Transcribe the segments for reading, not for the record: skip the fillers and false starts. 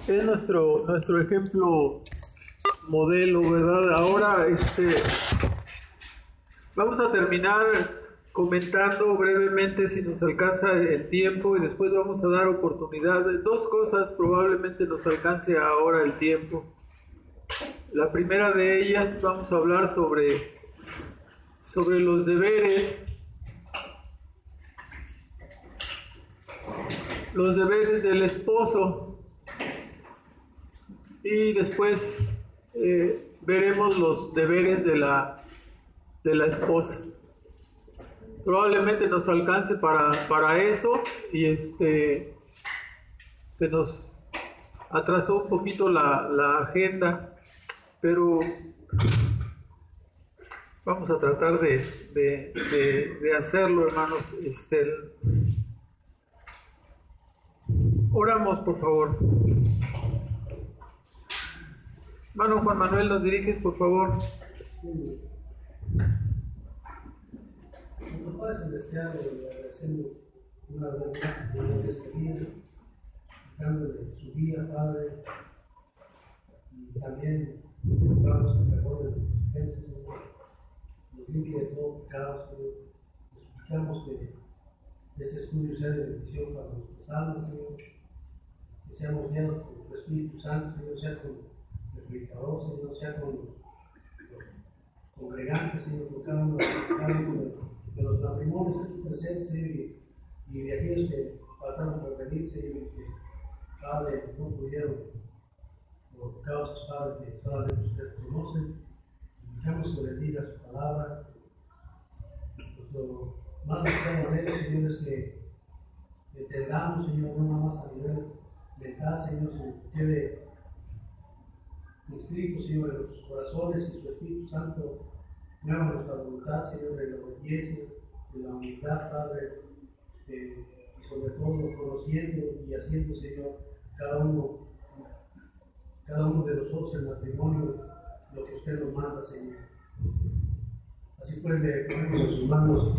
es nuestro ejemplo modelo, ¿verdad? Ahora vamos a terminar comentando brevemente, si nos alcanza el tiempo, y después vamos a dar oportunidad de dos cosas. Probablemente nos alcance ahora el tiempo. La primera de ellas, vamos a hablar sobre los deberes del esposo, y después veremos los deberes de la esposa. Probablemente nos alcance para eso, y se nos atrasó un poquito la agenda, pero vamos a tratar de hacerlo, hermanos. Oramos, por favor. Hermano Juan Manuel, ¿nos diriges, por favor? Nuestro Padre Celestial, le agradecemos una vez más por este día, buscando de su guía, Padre, y también rogamos el perdón de nuestras ofensas, Señor, nos limpie de todo pecado, Señor. Nos suplicamos que ese estudio sea de bendición para nuestras almas, Señor, que seamos llenos con tu Espíritu Santo, Señor, sea con el predicador, Señor, sea con los congregantes, Señor, con cada uno de los matrimonios aquí presentes, Señor, y de aquellos que faltaron por venir, Señor, y que, Padre, no pudieron por causas, Padre, que solamente ustedes conocen. Dejamos que bendiga su palabra. Nuestro más extremo anhelo, Señor, es que entendamos, Señor, no nada más a nivel mental, Señor, sino que quede inscrito, Señor, en nuestros corazones, y su Espíritu Santo mueva nuestra voluntad, Señor, en la obediencia, en la humildad, Padre, y sobre todo conociendo y haciendo, Señor, cada uno de nosotros en matrimonio lo que usted nos manda, Señor. Así pues, le ponemos en sus manos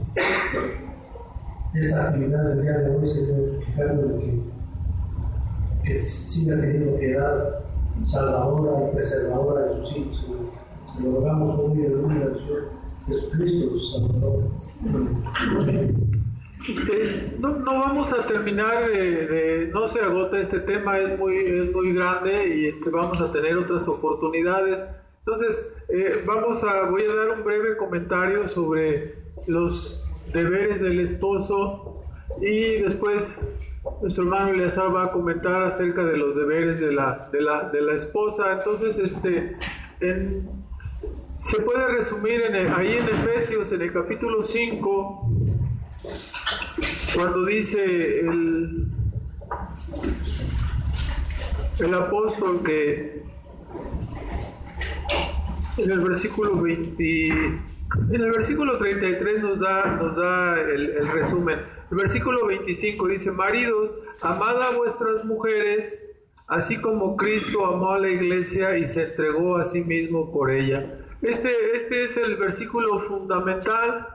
esta actividad del día de hoy, Señor, suplicándole que siga teniendo piedad salvadora y preservadora de sus hijos, Señor. Se lo rogamos hoy en el nombre del Señor Jesucristo, su Salvador. No vamos a terminar no se agota este tema, es muy grande, y vamos a tener otras oportunidades. Entonces voy a dar un breve comentario sobre los deberes del esposo, y después nuestro hermano Eleazar va a comentar acerca de los deberes de la esposa. Entonces se puede resumir ahí en Efesios, en el capítulo 5, cuando dice el apóstol que en el versículo 33 nos da el resumen. El versículo 25 dice: maridos, amad a vuestras mujeres, así como Cristo amó a la iglesia y se entregó a sí mismo por ella. Este es el versículo fundamental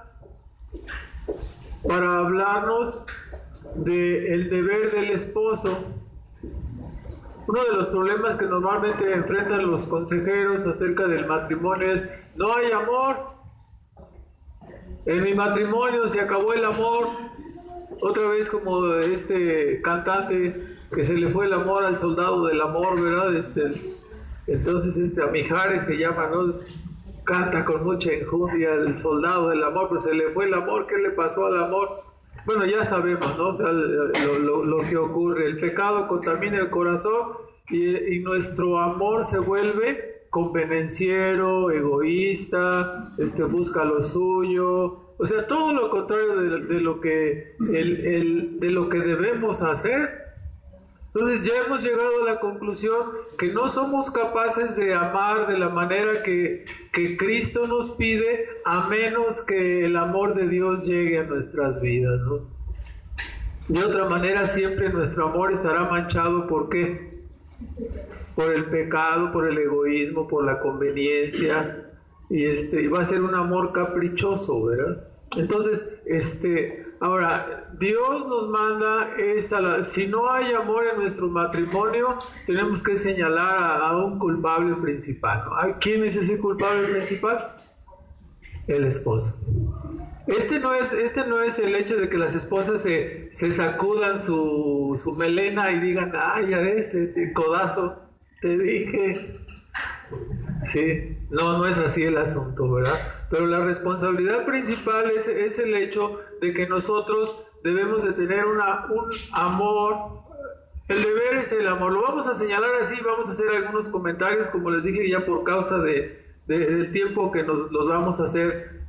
para hablarnos del deber del esposo. Uno de los problemas que normalmente enfrentan los consejeros acerca del matrimonio es: no hay amor, en mi matrimonio se acabó el amor. Otra vez, como este cantante que se le fue el amor al soldado del amor, ¿verdad? Entonces a Mijares se llama, ¿no? Canta con mucha enjundia el soldado del amor, pero se le fue el amor. ¿Qué le pasó al amor? Bueno, ya sabemos, ¿no? O sea, lo que ocurre. El pecado contamina el corazón, y nuestro amor se vuelve convenenciero, egoísta, busca lo suyo. O sea, todo lo contrario de lo que debemos hacer. Entonces ya hemos llegado a la conclusión que no somos capaces de amar de la manera que Cristo nos pide, a menos que el amor de Dios llegue a nuestras vidas, ¿no? De otra manera, siempre nuestro amor estará manchado. ¿Por qué? Por el pecado, por el egoísmo, por la conveniencia, y va a ser un amor caprichoso, ¿verdad? Entonces, Ahora, Dios nos manda si no hay amor en nuestro matrimonio, tenemos que señalar a un culpable principal, ¿no? ¿Quién es ese culpable principal? El esposo. Este no es el hecho de que las esposas se sacudan su melena y digan, ay, ya ves, codazo, te dije. Sí, no es así el asunto, ¿verdad? Pero la responsabilidad principal es el hecho de que nosotros debemos de tener un amor. El deber es el amor. Lo vamos a señalar así, vamos a hacer algunos comentarios, como les dije, ya por causa del tiempo que los vamos a hacer,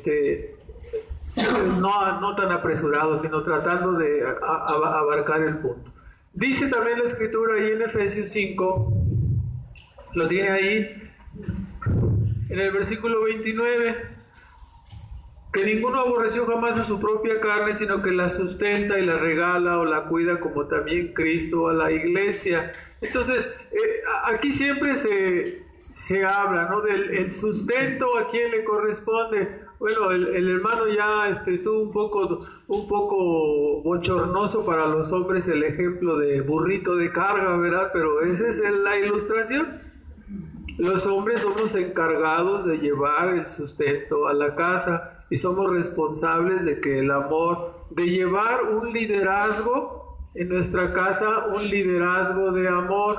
no tan apresurados, sino tratando de abarcar el punto. Dice también la Escritura ahí en Efesios 5, lo tiene ahí, en el versículo 29, que ninguno aborreció jamás a su propia carne, sino que la sustenta y la regala o la cuida, como también Cristo a la iglesia. Entonces, aquí siempre se habla, ¿no?, del sustento, a quién le corresponde. Bueno, el hermano ya estuvo un poco bochornoso para los hombres el ejemplo de burrito de carga, ¿verdad? Pero esa es la ilustración. Los hombres somos encargados de llevar el sustento a la casa y somos responsables de que el amor, de llevar un liderazgo en nuestra casa, un liderazgo de amor,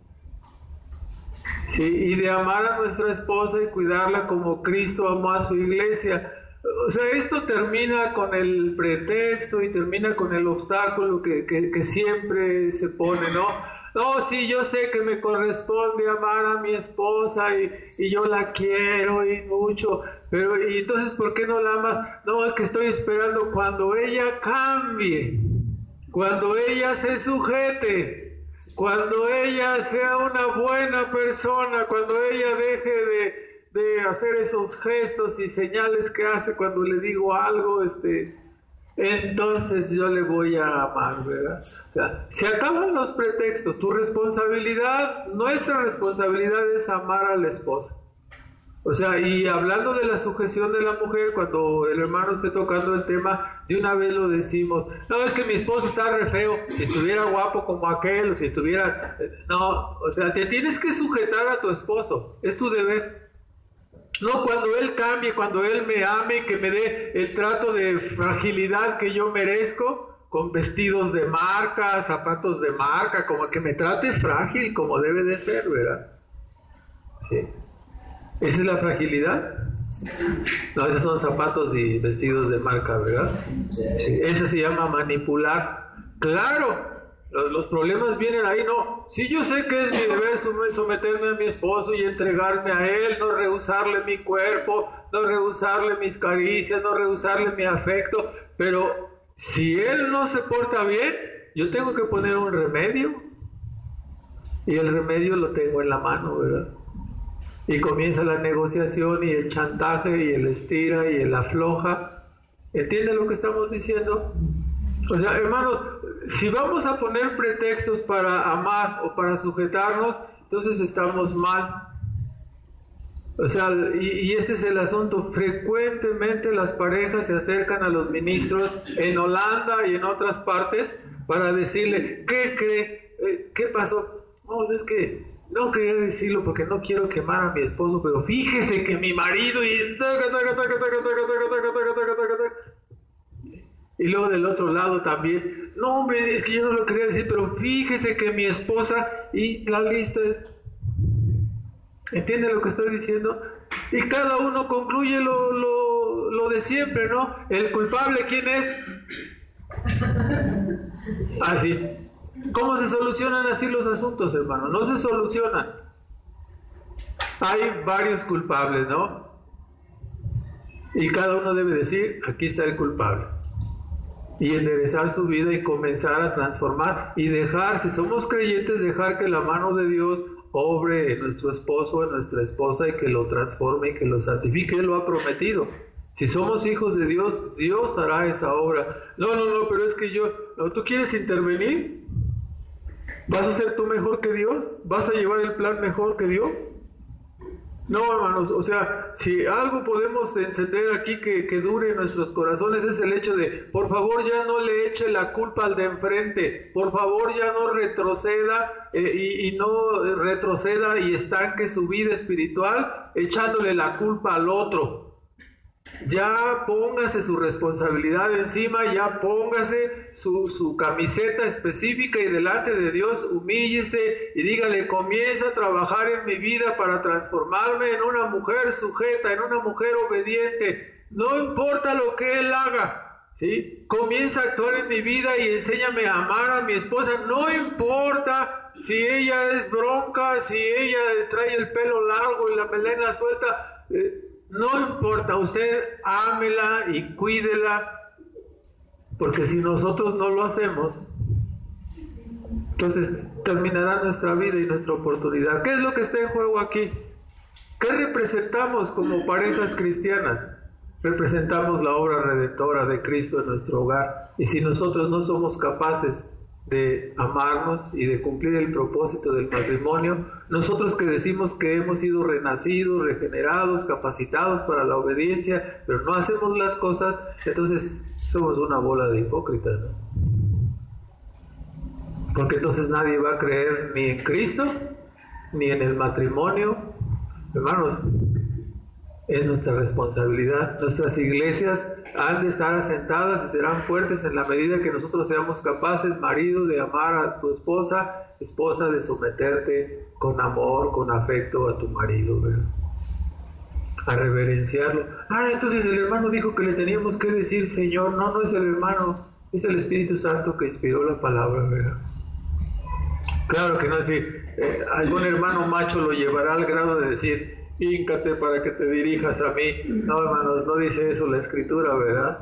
¿sí? Y de amar a nuestra esposa y cuidarla como Cristo amó a su iglesia. O sea, esto termina con el pretexto y termina con el obstáculo que siempre se pone, ¿no? No, sí, yo sé que me corresponde amar a mi esposa y yo la quiero y mucho, pero ¿y entonces por qué no la amas? No, es que estoy esperando cuando ella cambie, cuando ella se sujete, cuando ella sea una buena persona, cuando ella deje de hacer esos gestos y señales que hace cuando le digo algo, entonces yo le voy a amar, ¿verdad? O sea, se acaban los pretextos. Tu responsabilidad, nuestra responsabilidad es amar a la esposa. O sea, y hablando de la sujeción de la mujer, cuando el hermano esté tocando el tema, de una vez lo decimos, no, es que mi esposo está re feo, si estuviera guapo como aquel, o si estuviera... No, o sea, te tienes que sujetar a tu esposo, es tu deber. No cuando él cambie, cuando él me ame, que me dé el trato de fragilidad que yo merezco, con vestidos de marca, zapatos de marca, como que me trate frágil como debe de ser, ¿verdad? Sí. ¿Esa es la fragilidad? No, esos son zapatos y vestidos de marca, ¿verdad? Sí. Esa se llama manipular. Claro. Los problemas vienen ahí, no. Sí, yo sé que es mi deber someterme a mi esposo y entregarme a él, no rehusarle mi cuerpo, no rehusarle mis caricias, no rehusarle mi afecto, pero si él no se porta bien, yo tengo que poner un remedio, y el remedio lo tengo en la mano, ¿verdad? Y comienza la negociación y el chantaje y el estira y el afloja. ¿Entiende lo que estamos diciendo? O sea, hermanos, si vamos a poner pretextos para amar o para sujetarnos, entonces estamos mal. O sea, y este es el asunto. Frecuentemente las parejas se acercan a los ministros en Holanda y en otras partes para decirle, ¿qué cree? ¿Qué pasó? No, es que no quería decirlo porque no quiero quemar a mi esposo, pero fíjese que mi marido y luego del otro lado también, no hombre, es que yo no lo quería decir, pero fíjese que mi esposa, y la lista, ¿entiende lo que estoy diciendo? Y cada uno concluye lo de siempre, ¿no? ¿El culpable quién es? Así. ¿Cómo se solucionan así los asuntos, hermano? No se solucionan. Hay varios culpables, ¿no? Y cada uno debe decir, aquí está el culpable. Y enderezar su vida y comenzar a transformar y dejar, si somos creyentes, dejar que la mano de Dios obre en nuestro esposo, en nuestra esposa, y que lo transforme y que lo santifique. Él lo ha prometido. Si somos hijos de Dios, Dios hará esa obra. No, pero es que ¿tú quieres intervenir? ¿Vas a ser tú mejor que Dios? ¿Vas a llevar el plan mejor que Dios? No, hermanos, o sea, si algo podemos encender aquí que dure en nuestros corazones es el hecho de, por favor ya no le eche la culpa al de enfrente, por favor ya no retroceda y no retroceda y estanque su vida espiritual echándole la culpa al otro. Ya póngase su responsabilidad encima, ya póngase su camiseta específica y delante de Dios humíllese y dígale, comienza a trabajar en mi vida para transformarme en una mujer sujeta, en una mujer obediente, no importa lo que Él haga, ¿sí? Comienza a actuar en mi vida y enséñame a amar a mi esposa, no importa si ella es bronca, si ella trae el pelo largo y la melena suelta, no importa, usted ámela y cuídela, porque si nosotros no lo hacemos, entonces terminará nuestra vida y nuestra oportunidad. ¿Qué es lo que está en juego aquí? ¿Qué representamos como parejas cristianas? Representamos la obra redentora de Cristo en nuestro hogar, y si nosotros no somos capaces de amarnos y de cumplir el propósito del matrimonio, nosotros que decimos que hemos sido renacidos, regenerados, capacitados para la obediencia, pero no hacemos las cosas, entonces somos una bola de hipócritas, ¿no? Porque entonces nadie va a creer ni en Cristo, ni en el matrimonio. Hermanos, es nuestra responsabilidad. Nuestras iglesias han de estar asentadas y serán fuertes en la medida que nosotros seamos capaces, marido, de amar a tu esposa, esposa, de someterte con amor, con afecto a tu marido, ¿verdad? A reverenciarlo. Entonces el hermano dijo que le teníamos que decir Señor. No es el hermano, es el Espíritu Santo que inspiró la palabra, ¿verdad? Claro que no es decir, algún hermano macho lo llevará al grado de decir, híncate para que te dirijas a mí. No, hermanos, no dice eso la Escritura, ¿verdad?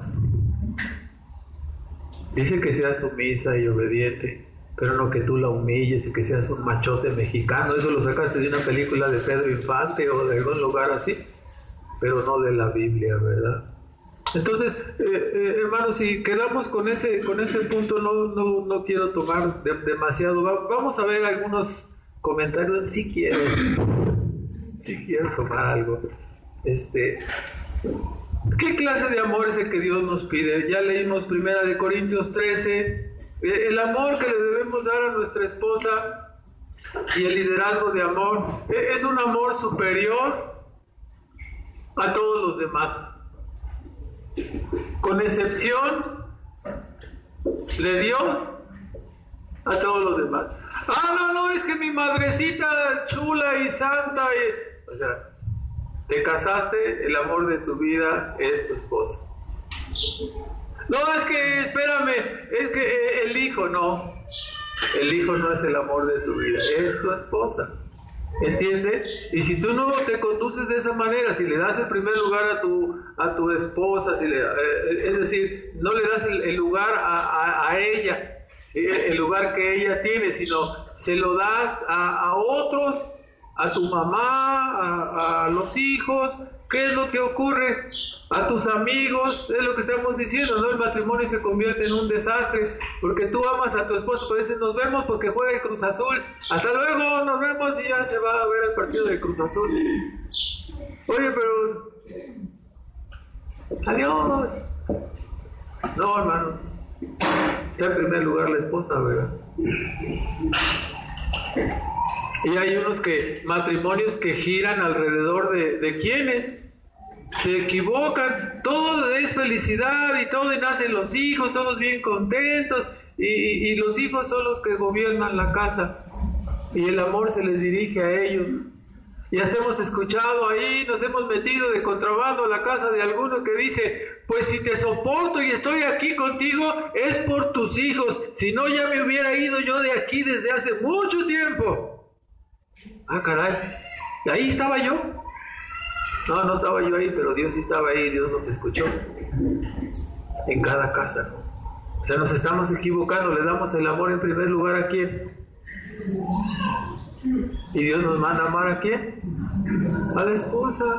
Dice que seas sumisa y obediente, pero no que tú la humilles y que seas un machote mexicano. Eso lo sacaste de una película de Pedro Infante o de algún lugar así, pero no de la Biblia, ¿verdad? Entonces, hermanos, si quedamos con ese punto, no quiero tomar demasiado. Vamos a ver algunos comentarios, si quiero tomar algo. ¿Qué clase de amor es el que Dios nos pide? Ya leímos 1 Corintios 13, el amor que le debemos dar a nuestra esposa y el liderazgo de amor es un amor superior a todos los demás, con excepción de Dios, a todos los demás. No, es que mi madrecita chula y santa, o sea, te casaste, el amor de tu vida es tu esposa. No, es que, espérame, es que el hijo no es el amor de tu vida, es tu esposa. ¿Entiendes? Y si tú no te conduces de esa manera, si le das el primer lugar a tu esposa, es decir, no le das el lugar a ella, el lugar que ella tiene, sino se lo das a otros, a tu mamá, a los hijos. ¿Qué es lo que ocurre? A tus amigos, es lo que estamos diciendo, ¿no? El matrimonio se convierte en un desastre, porque tú amas a tu esposo, pero dices, nos vemos porque juega el Cruz Azul, hasta luego, nos vemos, y ya se va a ver el partido del Cruz Azul. Oye, pero adiós. No, hermano, está en primer lugar la esposa, ¿verdad? Y hay unos matrimonios que giran alrededor de ¿quiénes? Se equivocan, todo es felicidad y todo, y nacen los hijos, todos bien contentos, y los hijos son los que gobiernan la casa, y el amor se les dirige a ellos. Y hasta hemos escuchado ahí, nos hemos metido de contrabando a la casa de alguno que dice, pues si te soporto y estoy aquí contigo, es por tus hijos, si no ya me hubiera ido yo de aquí desde hace mucho tiempo. Caray, ahí estaba yo. No estaba yo ahí, pero Dios sí estaba ahí, Dios nos escuchó en cada casa. O sea, nos estamos equivocando, le damos el amor en primer lugar ¿a quién? Y Dios nos manda a amar ¿a quién? A la esposa.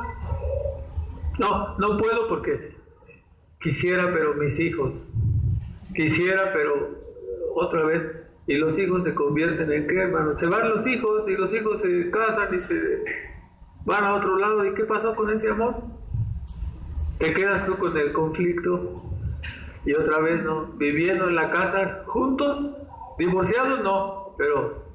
No puedo porque quisiera, pero mis hijos. Quisiera, pero otra vez. Y los hijos se convierten en ¿qué, hermano? Se van los hijos y los hijos se casan y van a otro lado. ¿Y qué pasó con ese amor? Te quedas tú con el conflicto y otra vez, ¿no? Viviendo en la casa juntos, divorciados no, pero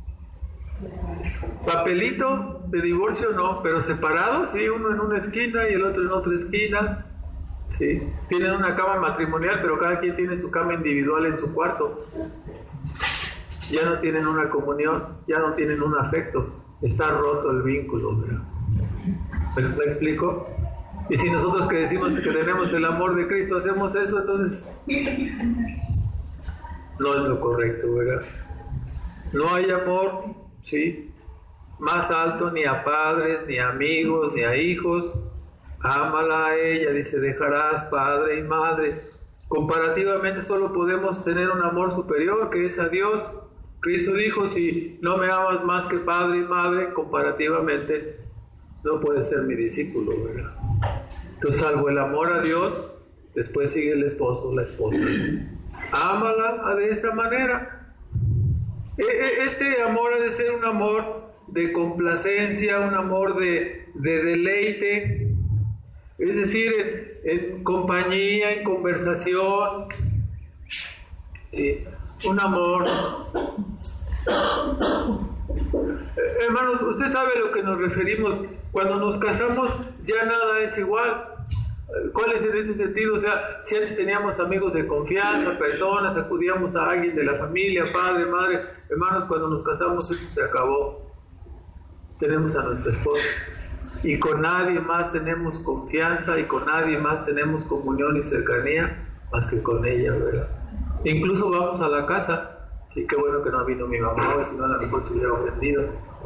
papelito de divorcio no, pero separados, sí, uno en una esquina y el otro en otra esquina, sí. Tienen una cama matrimonial, pero cada quien tiene su cama individual en su cuarto. Ya no tienen una comunión, ya no tienen un afecto, está roto el vínculo, ¿verdad? ¿Me explico? Y si nosotros que decimos que tenemos el amor de Cristo hacemos eso, entonces no es lo correcto, ¿verdad? No hay amor, ¿sí?, más alto ni a padres, ni a amigos, ni a hijos. Ámala a ella, dice, dejarás padre y madre. Comparativamente solo podemos tener un amor superior, que es a Dios. Cristo dijo, si no me amas más que padre y madre, comparativamente no puedes ser mi discípulo, ¿verdad? Entonces, salvo el amor a Dios, después sigue el esposo, la esposa. Ámala de esta manera. Este amor ha de ser un amor de complacencia, un amor de deleite, es decir, en compañía, en conversación, un amor. Hermanos, usted sabe a lo que nos referimos. Cuando nos casamos ya nada es igual. ¿Cuál es en ese sentido? O sea, si antes teníamos amigos de confianza, personas, acudíamos a alguien de la familia, padre, madre, hermanos, cuando nos casamos eso se acabó. Tenemos a nuestra esposa y con nadie más tenemos confianza y con nadie más tenemos comunión y cercanía más que con ella, ¿verdad? Incluso vamos a la casa, y qué bueno que no vino mi mamá, si no a lo mejor se hubiera ofendido.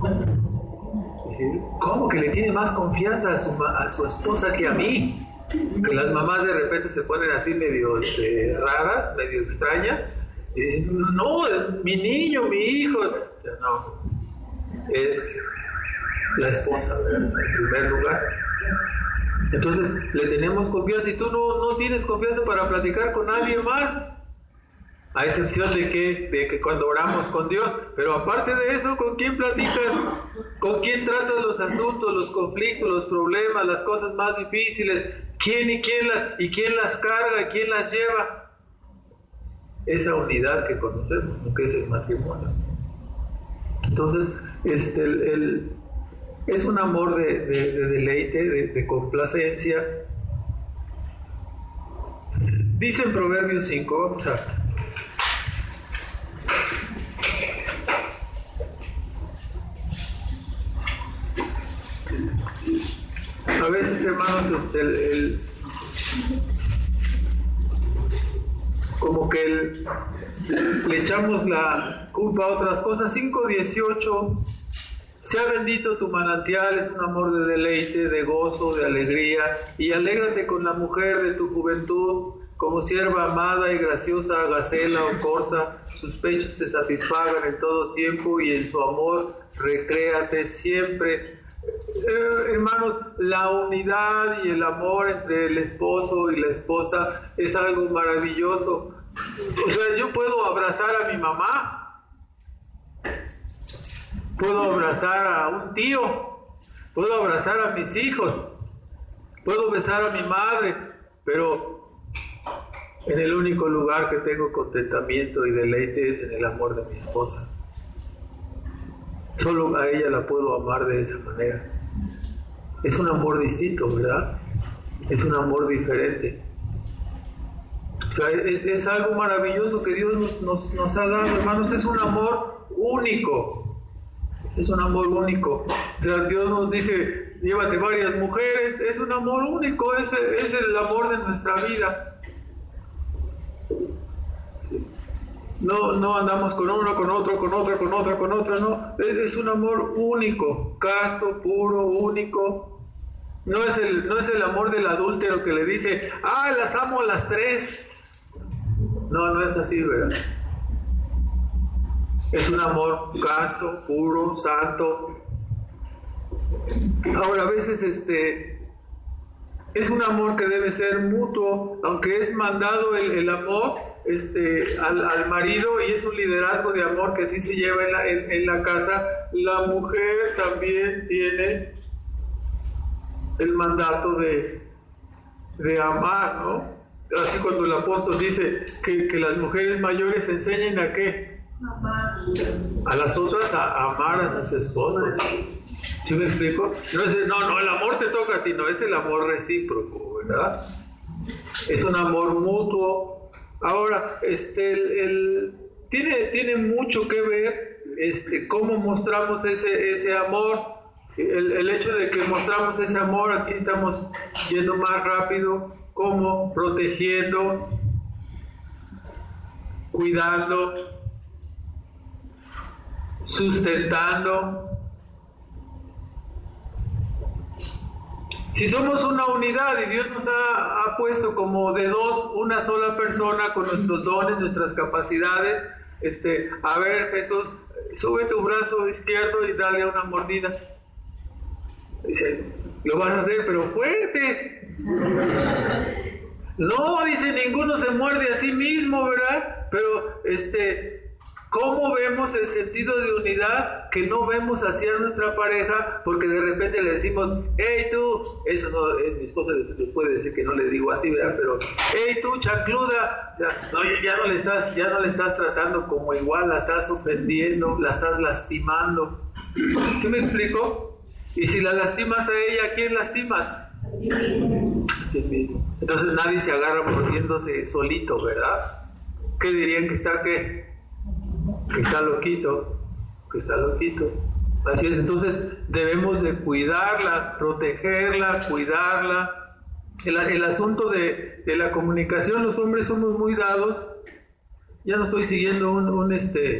¿Cómo que le tiene más confianza a su esposa que a mí? Que las mamás de repente se ponen así medio raras, medio extrañas, y dicen, no, mi niño, mi hijo. No, es la esposa, ¿verdad? En primer lugar. Entonces le tenemos confianza y tú no tienes confianza para platicar con nadie más, a excepción de que cuando oramos con Dios. Pero aparte de eso, ¿con quién platicas? ¿Con quién tratas los asuntos, los conflictos, los problemas, las cosas más difíciles? ¿Quién las carga? ¿Quién las lleva? Esa unidad que conocemos, que es el matrimonio. Entonces, es un amor de deleite, de complacencia. Dice en Proverbios 5, vamos a veces, hermanos, como que le echamos la culpa a otras cosas. 5:18, sea bendito tu manantial, es un amor de deleite, de gozo, de alegría, y alégrate con la mujer de tu juventud, como sierva amada y graciosa, gacela o corza, sus pechos se satisfagan en todo tiempo y en su amor recréate siempre. Hermanos, la unidad y el amor entre el esposo y la esposa es algo maravilloso. O sea, yo puedo abrazar a mi mamá, puedo abrazar a un tío, puedo abrazar a mis hijos, puedo besar a mi madre, pero en el único lugar que tengo contentamiento y deleite es en el amor de mi esposa. Solo a ella la puedo amar de esa manera. Es un amor distinto, ¿verdad? Es un amor diferente. O sea, es algo maravilloso que Dios nos ha dado, hermanos. Es un amor único. Es un amor único. O sea, Dios nos dice, llévate varias mujeres. Es un amor único. Es el amor de nuestra vida. No andamos con uno, con otro, con otra, con otra, con otra, no. Es un amor único, casto, puro, único. No es el amor del adúltero que le dice, las amo a las tres. No es así, ¿verdad? Es un amor casto, puro, santo. Ahora, a veces es un amor que debe ser mutuo, aunque es mandado el amor al marido, y es un liderazgo de amor que sí se lleva en la casa. La mujer también tiene el mandato de amar, ¿no? Así cuando el apóstol dice que las mujeres mayores enseñen a ¿qué? A las otras a amar a sus esposos. ¿Sí me explico? No, el amor te toca a ti, no, es el amor recíproco, ¿verdad? Es un amor mutuo. Ahora, tiene mucho que ver cómo mostramos ese amor. El hecho de que mostramos ese amor, aquí estamos yendo más rápido, como protegiendo, cuidando, sustentando. Si somos una unidad y Dios nos ha puesto como de dos, una sola persona con nuestros dones, nuestras capacidades, a ver, Jesús, sube tu brazo izquierdo y dale una mordida. Dice, lo vas a hacer, pero fuerte. No, dice, ninguno se muerde a sí mismo, ¿verdad? Pero, ¿cómo vemos el sentido de unidad que no vemos hacia nuestra pareja? Porque de repente le decimos, hey tú, eso no, mi esposa puede decir que no le digo así, ¿verdad? Pero, hey tú, chancluda, no, ya no le estás tratando como igual, la estás ofendiendo, la estás lastimando. ¿Sí me explico? Y si la lastimas a ella, ¿a quién lastimas? Entonces nadie se agarra mordiéndose solito, ¿verdad? ¿Qué dirían que está qué? Que está loquito. Así es, entonces debemos de cuidarla, protegerla, cuidarla. El asunto de la comunicación, los hombres somos muy dados. Ya no estoy siguiendo un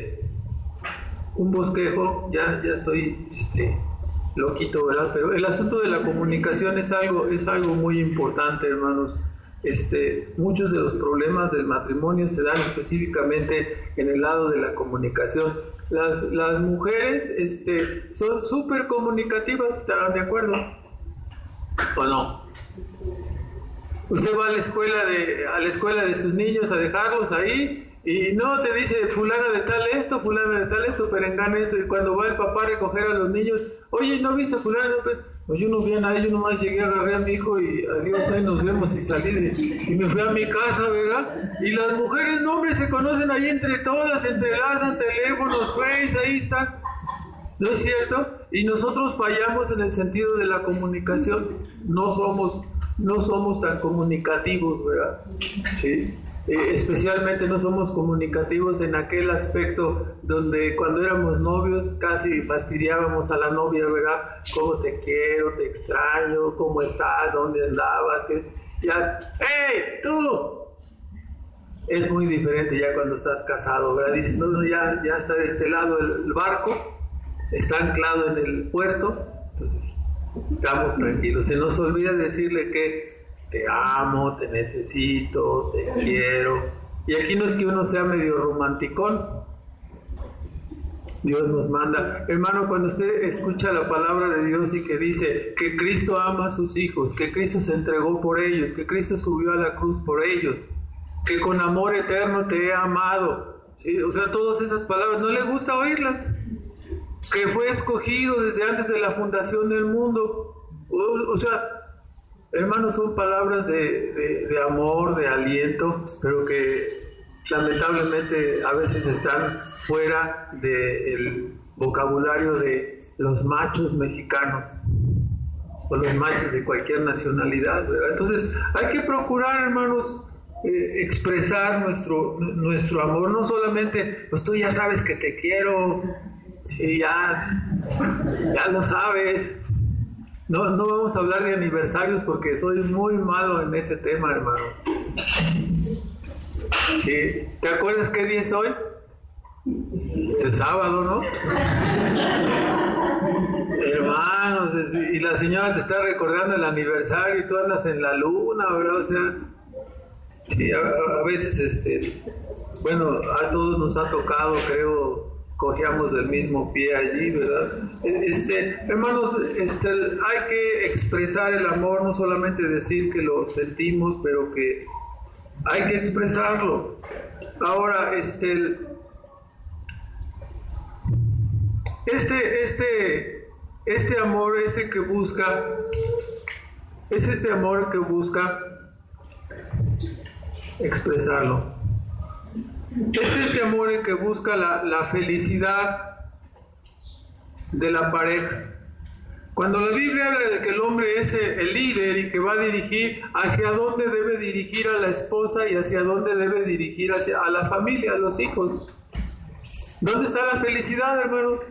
bosquejo, ya estoy loquito, ¿verdad? Pero el asunto de la comunicación es algo muy importante, hermanos. Muchos de los problemas del matrimonio se dan específicamente en el lado de la comunicación. Las mujeres son súper comunicativas, ¿estarán de acuerdo? ¿O no? Usted va a la escuela de sus niños a dejarlos ahí y no te dice fulana de tal esto, perengana esto, y cuando va el papá a recoger a los niños, oye, ¿no viste a fulana? Pues yo no vi a nadie, yo nomás llegué, agarré a mi hijo y adiós, ahí nos vemos y salí y me fui a mi casa, ¿verdad? Y las mujeres, no, hombre, se conocen ahí entre todas, se entrelazan, teléfonos, Face, ahí están. ¿No es cierto? Y nosotros fallamos en el sentido de la comunicación, no somos tan comunicativos, ¿verdad? Sí. Especialmente no somos comunicativos en aquel aspecto donde cuando éramos novios casi fastidiábamos a la novia, ¿verdad? ¿Cómo te quiero, te extraño, cómo estás, dónde andabas? ¡Hey, tú! Es muy diferente ya cuando estás casado, ¿verdad? Dices, no, ya está de este lado el barco, está anclado en el puerto, entonces estamos tranquilos. Se nos olvida decirle que te amo, te necesito, te quiero. Y aquí no es que uno sea medio romanticón. Dios nos manda. Hermano, cuando usted escucha la palabra de Dios y que dice que Cristo ama a sus hijos, que Cristo se entregó por ellos, que Cristo subió a la cruz por ellos, que con amor eterno te he amado, ¿sí? O sea, todas esas palabras, ¿no le gusta oírlas? Que fue escogido desde antes de la fundación del mundo. O sea, hermanos, son palabras de amor, de aliento, pero que lamentablemente a veces están fuera del vocabulario de los machos mexicanos o los machos de cualquier nacionalidad, ¿verdad? Entonces hay que procurar, hermanos, expresar nuestro amor, no solamente, pues tú ya sabes que te quiero, sí, ya lo sabes. No vamos a hablar de aniversarios porque soy muy malo en ese tema, hermano. ¿Sí? ¿Te acuerdas qué día es hoy? Es sábado, ¿no? Hermanos, y la señora te está recordando el aniversario y tú andas en la luna, ¿verdad? O sea, sí, a veces, bueno, a todos nos ha tocado, creo, cojeamos del mismo pie allí, ¿verdad? Hermanos, hay que expresar el amor, no solamente decir que lo sentimos, pero que hay que expresarlo. Ahora, este amor, ese que busca Es este amor que busca expresarlo. Es este amor en que busca la felicidad de la pareja. Cuando la Biblia habla de que el hombre es el líder y que va a dirigir, hacia dónde debe dirigir a la esposa y hacia dónde debe dirigir a la familia, a los hijos. ¿Dónde está la felicidad, hermanos?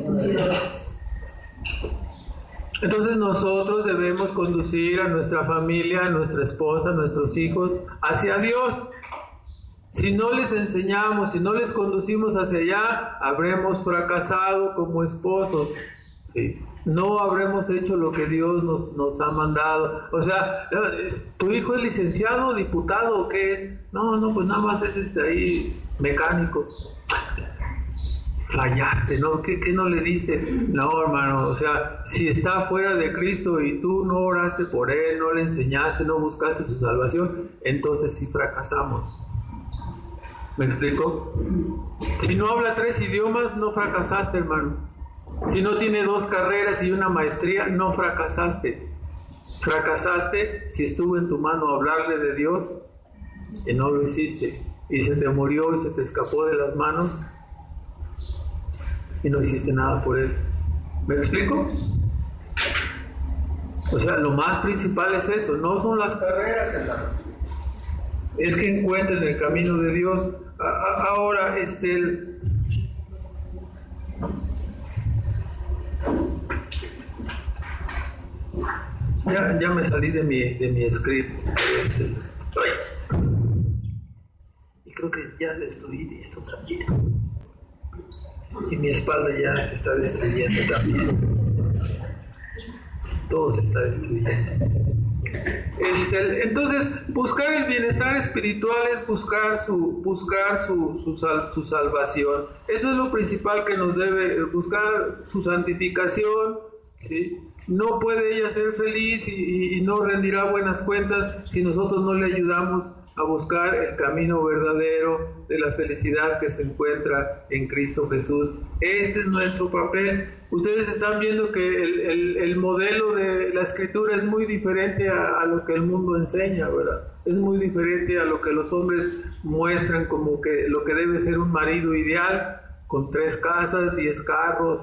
Entonces nosotros debemos conducir a nuestra familia, a nuestra esposa, a nuestros hijos hacia Dios. Si no les enseñamos, si no les conducimos hacia allá, habremos fracasado como esposos. Sí. No habremos hecho lo que Dios nos ha mandado. O sea, ¿tu hijo es licenciado, diputado o qué es? No, pues nada más es ahí mecánico. Fallaste, ¿no? ¿Qué no le diste? No, hermano, o sea, si está fuera de Cristo y tú no oraste por él, no le enseñaste, no buscaste su salvación, entonces sí fracasamos. ¿Me explico? Si no habla 3 idiomas, no fracasaste, hermano. Si no tiene 2 carreras y una maestría, no fracasaste. Fracasaste si estuvo en tu mano hablarle de Dios y no lo hiciste. Y se te murió y se te escapó de las manos y no hiciste nada por él. ¿Me explico? O sea, lo más principal es eso, no son las carreras, hermano. Es que encuentren el camino de Dios. Ahora, ya me salí de mi script. Y creo que ya destruí esto también. Y mi espalda ya se está destruyendo también. Todo se está destruyendo. Entonces, buscar el bienestar espiritual es buscar su salvación. Eso es lo principal que nos debe buscar, su santificación, ¿sí? No puede ella ser feliz y no rendirá buenas cuentas si nosotros no le ayudamos a buscar el camino verdadero de la felicidad que se encuentra en Cristo Jesús. Este es nuestro papel. Ustedes están viendo que el modelo de la Escritura es muy diferente a lo que el mundo enseña, ¿verdad? Es muy diferente a lo que los hombres muestran como que lo que debe ser un marido ideal, con 3 casas, 10 carros.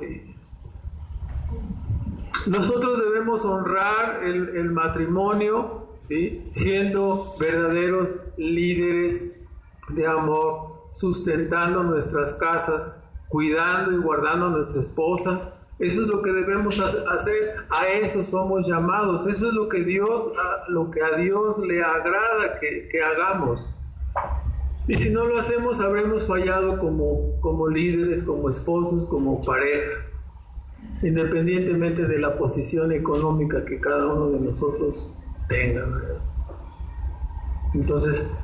Nosotros debemos honrar el matrimonio, ¿sí? Siendo verdaderos líderes de amor, sustentando nuestras casas, cuidando y guardando a nuestra esposa. Eso es lo que debemos hacer. A eso somos llamados. Eso es lo que a Dios le agrada que hagamos. Y si no lo hacemos, habremos fallado como líderes, como esposos, como pareja, independientemente de la posición económica que cada uno de nosotros tenga, ¿verdad? Entonces,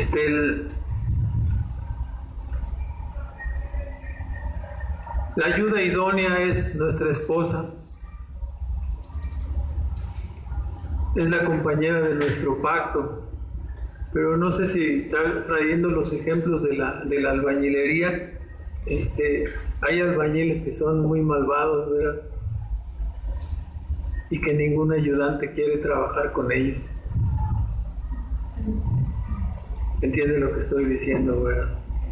la ayuda idónea es nuestra esposa, es la compañera de nuestro pacto, pero no sé si trayendo los ejemplos de la albañilería, hay albañiles que son muy malvados, ¿verdad? Y que ningún ayudante quiere trabajar con ellos. ¿Entienden lo que estoy diciendo, verdad?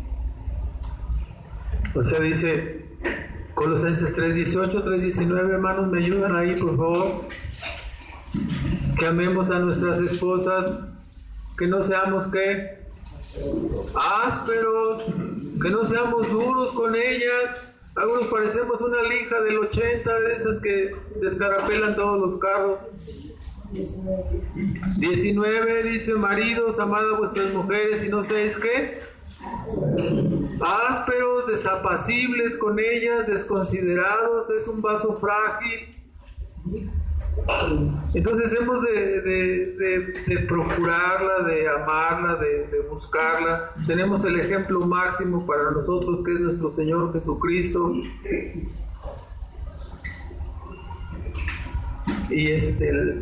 O sea, dice Colosenses 3:18, 3:19, hermanos, me ayudan ahí, por favor. Que amemos a nuestras esposas, que no seamos, ¿qué? Ásperos, que no seamos duros con ellas. Algunos parecemos una lija del 80, de esas que descarapelan todos los carros. 19 dice: maridos, amad a vuestras mujeres y no seáis, ¿qué? Ásperos, desapacibles con ellas, desconsiderados. Es un vaso frágil. Entonces hemos de procurarla, de amarla, de buscarla. Tenemos el ejemplo máximo para nosotros, que es nuestro Señor Jesucristo. Y ese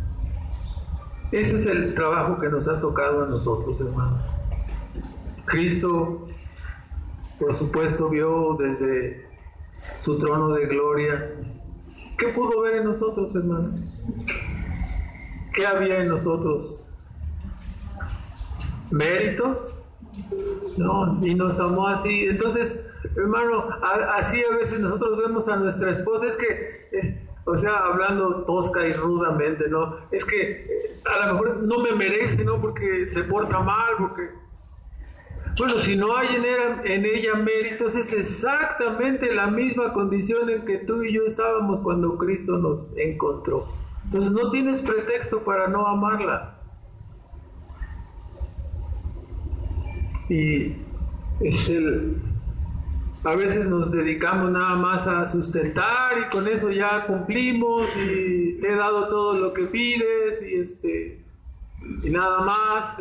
es el trabajo que nos ha tocado a nosotros, hermanos. Cristo, por supuesto, vio desde su trono de gloria. ¿Qué pudo ver en nosotros, hermanos? ¿Qué había en nosotros? ¿Méritos? No, y nos amó así. Entonces, hermano, así a veces nosotros vemos a nuestra esposa, es que, o sea, hablando tosca y rudamente, ¿no? Es que a lo mejor no me merece, ¿no? Porque se porta mal, porque... Bueno, si no hay en ella méritos, es exactamente la misma condición en que tú y yo estábamos cuando Cristo nos encontró. Entonces no tienes pretexto para no amarla. Y a veces nos dedicamos nada más a sustentar y con eso ya cumplimos y te he dado todo lo que pides y nada más,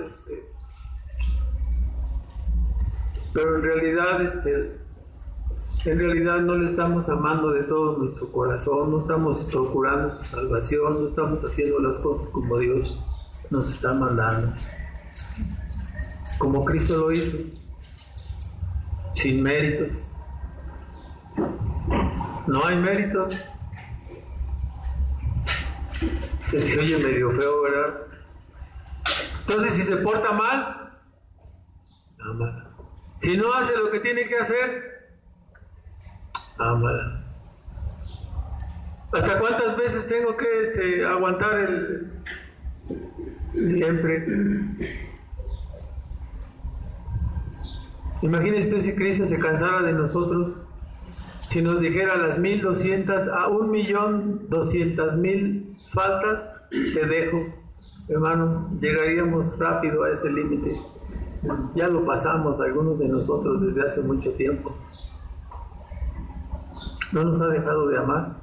pero en realidad no le estamos amando de todo nuestro corazón, no estamos procurando su salvación, no estamos haciendo las cosas como Dios nos está mandando, como Cristo lo hizo, sin méritos. No hay méritos. Se oye medio feo, ¿verdad? Entonces, si se porta mal, ámala. Si no hace lo que tiene que hacer, ámala. ¿Hasta cuántas veces tengo que aguantar siempre? Imagínense si Cristo se cansara de nosotros, si nos dijera las 1,200 a 1,200,000 faltas, te dejo, hermano, llegaríamos rápido a ese límite. Ya lo pasamos algunos de nosotros desde hace mucho tiempo. No nos ha dejado de amar.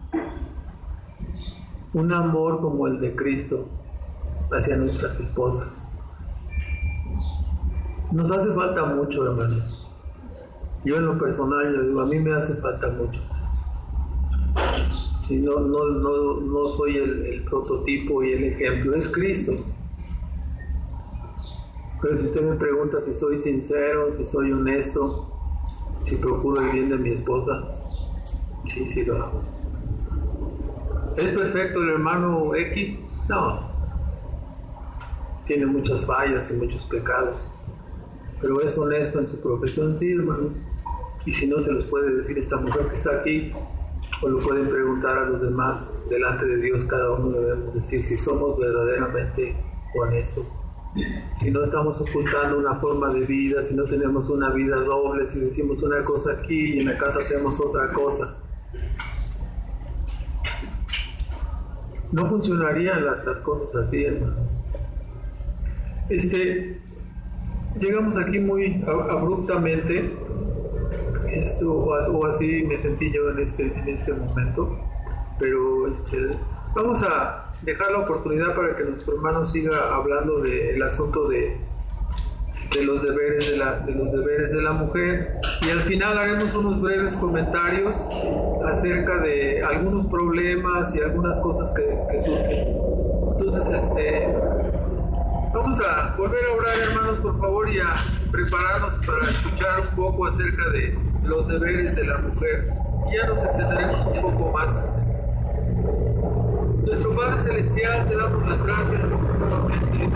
Un amor como el de Cristo hacia nuestras esposas. Nos hace falta mucho, hermanos. Yo en lo personal, yo digo, a mí me hace falta mucho. Si no soy el prototipo y el ejemplo, es Cristo. Pero si usted me pregunta si soy sincero, si soy honesto, si procuro el bien de mi esposa, sí lo hago. ¿Es perfecto el hermano X? No. Tiene muchas fallas y muchos pecados. Pero es honesto en su profesión, sí, hermano. Y si no, se los puede decir esta mujer que está aquí, o lo pueden preguntar a los demás. Delante de Dios cada uno debemos decir si somos verdaderamente honestos. Si no estamos ocultando una forma de vida, si no tenemos una vida doble, si decimos una cosa aquí y en la casa hacemos otra cosa. No funcionarían las cosas así, hermano. Llegamos aquí muy abruptamente, o así me sentí yo en este momento, pero vamos a dejar la oportunidad para que nuestro hermano siga hablando del asunto de los deberes de la mujer, y al final haremos unos breves comentarios acerca de algunos problemas y algunas cosas que surgen. Entonces, vamos a volver a orar, hermanos, por favor, y a prepararnos para escuchar un poco acerca de los deberes de la mujer. Y ya nos extenderemos un poco más. Nuestro Padre Celestial, te damos las gracias nuevamente.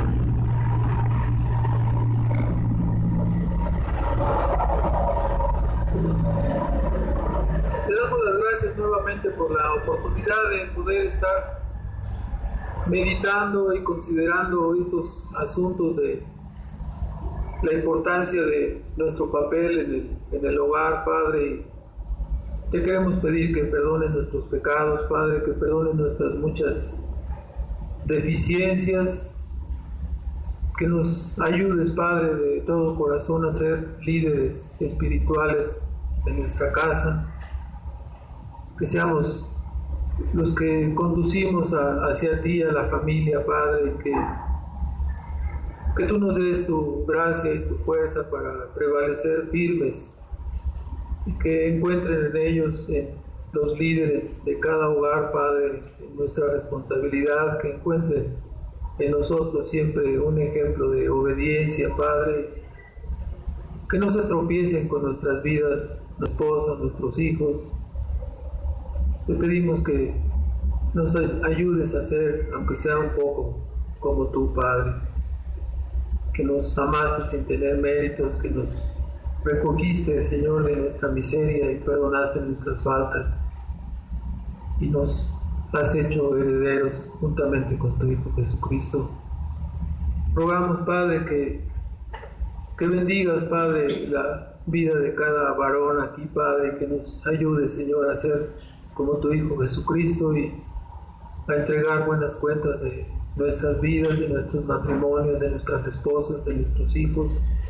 Te damos las gracias nuevamente por la oportunidad de poder estar meditando y considerando estos asuntos de la importancia de nuestro papel en el hogar, Padre. Te queremos pedir que perdones nuestros pecados, Padre, que perdones nuestras muchas deficiencias, que nos ayudes, Padre, de todo corazón a ser líderes espirituales de nuestra casa, que seamos los que conducimos hacia ti, a la familia, Padre, que tú nos des tu gracia y tu fuerza para prevalecer firmes, y que encuentren en ellos, en los líderes de cada hogar, Padre, nuestra responsabilidad, que encuentren en nosotros siempre un ejemplo de obediencia, Padre, que no se tropiecen con nuestras vidas, nuestra esposa, nuestros hijos. Te pedimos que nos ayudes a hacer, aunque sea un poco, como tú, Padre, que nos amaste sin tener méritos, que nos recogiste, Señor, de nuestra miseria y perdonaste nuestras faltas y nos has hecho herederos juntamente con tu Hijo Jesucristo. Rogamos, Padre, que bendigas, Padre, la vida de cada varón aquí, Padre, que nos ayude, Señor, a ser como tu Hijo Jesucristo y a entregar buenas cuentas de nuestras vidas, de nuestros matrimonios, de nuestras esposas, de nuestros hijos.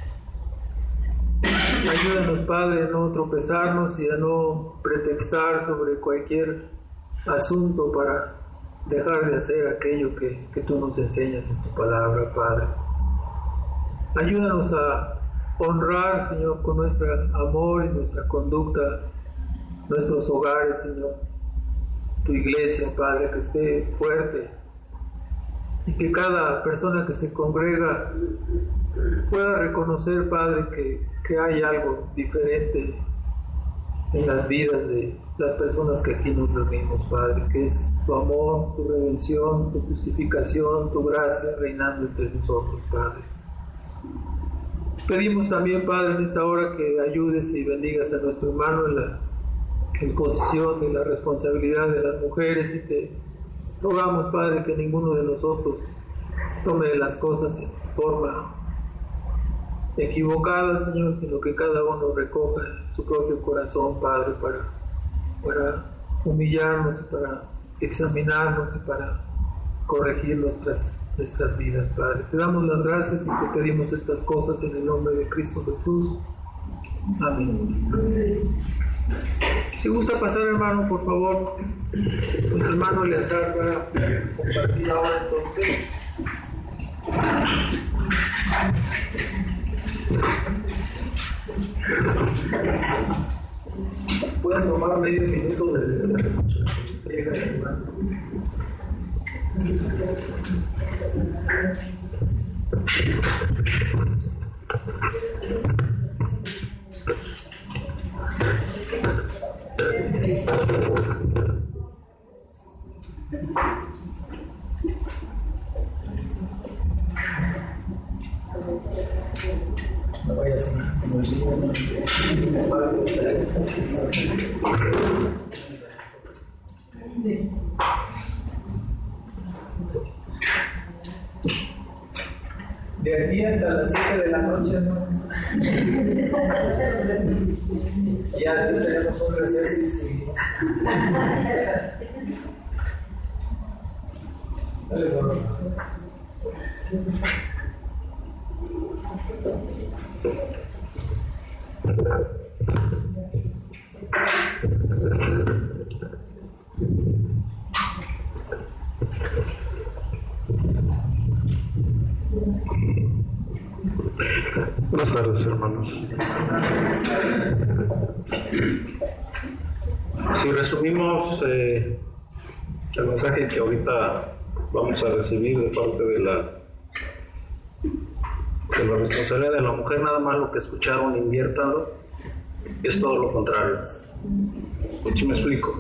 Ayúdanos, Padre, a no tropezarnos y a no pretextar sobre cualquier asunto para dejar de hacer aquello que tú nos enseñas en tu palabra, Padre. Ayúdanos a honrar, Señor, con nuestro amor y nuestra conducta, nuestros hogares, Señor, tu iglesia, Padre, que esté fuerte y que cada persona que se congrega pueda reconocer, Padre, que hay algo diferente en las vidas de las personas que aquí nos reunimos, Padre, que es tu amor, tu redención, tu justificación, tu gracia reinando entre nosotros, Padre. Pedimos también, Padre, en esta hora que ayudes y bendigas a nuestro hermano en la imposición de la responsabilidad de las mujeres, y te rogamos, Padre, que ninguno de nosotros tome las cosas en forma equivocada, Señor, sino que cada uno recoja su propio corazón, Padre, para humillarnos y para examinarnos y para corregir nuestras vidas, Padre. Te damos las gracias y te pedimos estas cosas en el nombre de Cristo Jesús. Amén. Si gusta pasar, hermano, por favor, el hermano Eleazar va a compartir ahora entonces. Pueden tomar medio minuto de llega, hermano. No vaya a ser de aquí hasta las 7 de la noche, ¿no? Ya después tenemos un receso y seguimos. Dale, por Buenas tardes, hermanos. Si resumimos el mensaje que ahorita vamos a recibir de parte de la responsabilidad de la mujer, nada más lo que escucharon, inviértanlo, es todo lo contrario. ¿Sí me explico?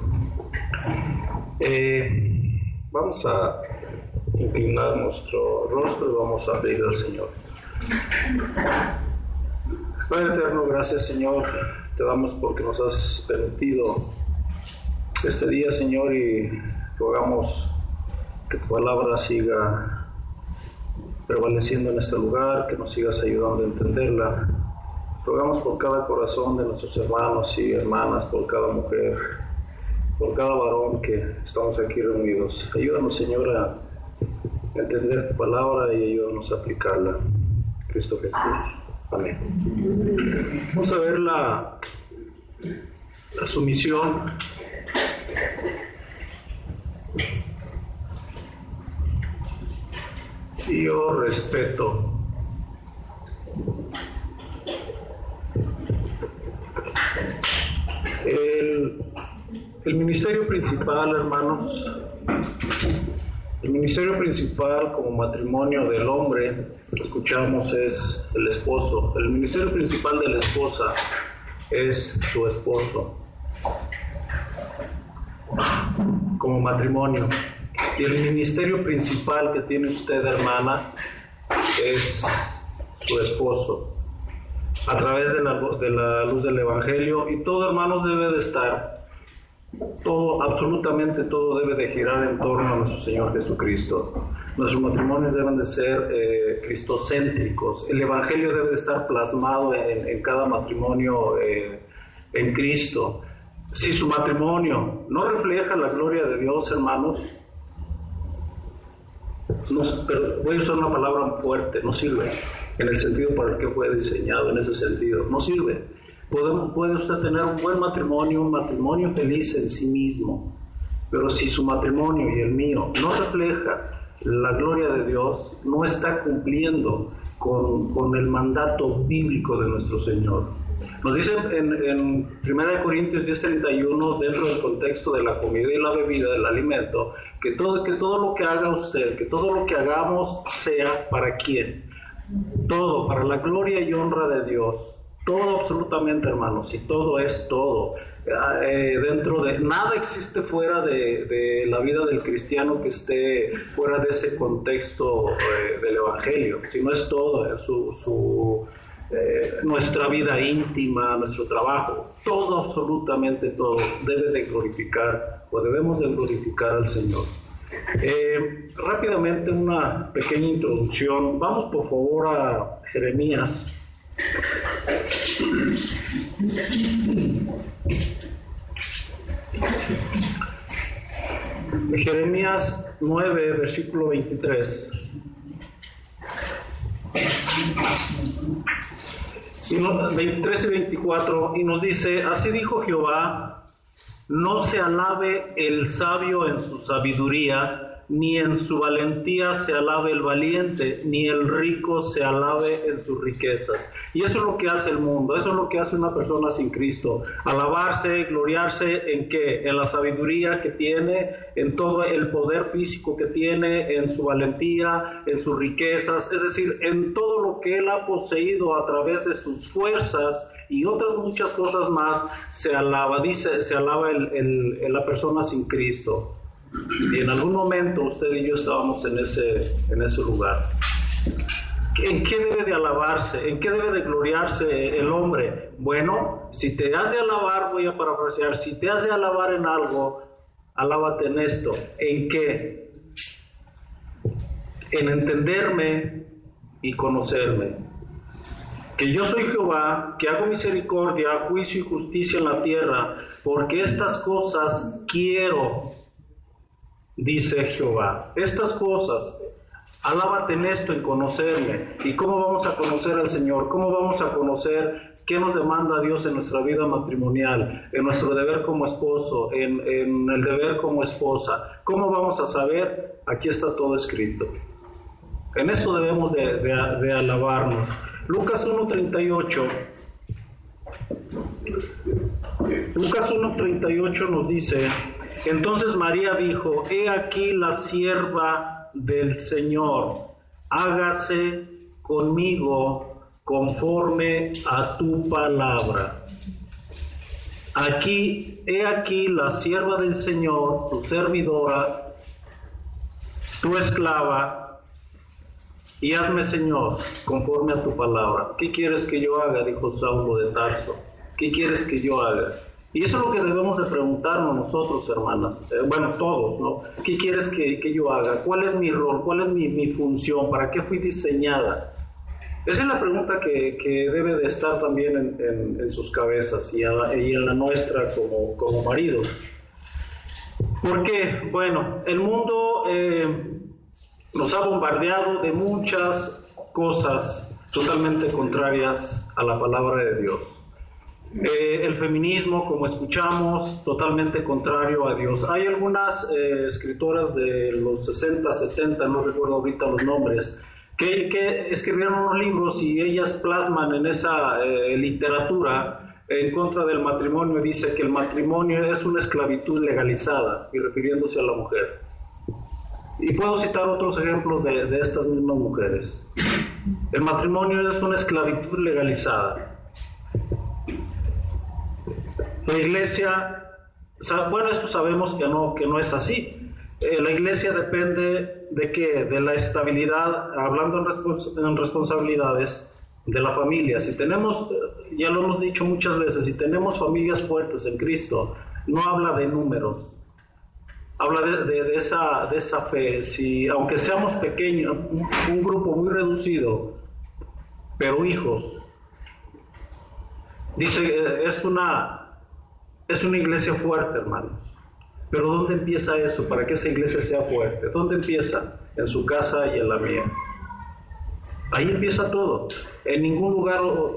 Vamos a inclinar nuestro rostro y vamos a pedir al Señor. Padre eterno, gracias, Señor, te damos porque nos has permitido este día, Señor, y rogamos que tu palabra siga prevaleciendo en este lugar, que nos sigas ayudando a entenderla. Rogamos por cada corazón de nuestros hermanos y hermanas, por cada mujer, por cada varón que estamos aquí reunidos. Ayúdanos, Señor, a entender tu palabra y ayúdanos a aplicarla. Cristo Jesús. Amén. Vamos a ver la sumisión. Y yo respeto. El ministerio principal, hermanos, el ministerio principal como matrimonio del hombre, que escuchamos, es el esposo. El ministerio principal de la esposa es su esposo. Como matrimonio. Y el ministerio principal que tiene usted, hermana, es su esposo, a través de la luz del Evangelio. Y todo, hermanos, debe de estar, todo, absolutamente todo debe de girar en torno a nuestro Señor Jesucristo. Nuestros matrimonios deben de ser cristocéntricos. El Evangelio debe de estar plasmado en cada matrimonio en Cristo. Si su matrimonio no refleja la gloria de Dios, hermanos, pero voy a usar una palabra fuerte, no sirve, en el sentido para el que fue diseñado, en ese sentido, no sirve. Puede usted tener un buen matrimonio, un matrimonio feliz en sí mismo, pero si su matrimonio y el mío no refleja la gloria de Dios, no está cumpliendo con el mandato bíblico de nuestro Señor. Nos dice en 1 Corintios 10:31, dentro del contexto de la comida y la bebida, del alimento, que todo lo que haga usted, que todo lo que hagamos sea para quién, todo para la gloria y honra de Dios. Todo, absolutamente, hermanos, y todo es todo. Dentro de nada existe fuera de la vida del cristiano que esté fuera de ese contexto del Evangelio, sino es todo, nuestra vida íntima, nuestro trabajo, todo, absolutamente todo debe de glorificar, o debemos de glorificar al Señor. Rápidamente una pequeña introducción. Vamos por favor a Jeremías. Jeremías 9, versículo 23. 23 y 24, y nos dice: así dijo Jehová, no se alabe el sabio en su sabiduría, ni en su valentía se alabe el valiente, ni el rico se alabe en sus riquezas. Y eso es lo que hace el mundo, eso es lo que hace una persona sin Cristo: alabarse, gloriarse ¿en qué? En la sabiduría que tiene, en todo el poder físico que tiene, en su valentía, en sus riquezas, es decir, en todo lo que él ha poseído a través de sus fuerzas y otras muchas cosas más. Se alaba, se alaba la persona sin Cristo. Y en algún momento usted y yo estábamos en ese lugar. ¿En qué debe de alabarse? ¿En qué debe de gloriarse el hombre? Bueno, si te has de alabar, voy a parafrasear, si te has de alabar en algo, alábate en esto. ¿En qué? En entenderme y conocerme. Que yo soy Jehová, que hago misericordia, juicio y justicia en la tierra, porque estas cosas quiero, dice Jehová. Estas cosas, alábate en esto, en conocerme. ¿Y cómo vamos a conocer al Señor? ¿Cómo vamos a conocer qué nos demanda Dios en nuestra vida matrimonial, en nuestro deber como esposo, en el deber como esposa? ¿Cómo vamos a saber? Aquí está todo escrito. En eso debemos de alabarnos. Lucas 1:38. Lucas 1:38 nos dice: entonces María dijo: he aquí la sierva del Señor, hágase conmigo conforme a tu palabra. He aquí la sierva del Señor, tu servidora, tu esclava, y hazme, Señor, conforme a tu palabra. ¿Qué quieres que yo haga?, dijo Saulo de Tarso. ¿Qué quieres que yo haga? Y eso es lo que debemos de preguntarnos nosotros, hermanas, bueno, todos, ¿no? ¿Qué quieres que yo haga? ¿Cuál es mi rol? ¿Cuál es mi función? ¿Para qué fui diseñada? Esa es la pregunta que debe de estar también en sus cabezas y en la nuestra como maridos. Porque, bueno, el mundo nos ha bombardeado de muchas cosas totalmente contrarias a la palabra de Dios. El feminismo, como escuchamos, totalmente contrario a Dios. Hay algunas escritoras de los 60, 70, no recuerdo ahorita los nombres, que escribieron unos libros y ellas plasman en esa literatura en contra del matrimonio. Dice que el matrimonio es una esclavitud legalizada, y refiriéndose a la mujer. Y puedo citar otros ejemplos de estas mismas mujeres. El matrimonio es una esclavitud legalizada. La iglesia, bueno, esto sabemos que no es así, La iglesia depende de qué? De la estabilidad, hablando en responsabilidades, de la familia. Si tenemos, ya lo hemos dicho muchas veces, si tenemos familias fuertes en Cristo, no habla de números, habla de esa fe. Si, aunque seamos pequeños, un grupo muy reducido, pero hijos, dice, es una iglesia fuerte, hermanos. Pero ¿dónde empieza eso? Para que esa iglesia sea fuerte, ¿dónde empieza? En su casa y en la mía. Ahí empieza todo. En ningún lugar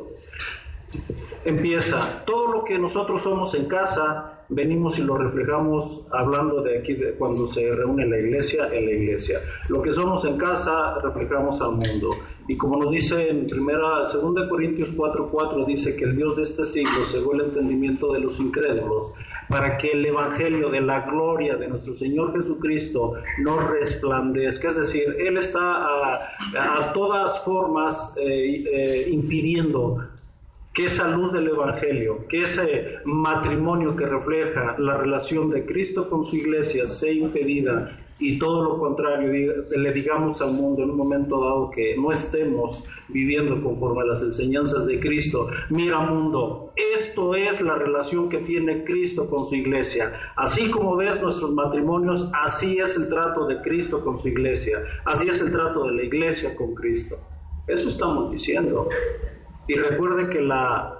empieza. Todo lo que nosotros somos en casa, venimos y lo reflejamos hablando de aquí, de cuando se reúne la iglesia, en la iglesia. Lo que somos en casa, reflejamos al mundo. Y como nos dice en 2 Corintios 4:4, dice que el Dios de este siglo cegó el entendimiento de los incrédulos, para que el evangelio de la gloria de nuestro Señor Jesucristo no resplandezca. Es decir, Él está a todas formas impidiendo que esa luz del evangelio, que ese matrimonio que refleja la relación de Cristo con su iglesia sea impedida, y todo lo contrario, le digamos al mundo en un momento dado que no estemos viviendo conforme a las enseñanzas de Cristo. Mira, mundo, esto es la relación que tiene Cristo con su iglesia. Así como ves nuestros matrimonios, así es el trato de Cristo con su iglesia, así es el trato de la iglesia con Cristo. Eso estamos diciendo. Y recuerde que la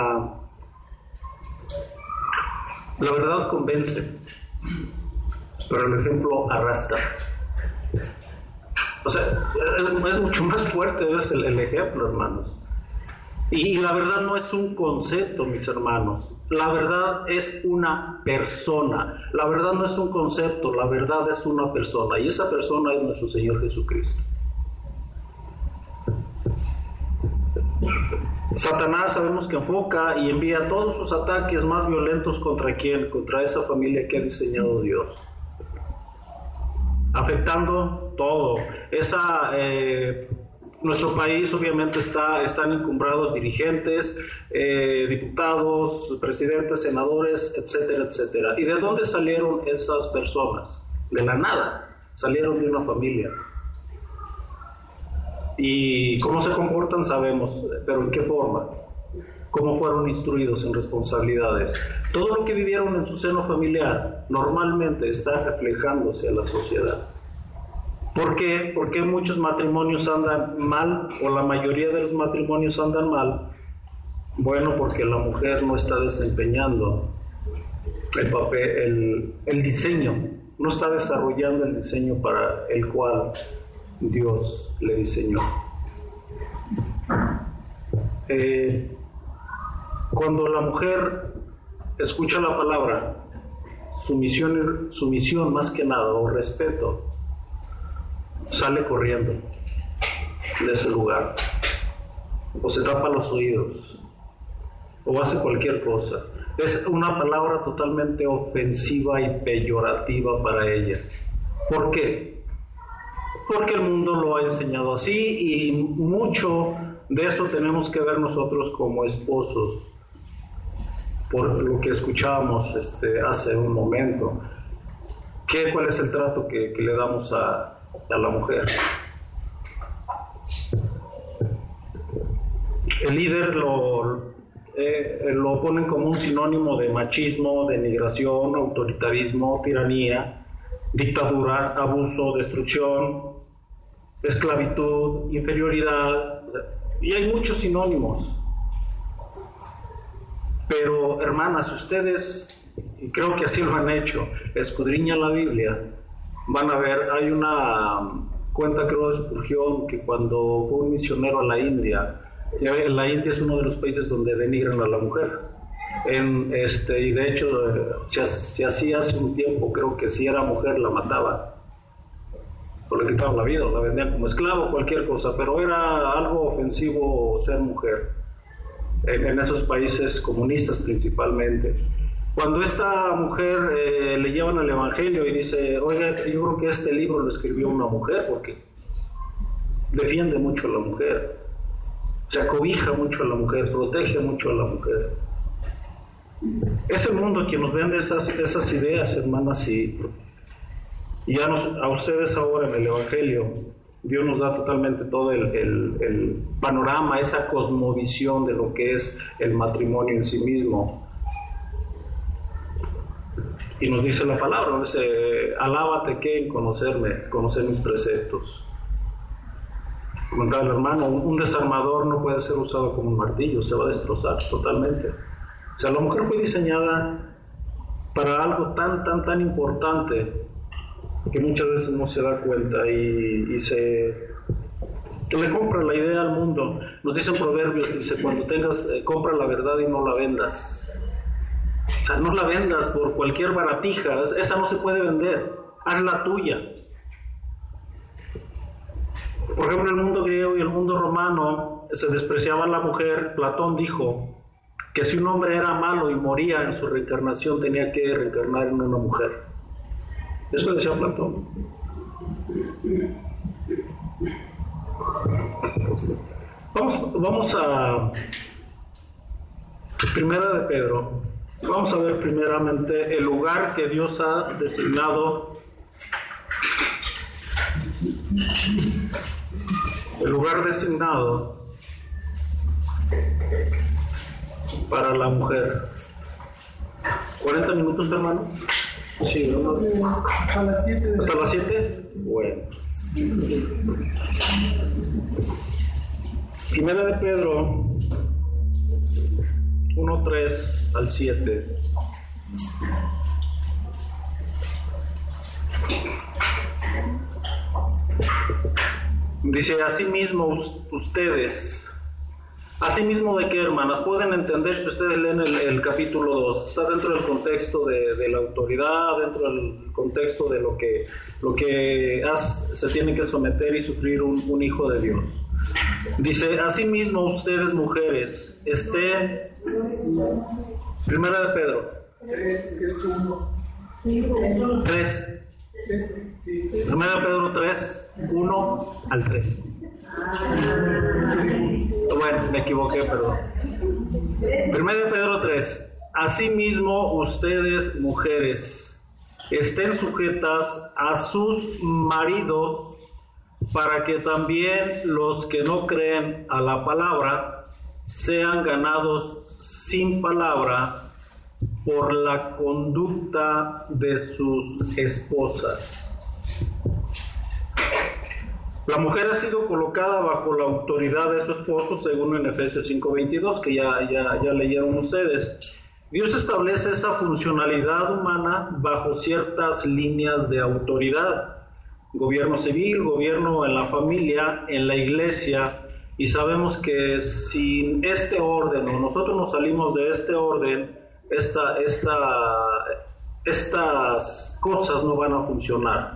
verdad convence, pero el ejemplo arrastra. O sea, es mucho más fuerte es el ejemplo, hermanos. Y la verdad no es un concepto, mis hermanos. La verdad es una persona. La verdad no es un concepto, la verdad es una persona. Y esa persona es nuestro Señor Jesucristo. Satanás sabemos que enfoca y envía todos sus ataques más violentos ¿contra quién? Contra esa familia que ha diseñado Dios, afectando todo. Nuestro país obviamente están encumbrados dirigentes, diputados, presidentes, senadores, etcétera, etcétera. ¿Y de dónde salieron esas personas? De la nada, salieron de una familia. Y cómo se comportan sabemos, pero ¿en qué forma? ¿Cómo fueron instruidos en responsabilidades? Todo lo que vivieron en su seno familiar normalmente está reflejándose a la sociedad. ¿Por qué? Porque muchos matrimonios andan mal, o la mayoría de los matrimonios andan mal. Bueno, porque la mujer no está desempeñando el papel, el diseño, no está desarrollando el diseño para el cual Dios le diseñó. Cuando la mujer escucha la palabra sumisión más que nada, o respeto, sale corriendo de ese lugar, o se tapa los oídos, o hace cualquier cosa. Es una palabra totalmente ofensiva y peyorativa para ella. ¿Por qué? Porque el mundo lo ha enseñado así, y mucho de eso tenemos que ver nosotros como esposos, por lo que escuchábamos hace un momento. ¿Cuál es el trato que le damos a la mujer? El líder lo ponen como un sinónimo de machismo, denigración, autoritarismo, tiranía, dictadura, abuso, destrucción, esclavitud, inferioridad, y hay muchos sinónimos. Pero hermanas, ustedes, y creo que así lo han hecho, escudriñan la Biblia, van a ver, hay una cuenta, creo, de Spurgeon, que cuando fue un misionero a la India, la India es uno de los países donde denigran a la mujer, y de hecho se hacía hace un tiempo, creo que si era mujer la mataban, o le quitaban la vida, o la vendían como esclavo, cualquier cosa, pero era algo ofensivo ser mujer, en esos países comunistas principalmente. Cuando esta mujer le llevan el Evangelio y dice, oiga, yo creo que este libro lo escribió una mujer, porque defiende mucho a la mujer, se acobija mucho a la mujer, protege mucho a la mujer. Es el mundo quien nos vende esas ideas, hermanas, y Y a ustedes ahora en el Evangelio, Dios nos da totalmente todo el panorama, esa cosmovisión de lo que es el matrimonio en sí mismo. Y nos dice la palabra, dice, alábate que en conocerme, conocer mis preceptos. Comentaba el hermano, un desarmador no puede ser usado como un martillo, se va a destrozar totalmente. O sea, la mujer fue diseñada para algo tan importante que muchas veces no se da cuenta y que le compra la idea al mundo. Nos dicen proverbios, dice, cuando tengas, compra la verdad y no la vendas. O sea, no la vendas por cualquier baratija, esa no se puede vender, hazla tuya. Por ejemplo, en el mundo griego y el mundo romano se despreciaba a la mujer. Platón dijo que si un hombre era malo y moría en su reencarnación, tenía que reencarnar en una mujer. Eso decía Platón. Vamos a Primera de Pedro. Vamos a ver primeramente el lugar que Dios ha designado, el lugar designado para la mujer. 40 minutos, hermano. Sí, ¿no? A las 7. ¿Hasta las 7? Bueno. Primera de Pedro 1:3 al 7. Dice, asimismo ustedes, asimismo de qué, hermanas, pueden entender si ustedes leen el capítulo 2, está dentro del contexto de la autoridad, dentro del contexto de lo que se tiene que someter y sufrir un hijo de Dios. Dice, asimismo ustedes mujeres, Primera de Pedro 3. Primera de Pedro 3, 1 al 3. Bueno, me equivoqué, perdón. Primera de Pedro 3. Asimismo ustedes mujeres, estén sujetas a sus maridos, para que también los que no creen a la palabra sean ganados sin palabra por la conducta de sus esposas. La mujer ha sido colocada bajo la autoridad de su esposo, según en Efesios 5:22, que ya leyeron ustedes. Dios establece esa funcionalidad humana bajo ciertas líneas de autoridad: gobierno civil, gobierno en la familia, en la iglesia, y sabemos que sin este orden, o nosotros nos salimos de este orden, estas cosas no van a funcionar.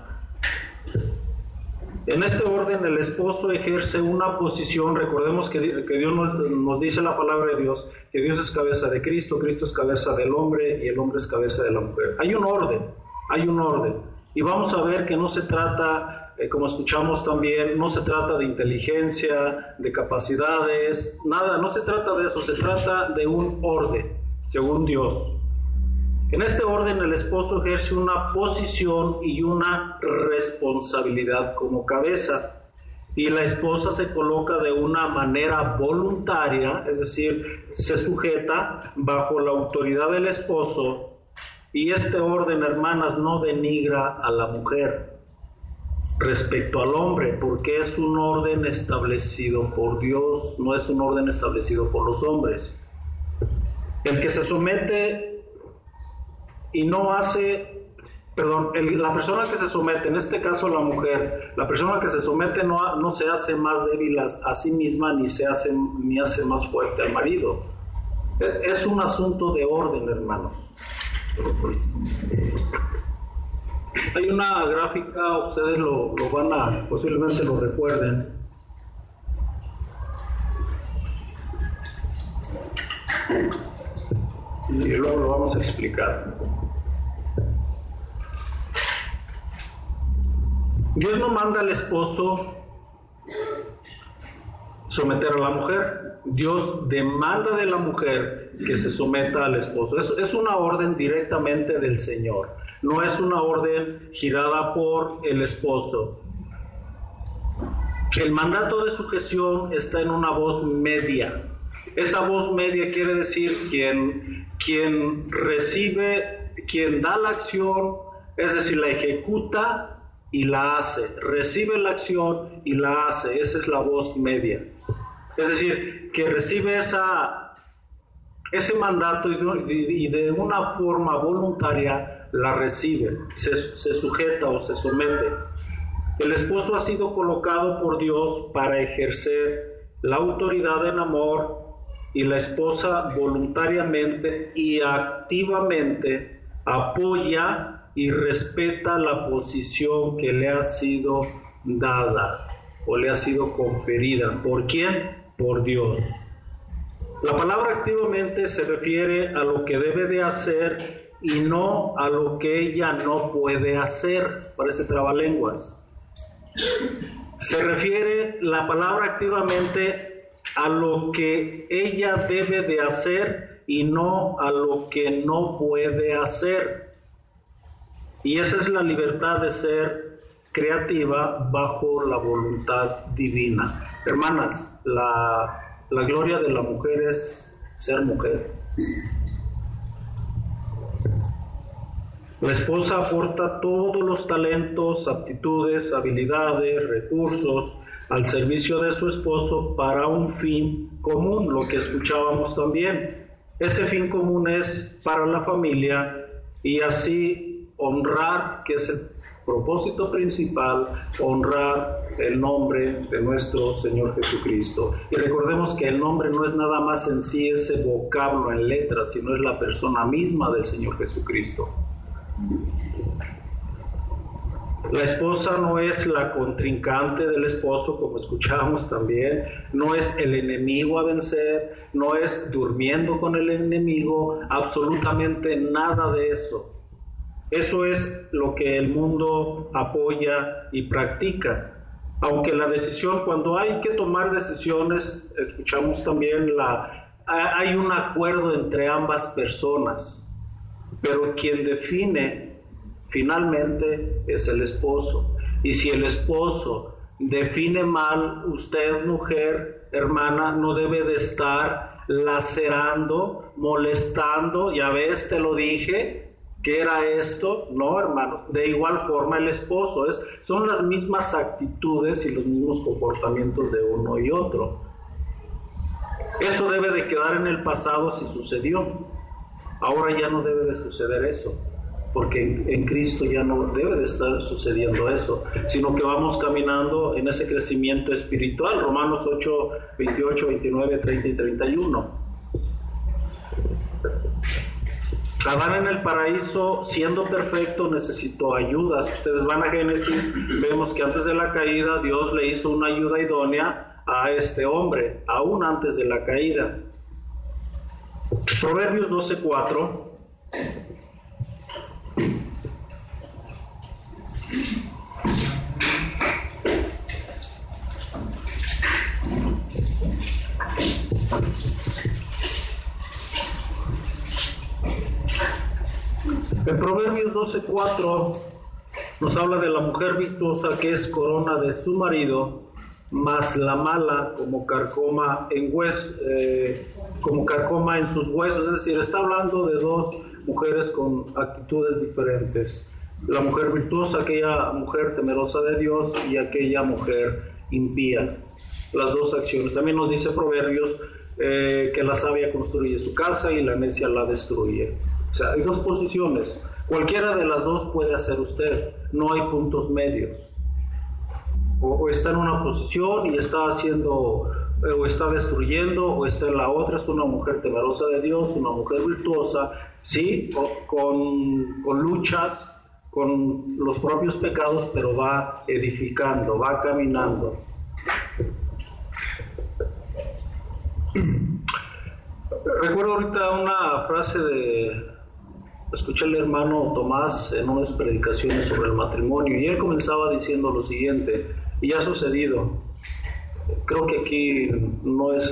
En este orden el esposo ejerce una posición. Recordemos que Dios nos dice la palabra de Dios, que Dios es cabeza de Cristo, Cristo es cabeza del hombre y el hombre es cabeza de la mujer. Hay un orden. Y vamos a ver que no se trata, como escuchamos también, no se trata de inteligencia, de capacidades, nada, no se trata de eso, se trata de un orden, según Dios. En este orden el esposo ejerce una posición y una responsabilidad como cabeza, y la esposa se coloca de una manera voluntaria, es decir, se sujeta bajo la autoridad del esposo. Y este orden, hermanas, no denigra a la mujer respecto al hombre, porque es un orden establecido por Dios, no es un orden establecido por los hombres. El que se somete y no hace, la persona que se somete, en este caso la mujer, la persona que se somete no se hace más débil a sí misma ni hace más fuerte al marido. Es un asunto de orden, hermanos. Hay una gráfica, ustedes lo van a, posiblemente lo recuerden. Y luego lo vamos a explicar. Dios no manda al esposo someter a la mujer. Dios demanda de la mujer que se someta al esposo. Es una orden directamente del Señor. no es una orden girada por el esposo. El mandato de sujeción está en una voz media. Esa voz media quiere decir quien recibe, quien da la acción, es decir, la ejecuta y la hace, recibe la acción y la hace. Esa es la voz media. Es decir, que recibe ese mandato y de una forma voluntaria la recibe, se sujeta o se somete. El esposo ha sido colocado por Dios para ejercer la autoridad en amor, y la esposa voluntariamente y activamente apoya y respeta la posición que le ha sido dada o le ha sido conferida. ¿Por quién? Por Dios. La palabra activamente se refiere a lo que debe de hacer y no a lo que ella no puede hacer. Parece trabalenguas. Se refiere la palabra activamente a lo que ella debe de hacer y no a lo que no puede hacer. Y esa es la libertad de ser creativa bajo la voluntad divina. Hermanas, la gloria de la mujer es ser mujer. La esposa aporta todos los talentos, aptitudes, habilidades, recursos al servicio de su esposo para un fin común, lo que escuchábamos también. Ese fin común es para la familia y así honrar, que es el propósito principal, honrar el nombre de nuestro Señor Jesucristo. Y recordemos que el nombre no es nada más en sí ese vocablo en letras, sino es la persona misma del Señor Jesucristo. La esposa no es la contrincante del esposo, como escuchábamos también, no es el enemigo a vencer, no es durmiendo con el enemigo, absolutamente nada de eso. Eso es lo que el mundo apoya y practica. Aunque la decisión, cuando hay que tomar decisiones, escuchamos también hay un acuerdo entre ambas personas, pero quien define finalmente es el esposo. Y si el esposo define mal, usted, mujer, hermana, no debe de estar lacerando, molestando. Ya ves, te lo dije, ¿qué era esto? No, hermano. De igual forma el esposo, son las mismas actitudes y los mismos comportamientos de uno y otro. Eso debe de quedar en el pasado si sucedió. Ahora ya no debe de suceder eso, porque en Cristo ya no debe de estar sucediendo eso, sino que vamos caminando en ese crecimiento espiritual. Romanos 8, 28, 29, 30 y 31. Adán en el paraíso, siendo perfecto, necesitó ayuda. Si ustedes van a Génesis, vemos que antes de la caída Dios le hizo una ayuda idónea a este hombre, aún antes de la caída. Proverbios 12:4. En Proverbios 12:4 nos habla de la mujer virtuosa que es corona de su marido, mas la mala como carcoma en sus huesos. Es decir, está hablando de dos mujeres con actitudes diferentes. La mujer virtuosa, aquella mujer temerosa de Dios, y aquella mujer impía. Las dos acciones. También nos dice Proverbios que la sabia construye su casa y la necia la destruye. O sea, hay dos posiciones. Cualquiera de las dos puede hacer usted. No hay puntos medios. O está en una posición y está haciendo, o está destruyendo, o está en la otra. Es una mujer temerosa de Dios, una mujer virtuosa, sí, con luchas, con los propios pecados, pero va edificando, va caminando. Recuerdo ahorita una frase escuché al hermano Tomás en unas predicaciones sobre el matrimonio, y él comenzaba diciendo lo siguiente, y ha sucedido. Creo que aquí no es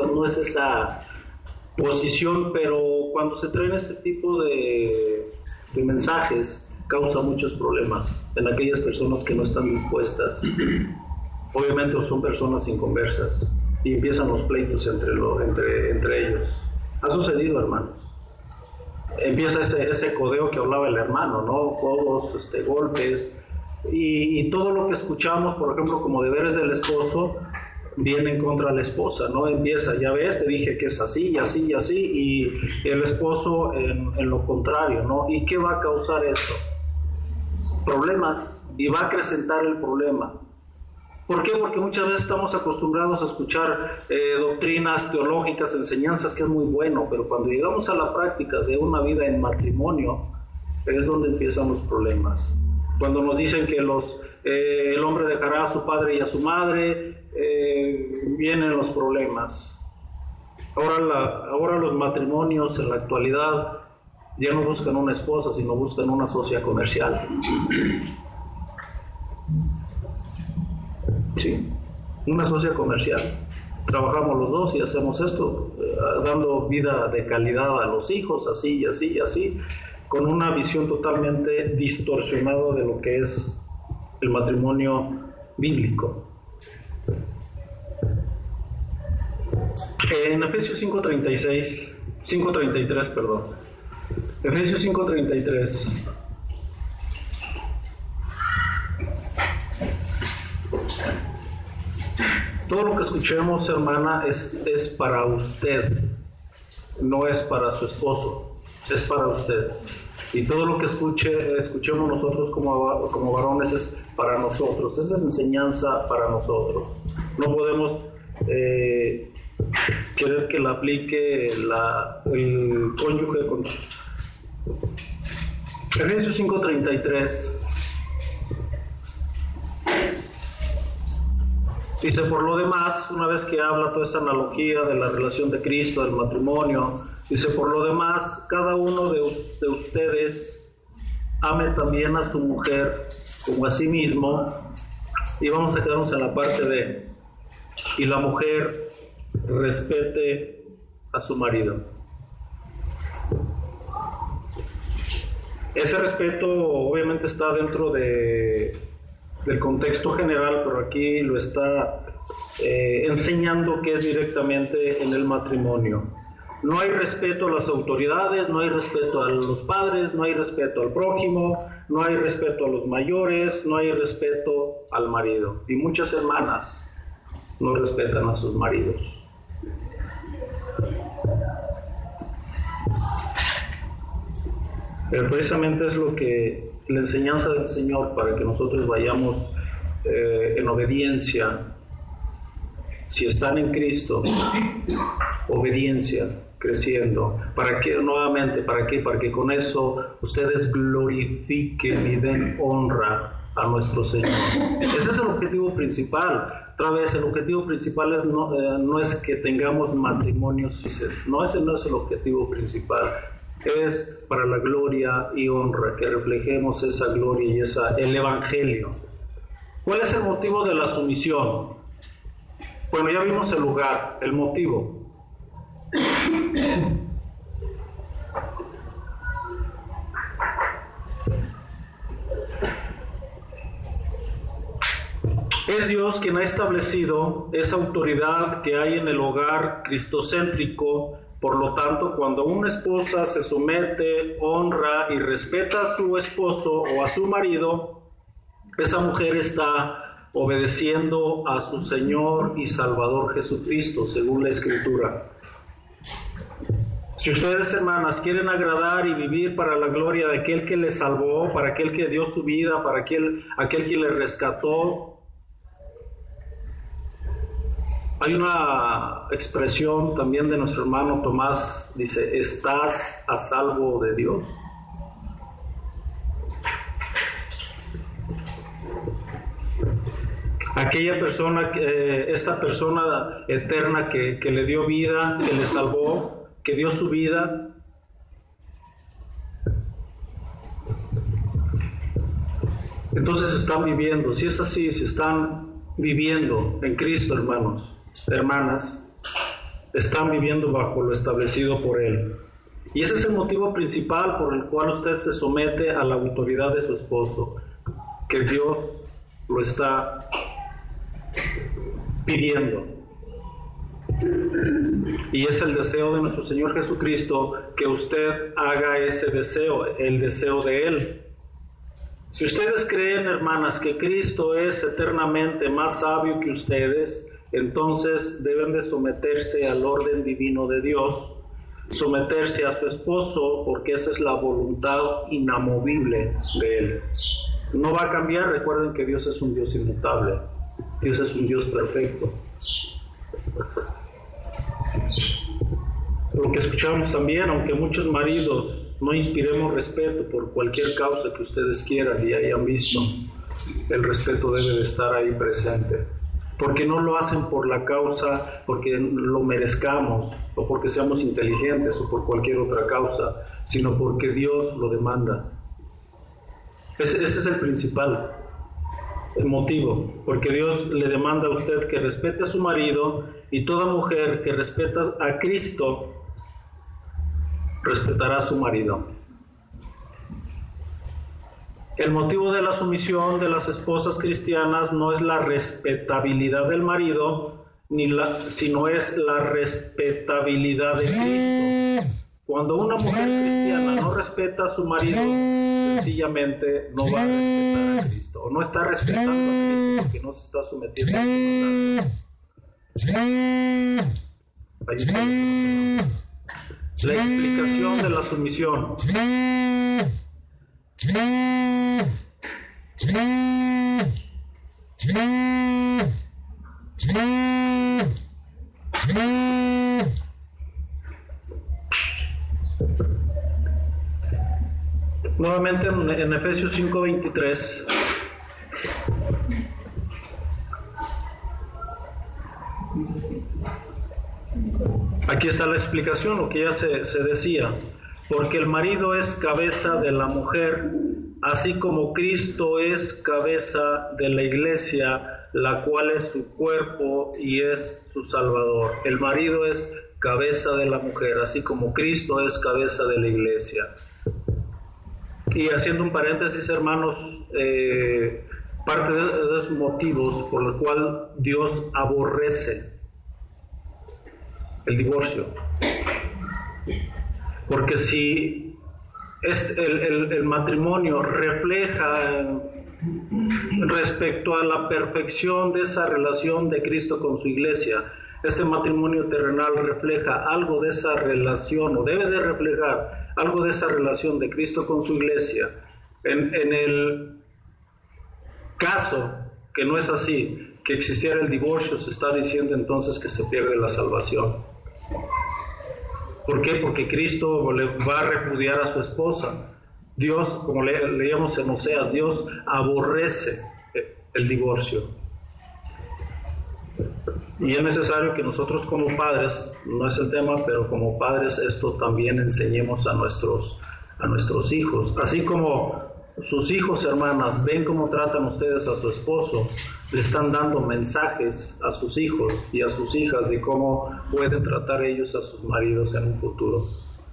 esa posición, pero cuando se traen este tipo de de mensajes causa muchos problemas en aquellas personas que no están dispuestas. Obviamente son personas inconversas y empiezan los pleitos entre ellos. Ha sucedido, hermanos. Empieza ese codeo que hablaba el hermano, ¿no? Codos, golpes, y todo lo que escuchamos, por ejemplo, como deberes del esposo, viene en contra de la esposa, ¿no? Empieza, ya ves, te dije que es así, y así, y así, y el esposo en lo contrario, ¿no? ¿Y qué va a causar esto? Problemas, y va a acrecentar el problema. ¿Por qué? Porque muchas veces estamos acostumbrados a escuchar doctrinas teológicas, enseñanzas, que es muy bueno, pero cuando llegamos a la práctica de una vida en matrimonio, es donde empiezan los problemas. Cuando nos dicen que el hombre dejará a su padre y a su madre, vienen los problemas. Ahora los matrimonios en la actualidad ya no buscan una esposa, sino buscan una socia comercial. Sí, una socia comercial. Trabajamos los dos y hacemos esto, dando vida de calidad a los hijos, así y así y así, con una visión totalmente distorsionada de lo que es el matrimonio bíblico. En Efesios 5:33, perdón. Efesios 5:33. Todo lo que escuchemos, hermana, es para usted, no es para su esposo, es para usted. Y todo lo que escuchemos nosotros como varones es para nosotros, es enseñanza para nosotros. No podemos querer que la aplique el cónyuge con... Efesios 5:33 dice: por lo demás, una vez que habla toda esta analogía de la relación de Cristo, del matrimonio, dice: por lo demás, cada uno de ustedes ame también a su mujer como a sí mismo. Y vamos a quedarnos en la parte de: y la mujer respete a su marido. Ese respeto obviamente está dentro del contexto general, pero aquí lo está enseñando que es directamente en el matrimonio. No hay respeto a las autoridades, no hay respeto a los padres, no hay respeto al prójimo, no hay respeto a los mayores, no hay respeto al marido. Y muchas hermanas no respetan a sus maridos. Pero precisamente es lo que la enseñanza del Señor, para que nosotros vayamos en obediencia. Si están en Cristo, obediencia, creciendo. ¿Para qué? Nuevamente, ¿para qué? Para que con eso ustedes glorifiquen y den honra a nuestro Señor. Ese es el objetivo principal. Otra vez, el objetivo principal no es que tengamos matrimonios. No, ese no es el objetivo principal. Es para la gloria y honra, que reflejemos esa gloria y el Evangelio. ¿Cuál es el motivo de la sumisión? Bueno, ya vimos el lugar, el motivo. Es Dios quien ha establecido esa autoridad que hay en el hogar cristocéntrico. Por lo tanto, cuando una esposa se somete, honra y respeta a su esposo o a su marido, esa mujer está obedeciendo a su Señor y Salvador Jesucristo, según la Escritura. Si ustedes, hermanas, quieren agradar y vivir para la gloria de aquel que les salvó, para aquel que dio su vida, para aquel que les rescató, hay una expresión también de nuestro hermano Tomás, dice: ¿estás a salvo de Dios? Aquella persona, esta persona eterna que le dio vida, que le salvó, que dio su vida, entonces están viviendo. Si es así, si están viviendo en Cristo, hermanos, hermanas, están viviendo bajo lo establecido por Él. Y ese es el motivo principal por el cual usted se somete a la autoridad de su esposo, que Dios lo está pidiendo. Y es el deseo de nuestro Señor Jesucristo que usted haga ese deseo, el deseo de Él. Si ustedes creen, hermanas, que Cristo es eternamente más sabio que ustedes, entonces deben de someterse al orden divino de Dios, someterse a su esposo, porque esa es la voluntad inamovible de Él. No va a cambiar. Recuerden que Dios es un Dios inmutable, Dios es un Dios perfecto. Lo que escuchamos también, aunque muchos maridos no inspiremos respeto por cualquier causa que ustedes quieran y hayan visto, el respeto debe de estar ahí presente, porque no lo hacen por la causa, porque lo merezcamos, o porque seamos inteligentes, o por cualquier otra causa, sino porque Dios lo demanda. Ese es el principal motivo, porque Dios le demanda a usted que respete a su marido, y toda mujer que respeta a Cristo respetará a su marido. El motivo de la sumisión de las esposas cristianas no es la respetabilidad del marido, sino es la respetabilidad de Cristo. Cuando una mujer cristiana no respeta a su marido, sencillamente no va a respetar a Cristo, o no está respetando a Cristo porque no se está sometiendo a su Ahí está la explicación de la sumisión. Nuevamente en Efesios 5:23. Aquí está la explicación, lo que ya se decía. Porque el marido es cabeza de la mujer, así como Cristo es cabeza de la iglesia, la cual es su cuerpo y es su Salvador. El marido es cabeza de la mujer, así como Cristo es cabeza de la iglesia. Y haciendo un paréntesis, hermanos, parte de los motivos por los cuales Dios aborrece el divorcio. Porque si el matrimonio refleja respecto a la perfección de esa relación de Cristo con su iglesia, este matrimonio terrenal refleja algo de esa relación, o debe de reflejar algo de esa relación de Cristo con su iglesia. En el caso que no es así, que existiera el divorcio, se está diciendo entonces que se pierde la salvación. ¿Por qué? Porque Cristo le va a repudiar a su esposa. Dios, como leíamos en Oseas, Dios aborrece el divorcio. Y es necesario que nosotros como padres, no es el tema, pero como padres esto también enseñemos a nuestros hijos. Así como sus hijos, hermanas, ven cómo tratan ustedes a su esposo, le están dando mensajes a sus hijos y a sus hijas de cómo pueden tratar ellos a sus maridos en un futuro.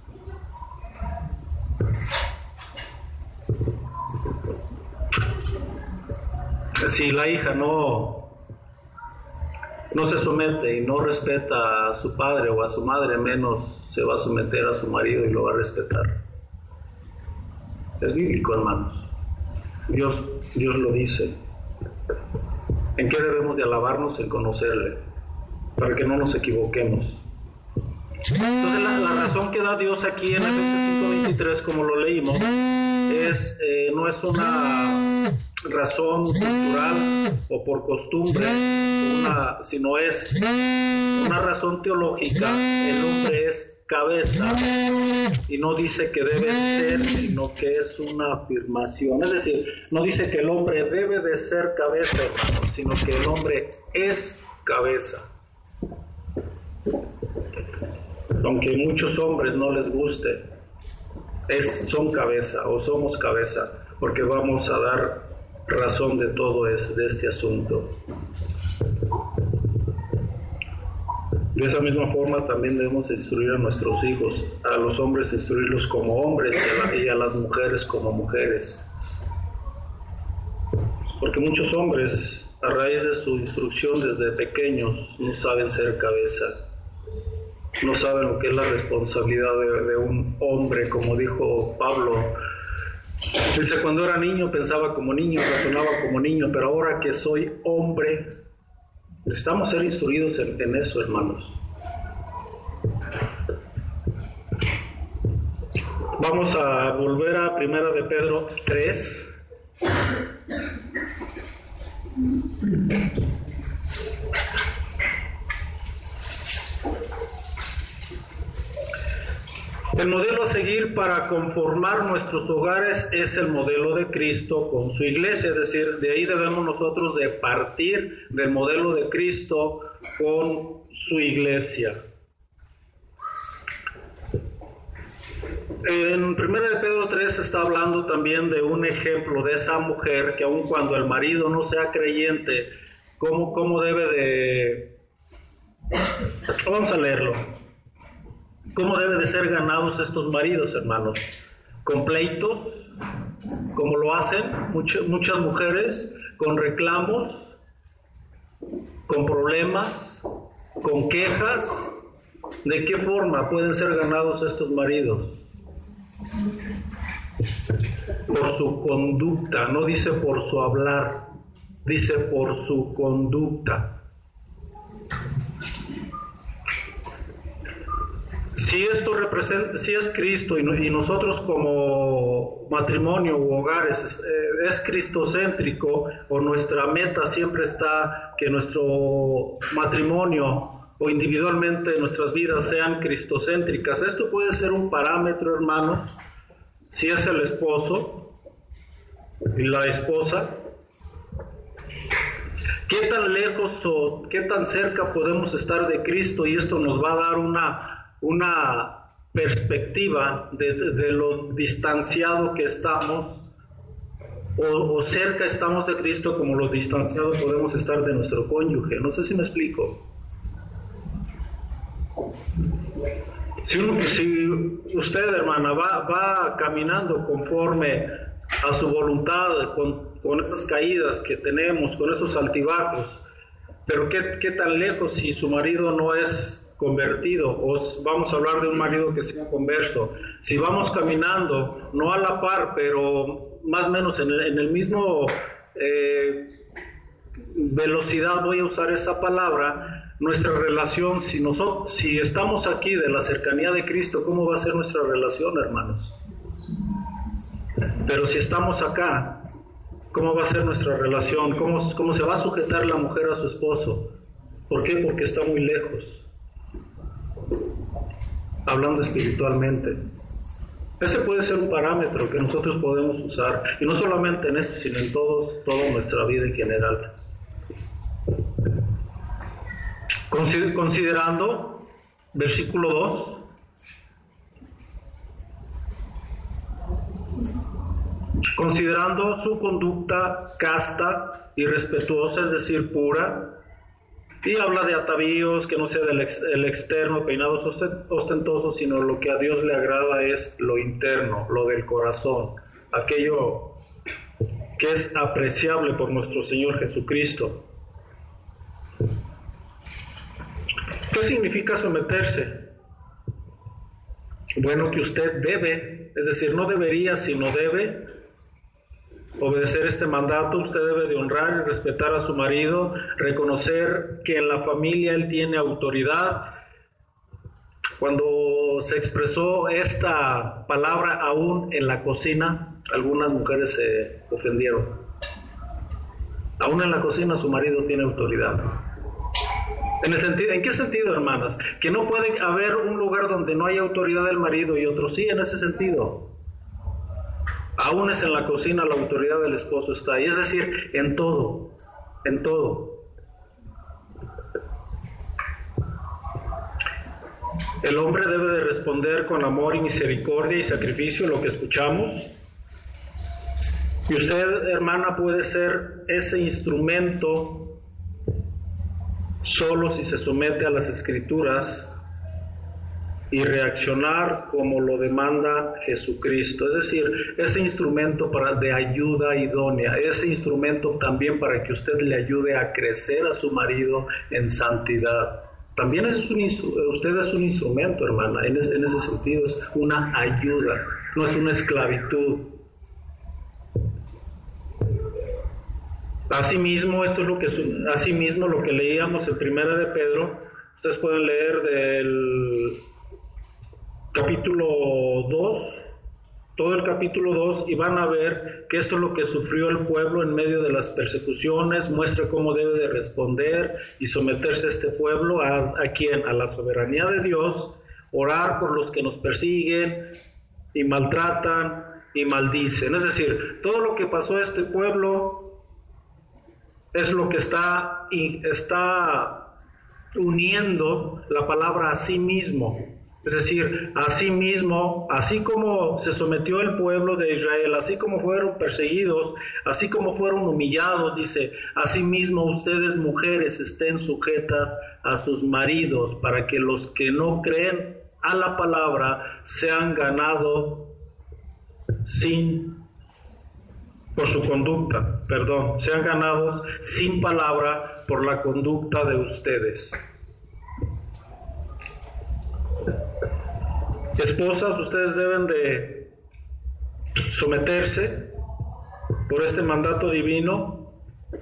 Si la hija no se somete y no respeta a su padre o a su madre, menos se va a someter a su marido y lo va a respetar. Es bíblico, hermanos. Dios lo dice. ¿En qué debemos de alabarnos? En conocerle, para que no nos equivoquemos. Entonces la razón que da Dios aquí en Efesios 5:23, como lo leímos, no es una razón cultural o por costumbre, sino es una razón teológica. El hombre es cabeza, y no dice que debe ser, sino que es una afirmación. Es decir, no dice que el hombre debe de ser cabeza, hermano, sino que el hombre es cabeza. Aunque a muchos hombres no les guste, son cabeza o somos cabeza, porque vamos a dar razón de todo de este asunto. De esa misma forma también debemos instruir a nuestros hijos, a los hombres instruirlos como hombres y a las mujeres como mujeres. Porque muchos hombres, a raíz de su instrucción desde pequeños, no saben ser cabeza, no saben lo que es la responsabilidad de un hombre, como dijo Pablo. Dice, cuando era niño pensaba como niño, razonaba como niño, pero ahora que soy hombre, necesitamos ser instruidos en eso, hermanos. Vamos a volver a 1 de Pedro 3. El modelo a seguir para conformar nuestros hogares es el modelo de Cristo con su iglesia, es decir, de ahí debemos nosotros de partir del modelo de Cristo con su iglesia. En 1 de Pedro 3 está hablando también de un ejemplo de esa mujer que aun cuando el marido no sea creyente, ¿cómo debe de... Vamos a leerlo. ¿Cómo debe de ser ganados estos maridos, hermanos? ¿Con pleitos, como lo hacen muchas mujeres? ¿Con reclamos? ¿Con problemas? ¿Con quejas? ¿De qué forma pueden ser ganados estos maridos? Por su conducta, no dice por su hablar, dice por su conducta. Si esto representa, si es Cristo y nosotros como matrimonio u hogares es cristocéntrico, o nuestra meta siempre está que nuestro matrimonio o individualmente nuestras vidas sean cristocéntricas, esto puede ser un parámetro, hermanos, si es el esposo y la esposa. ¿Qué tan lejos o qué tan cerca podemos estar de Cristo? Y esto nos va a dar una perspectiva de lo distanciado que estamos o cerca estamos de Cristo, como lo distanciados podemos estar de nuestro cónyuge. No sé si me explico. Si usted, hermana, va caminando conforme a su voluntad, con esas caídas que tenemos, con esos altibajos, pero ¿qué tan lejos si su marido no es convertido? O vamos a hablar de un marido que sea converso. Si vamos caminando, no a la par, pero más o menos en el mismo velocidad, voy a usar esa palabra, nuestra relación, si estamos aquí de la cercanía de Cristo, ¿cómo va a ser nuestra relación, hermanos? Pero si estamos acá, ¿cómo va a ser nuestra relación? ¿Cómo se va a sujetar la mujer a su esposo? ¿Por qué? Porque está muy lejos, hablando espiritualmente. Ese puede ser un parámetro que nosotros podemos usar, y no solamente en esto, sino en toda nuestra vida en general. Considerando, versículo 2, considerando su conducta casta y respetuosa, es decir, pura, y habla de atavíos, que no sea el externo, peinados ostentosos, sino lo que a Dios le agrada es lo interno, lo del corazón, aquello que es apreciable por nuestro Señor Jesucristo. ¿Qué significa someterse? Bueno, que usted debe, es decir, no debería, sino debe obedecer este mandato. Usted debe de honrar y respetar a su marido, reconocer que en la familia él tiene autoridad. Cuando se expresó esta palabra aún en la cocina, algunas mujeres se ofendieron. Aún en la cocina su marido tiene autoridad. ¿En qué sentido, hermanas? Que no puede haber un lugar donde no haya autoridad del marido y otro sí, en ese sentido. Aún es en la cocina la autoridad del esposo está ahí, es decir, en todo. El hombre debe de responder con amor y misericordia y sacrificio, lo que escuchamos. Y usted, hermana, puede ser ese instrumento solo si se somete a las Escrituras y reaccionar como lo demanda Jesucristo. Es decir, ese instrumento de ayuda idónea, ese instrumento también para que usted le ayude a crecer a su marido en santidad. También usted es un instrumento, hermana, en ese sentido es una ayuda, no es una esclavitud. Asimismo, asimismo lo que leíamos en Primera de Pedro, ustedes pueden leer del capítulo 2, todo el capítulo 2, y van a ver que esto es lo que sufrió el pueblo en medio de las persecuciones. Muestra cómo debe de responder y someterse este pueblo a quién, a la soberanía de Dios, orar por los que nos persiguen y maltratan y maldicen. Es decir, todo lo que pasó a este pueblo es lo que está uniendo la palabra a sí mismo. Es decir, a sí mismo, así como se sometió el pueblo de Israel, así como fueron perseguidos, así como fueron humillados, dice, así mismo ustedes mujeres estén sujetas a sus maridos, para que los que no creen a la palabra sean ganados sean ganados sin palabra por la conducta de ustedes. Esposas, ustedes deben de someterse por este mandato divino.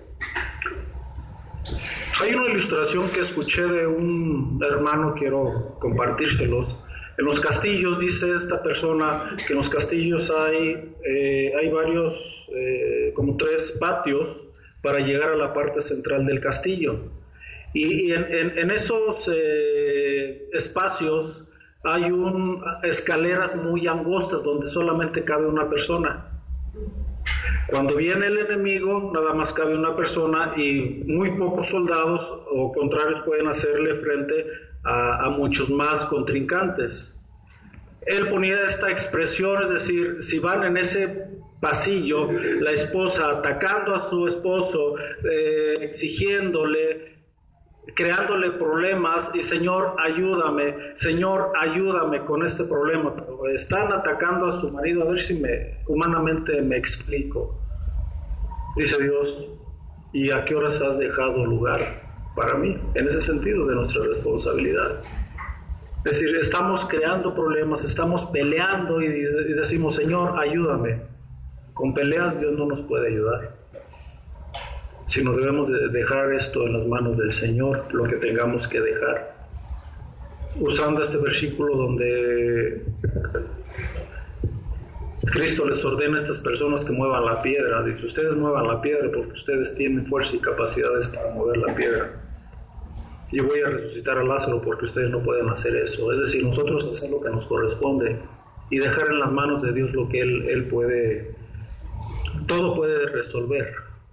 Hay una ilustración que escuché de un hermano, quiero compartírselos. En los castillos, dice esta persona, que en los castillos hay varios, como 3 patios para llegar a la parte central del castillo. Y en esos espacios hay escaleras muy angostas donde solamente cabe una persona. Cuando viene el enemigo, nada más cabe una persona y muy pocos soldados o contrarios pueden hacerle frente a muchos más contrincantes. Él ponía esta expresión, es decir, si van en ese pasillo, la esposa atacando a su esposo, exigiéndole, creándole problemas, y Señor, ayúdame con este problema. Están atacando a su marido, a ver si humanamente me explico. Dice Dios, ¿y a qué horas has dejado lugar para mí? En ese sentido de nuestra responsabilidad. Es decir, estamos creando problemas, estamos peleando y decimos, Señor, ayúdame. Con peleas Dios no nos puede ayudar, sino debemos de dejar esto en las manos del Señor, lo que tengamos que dejar. Usando este versículo donde Cristo les ordena a estas personas que muevan la piedra. Dice, ustedes muevan la piedra porque ustedes tienen fuerza y capacidades para mover la piedra. Yo voy a resucitar a Lázaro porque ustedes no pueden hacer eso. Es decir, nosotros hacer lo que nos corresponde y dejar en las manos de Dios lo que Él puede, todo puede resolver.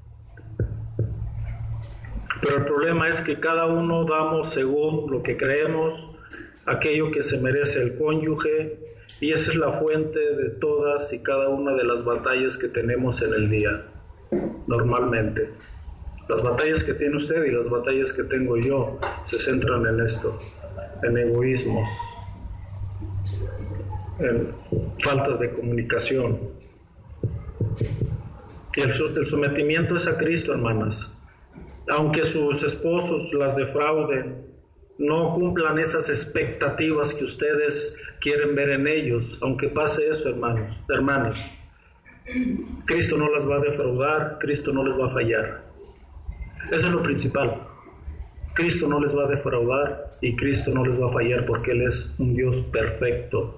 Pero el problema es que cada uno damos según lo que creemos, aquello que se merece el cónyuge, y esa es la fuente de todas y cada una de las batallas que tenemos en el día, normalmente. Las batallas que tiene usted y las batallas que tengo yo se centran en esto, en egoísmos, en faltas de comunicación. Y el sometimiento es a Cristo, hermanas. Aunque sus esposos las defrauden, no cumplan esas expectativas que ustedes quieren ver en ellos, aunque pase eso, hermanos, Cristo no las va a defraudar, Cristo no les va a fallar. Eso es lo principal. Cristo no les va a defraudar y Cristo no les va a fallar porque Él es un Dios perfecto.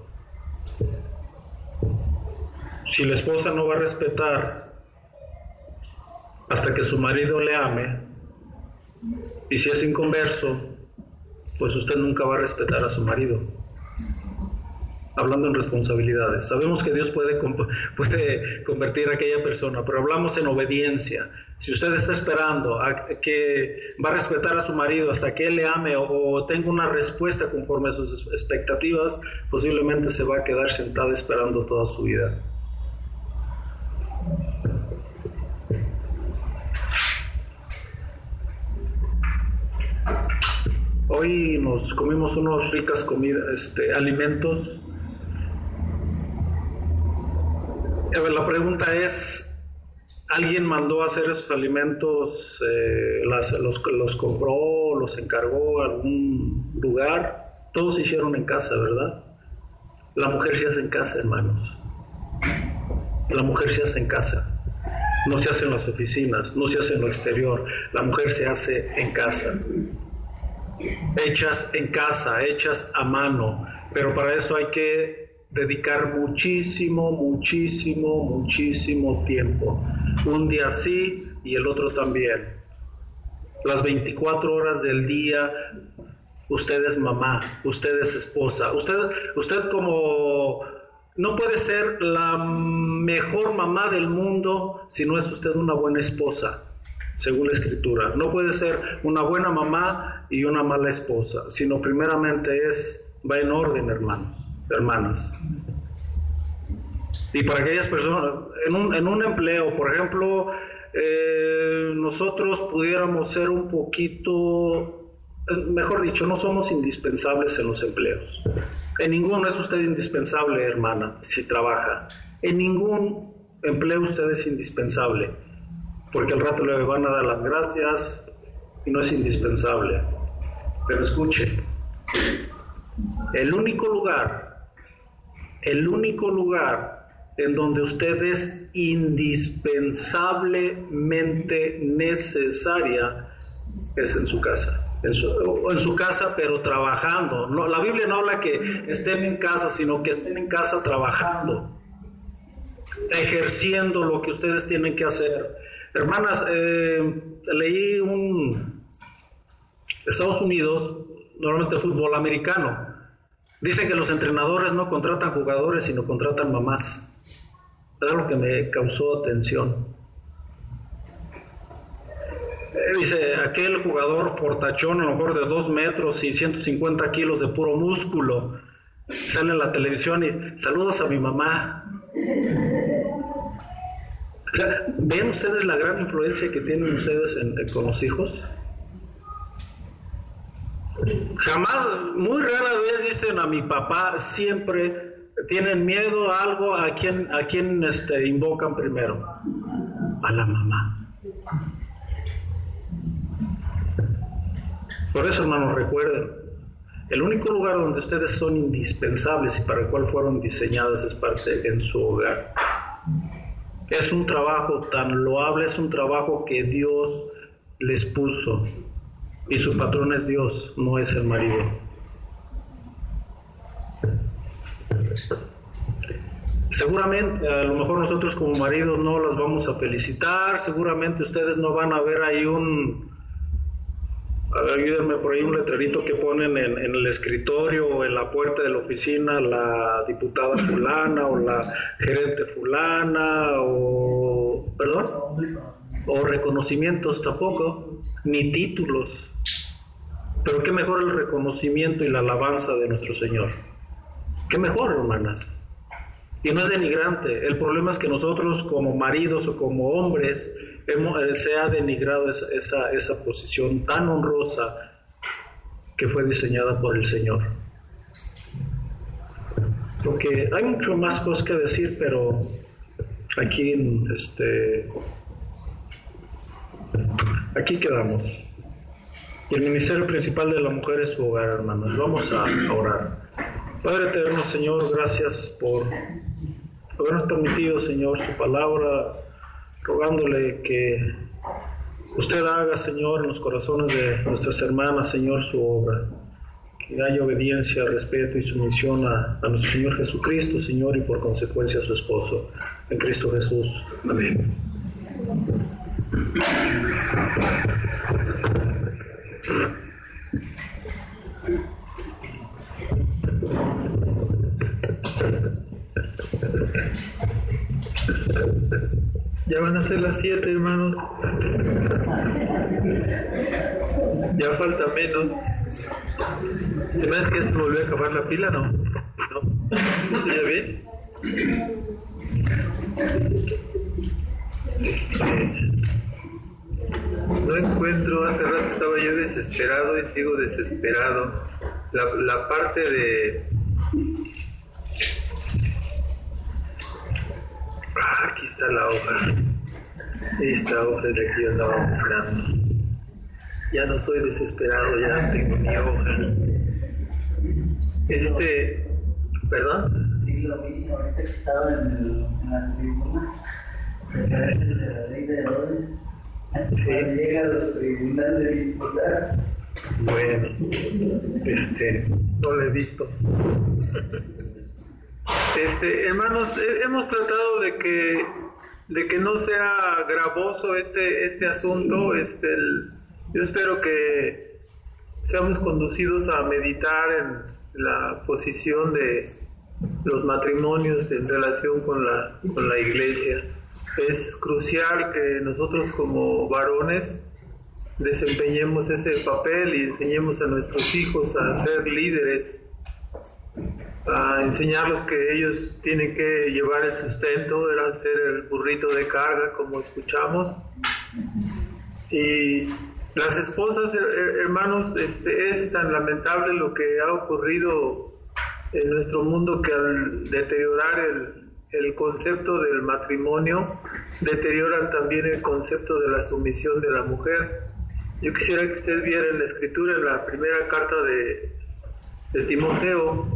Si la esposa no va a respetar hasta que su marido le ame, y si es inconverso, pues usted nunca va a respetar a su marido. Hablando en responsabilidades. Sabemos que Dios puede convertir a aquella persona, pero hablamos en obediencia. Si usted está esperando a que va a respetar a su marido hasta que él le ame o tenga una respuesta conforme a sus expectativas, posiblemente se va a quedar sentada esperando toda su vida. Hoy nos comimos unos ricas alimentos. La pregunta es, ¿alguien mandó a hacer esos alimentos? ¿Los compró, los encargó a algún lugar? Todos se hicieron en casa, ¿verdad? La mujer se hace en casa, hermanos. La mujer se hace en casa. No se hace en las oficinas, no se hace en lo exterior. La mujer se hace en casa. Hechas en casa, hechas a mano. Pero para eso hay que dedicar muchísimo tiempo. Un día sí y el otro también. Las 24 horas del día, usted es mamá, usted es esposa. Usted como no puede ser la mejor mamá del mundo si no es usted una buena esposa, según la Escritura. No puede ser una buena mamá y una mala esposa, sino primeramente va en orden, hermanas. Y para aquellas personas, en un empleo, por ejemplo, nosotros pudiéramos ser un poquito, mejor dicho, no somos indispensables en los empleos. En ninguno es usted indispensable, hermana, si trabaja. En ningún empleo usted es indispensable, porque al rato le van a dar las gracias y no es indispensable. Pero escuche, el único lugar en donde usted es indispensablemente necesaria es en su casa. En su casa, pero trabajando. No, la Biblia no habla que estén en casa, sino que estén en casa trabajando, ejerciendo lo que ustedes tienen que hacer. Hermanas, leí Estados Unidos, normalmente fútbol americano. Dicen que los entrenadores no contratan jugadores, sino contratan mamás. Es lo que me causó atención. Dice, aquel jugador fortachón, a lo mejor de 2 metros y 150 kilos de puro músculo, sale en la televisión y saludos a mi mamá. ¿Ven ustedes la gran influencia que tienen ustedes con los hijos? Jamás, muy rara vez dicen a mi papá. Siempre tienen miedo a algo. ¿A quién invocan primero? A la mamá. Por eso, hermanos, recuerden, el único lugar donde ustedes son indispensables y para el cual fueron diseñadas es en su hogar. Es un trabajo tan loable, es un trabajo que Dios les puso, y su patrón es Dios, no es el marido. Seguramente, a lo mejor nosotros como maridos no las vamos a felicitar, seguramente ustedes no van a ver ahí ayúdenme por ahí, un letrerito que ponen en el escritorio o en la puerta de la oficina, la diputada fulana o la gerente fulana, o reconocimientos tampoco, ni títulos. Pero qué mejor el reconocimiento y la alabanza de nuestro Señor. Qué mejor, hermanas. Y no es denigrante. El problema es que nosotros como maridos o como hombres se ha denigrado esa posición tan honrosa que fue diseñada por el Señor. Porque hay mucho más cosas que decir, pero aquí quedamos. Y el ministerio principal de la mujer es su hogar, hermanos. Vamos a orar. Padre eterno, Señor, gracias por habernos permitido, Señor, su palabra, rogándole que usted haga, Señor, en los corazones de nuestras hermanas, Señor, su obra. Que haya obediencia, respeto y sumisión a nuestro Señor Jesucristo, Señor, y por consecuencia a su esposo. En Cristo Jesús. Amén. Ya van a ser las 7, hermanos. Ya falta menos. ¿Se me hace que se volvió a acabar la pila? No. ¿Se oye bien? No encuentro, hace rato estaba yo yo desesperado y sigo desesperado. La parte de... aquí está la hoja. Esta hoja es la que yo andaba buscando. Ya no soy desesperado, ya tengo mi hoja. ¿Perdón? Sí, lo vi, ahorita que estaba en la tribuna, se parece de la ley de Herodes. Sí. Cuando llega a los tribunales de diputados. Bueno, no lo he visto. Hermanos, hemos tratado de que no sea gravoso este asunto. Yo espero que seamos conducidos a meditar en la posición de los matrimonios en relación con la iglesia. Es crucial que nosotros como varones desempeñemos ese papel y enseñemos a nuestros hijos a ser líderes, a enseñarlos que ellos tienen que llevar el sustento, era ser el burrito de carga, como escuchamos. Y las esposas, hermanos, es tan lamentable lo que ha ocurrido en nuestro mundo, que al deteriorar el concepto del matrimonio, deterioran también el concepto de la sumisión de la mujer. Yo quisiera que usted viera en la Escritura, en la primera carta de Timoteo,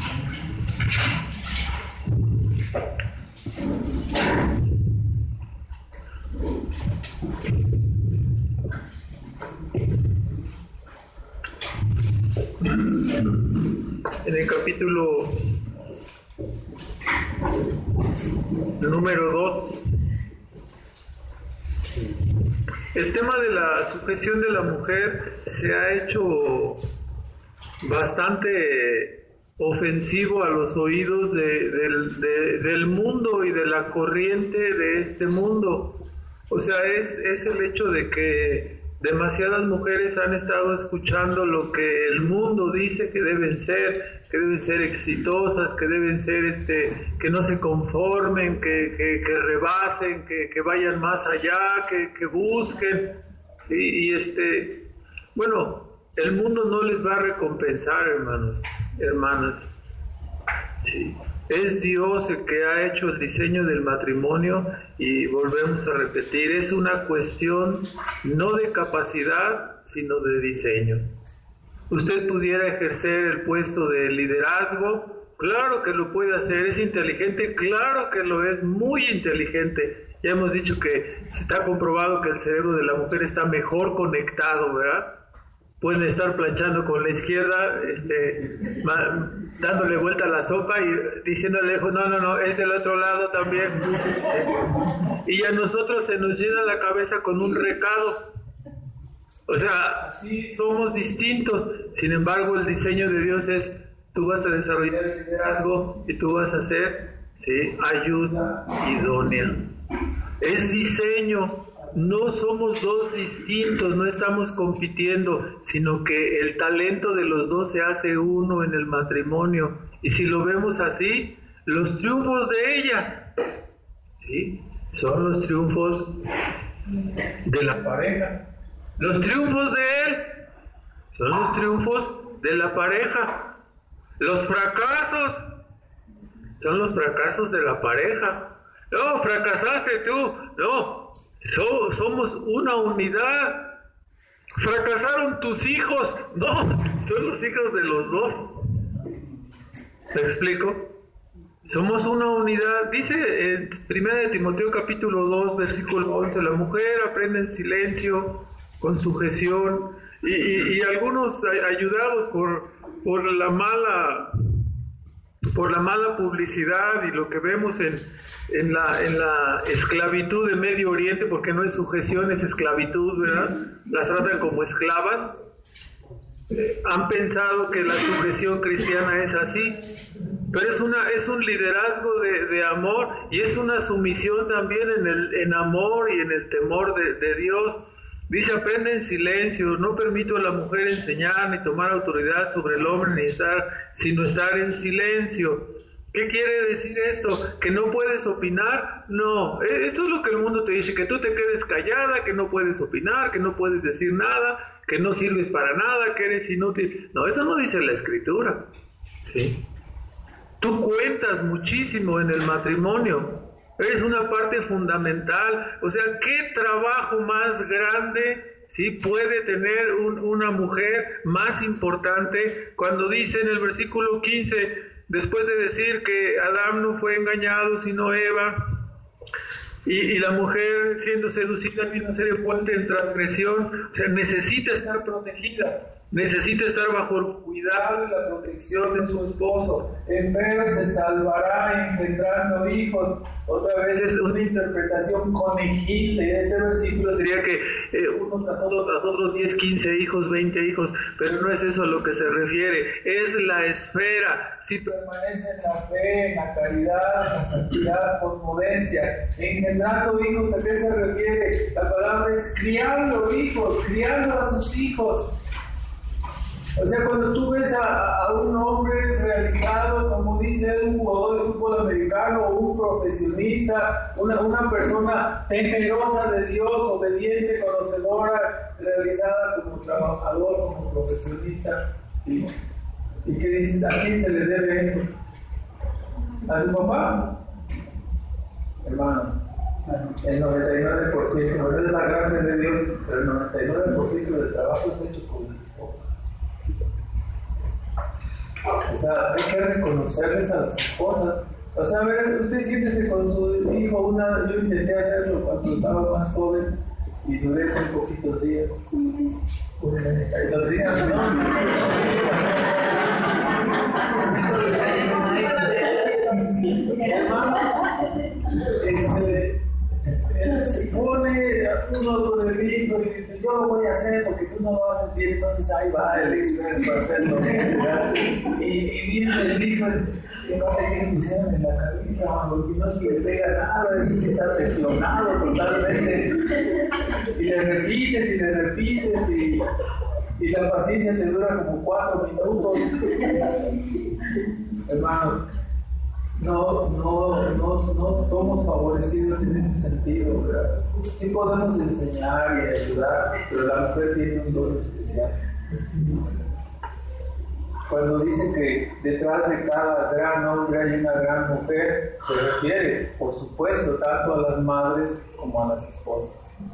en el capítulo número 2, el tema de la sujeción de la mujer se ha hecho bastante ofensivo a los oídos del mundo y de la corriente de este mundo. O sea, es el hecho de que demasiadas mujeres han estado escuchando lo que el mundo dice que deben ser exitosas, que deben ser, que no se conformen, que rebasen, que vayan más allá, que busquen. Y bueno, el mundo no les va a recompensar, hermanos, hermanas. Sí. Es Dios el que ha hecho el diseño del matrimonio, y volvemos a repetir, es una cuestión no de capacidad, sino de diseño. Usted pudiera ejercer el puesto de liderazgo, claro que lo puede hacer. Es inteligente, claro que lo es, muy inteligente. Ya hemos dicho que está comprobado que el cerebro de la mujer está mejor conectado, ¿verdad? Pueden estar planchando con la izquierda, dándole vuelta a la sopa y diciéndole, no, es del otro lado también. Y a nosotros se nos llena la cabeza con un recado. O sea, sí, somos distintos. Sin embargo, el diseño de Dios es, tú vas a desarrollar el liderazgo y tú vas a ser, ¿sí?, ayuda idónea. Es diseño. No somos dos distintos, no estamos compitiendo, sino que el talento de los dos se hace uno en el matrimonio. Y si lo vemos así, los triunfos de ella, ¿sí?, son los triunfos de la pareja. Los triunfos de él son los triunfos de la pareja. Los fracasos son los fracasos de la pareja. No, fracasaste tú, no. Somos una unidad. Fracasaron tus hijos, no, son los hijos de los dos. ¿Me explico? Somos una unidad. Dice en 1 Timoteo capítulo 2 versículo 11, la mujer aprende en silencio, con sujeción, y algunos ayudados por la mala publicidad y lo que vemos en la esclavitud de Medio Oriente, porque no es sujeción, es esclavitud, ¿verdad? Las tratan como esclavas. Han pensado que la sujeción cristiana es así, pero es un liderazgo de amor, y es una sumisión también en amor y en el temor de Dios. Dice, aprende en silencio, no permito a la mujer enseñar ni tomar autoridad sobre el hombre, sino estar en silencio. ¿Qué quiere decir esto? ¿Que no puedes opinar? No, esto es lo que el mundo te dice, que tú te quedes callada, que no puedes opinar, que no puedes decir nada, que no sirves para nada, que eres inútil. No, eso no dice la Escritura. ¿Sí? Tú cuentas muchísimo en el matrimonio, eres una parte fundamental. O sea, ¿qué trabajo más grande puede tener una mujer más importante? Cuando dice en el versículo 15, después de decir que Adán no fue engañado sino Eva, y la mujer siendo seducida vino a ser envuelta en transgresión, o sea, necesita estar protegida, necesita estar bajo el cuidado y la protección de su esposo. Empero se salvará engendrando hijos. Otra vez es una interpretación conejil de este versículo, sería que uno tras otro 10, 15 hijos, 20 hijos, pero no es eso a lo que se refiere, es la esfera. Si permanece en la fe, en la caridad, en la santidad, con modestia, engendrando hijos, ¿a qué se refiere? La palabra es criando hijos, criando a sus hijos. O sea, cuando tú ves a un hombre realizado, como dice un jugador de fútbol americano, o un profesionista, una persona temerosa de Dios, obediente, conocedora, realizada como trabajador, como profesionista, ¿sí? ¿Y qué dice? ¿A quién se le debe eso? ¿A su papá? Hermano, el 99%, no es la gracia de Dios, pero el 99% del trabajo es hecho por las esposas. O sea, hay que reconocerles a las esposas. O sea, a ver, usted siéntese con su hijo. Yo intenté hacerlo cuando estaba más joven y duré muy poquitos días. Los días no. Él se pone uno con el hijo y dice, yo lo voy a hacer porque tú no lo haces bien. Entonces ahí va el experto a hacerlo, ¿verdad? Y viene el hijo que no te pusieron en la cabeza, porque no se le pega nada, es que está teflonado totalmente. Y le repites y la paciencia te dura como 4 minutos. Hermanos, no somos favorecidos en ese sentido, ¿verdad? Sí podemos enseñar y ayudar, pero la mujer tiene un don especial. Cuando dice que detrás de cada gran hombre hay una gran mujer, se refiere, por supuesto, tanto a las madres como a las esposas.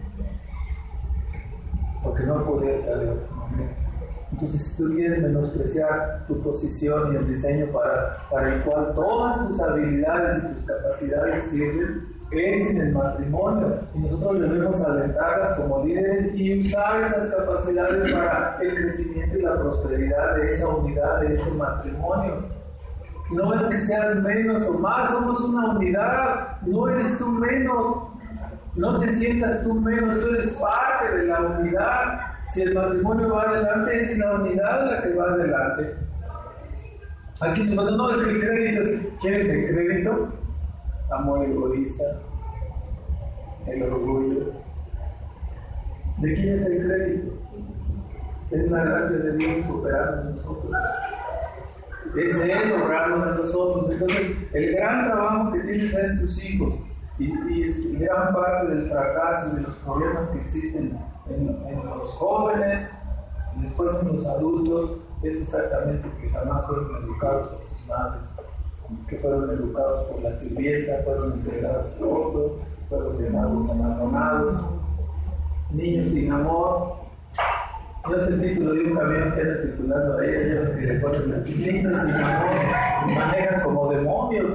Porque no podría ser de otra manera. Entonces, si tú quieres menospreciar tu posición y el diseño para el cual todas tus habilidades y tus capacidades sirven, es en el matrimonio. Y nosotros debemos alentarlas como líderes y usar esas capacidades para el crecimiento y la prosperidad de esa unidad, de ese matrimonio. No es que seas menos o más, somos una unidad, no eres tú menos. No te sientas tú menos, tú eres parte de la unidad. Si el matrimonio va adelante, es la unidad la que va adelante. Aquí cuando no es el crédito, ¿quién es el crédito? Amor egoísta, el orgullo. ¿De quién es el crédito? Es la gracia de Dios operando en nosotros. Es Él obrando en nosotros. Entonces, el gran trabajo que tienes es tus hijos. Y es gran parte del fracaso y de los problemas que existen en los jóvenes y después en los adultos es exactamente que jamás fueron educados por sus madres, que fueron educados por la sirvienta, fueron entregados a otro, fueron llamados abandonados, niños sin amor. Yo sentí que lo de un camión que anda circulando ahí, ellos que le ponen los niños sin amor, manejan como demonios,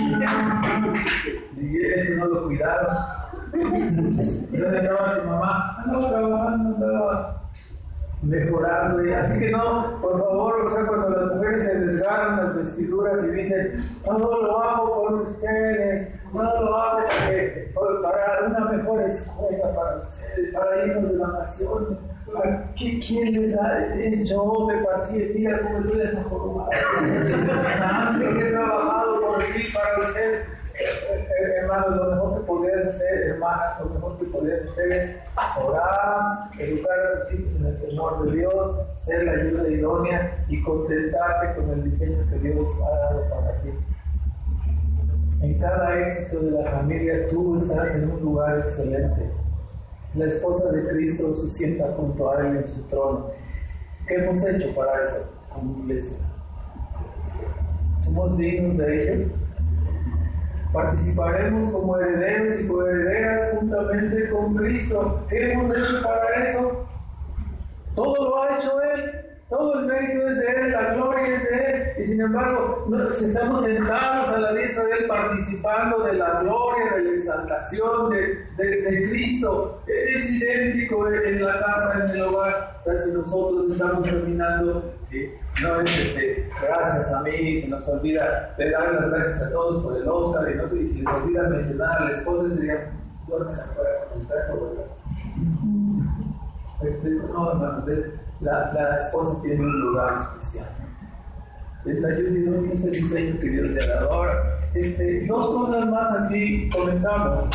y eso no lo cuidaron. Yo llegaba a su mamá, andaba trabajando, andaba mejorando, y así que no, por favor, o sea, cuando las mujeres se desgarran las vestiduras y dicen, no lo hago por ustedes, no lo hago para una mejor escuela para ustedes, para irnos de vacaciones. ¿Quién les da? Es yo, me partí el día como tú les has jorobado. He trabajado por ti para ustedes. Hermanos, lo mejor que podrías hacer, hermanas, lo mejor que podrías hacer es orar, educar a tus hijos en el temor de Dios, ser la ayuda idónea y contentarte con el diseño que Dios ha dado para ti. En cada éxito de la familia tú estás en un lugar excelente. La esposa de Cristo se sienta junto a Él en su trono. ¿Qué hemos hecho para eso como iglesia? ¿Somos dignos de ello? Participaremos como herederos y coherederas juntamente con Cristo. ¿Qué hemos hecho para eso? Todo lo ha hecho Él. Todo el mérito es de Él, la gloria es de Él, y sin embargo, estamos sentados a la diestra de Él, participando de la gloria, de la exaltación de Cristo. Es idéntico en la casa, en el hogar. O sea, si nosotros estamos caminando, ¿sí? No es gracias a mí, se nos olvida de dar las gracias a todos por el Oscar, y si les olvida mencionar a la esposa, sería, duermes afuera con el perro, ¿verdad? No, hermanos, la esposa tiene un lugar especial. Es la ayuda que es el diseño que Dios le ha dado. Ahora, dos cosas más aquí comentamos.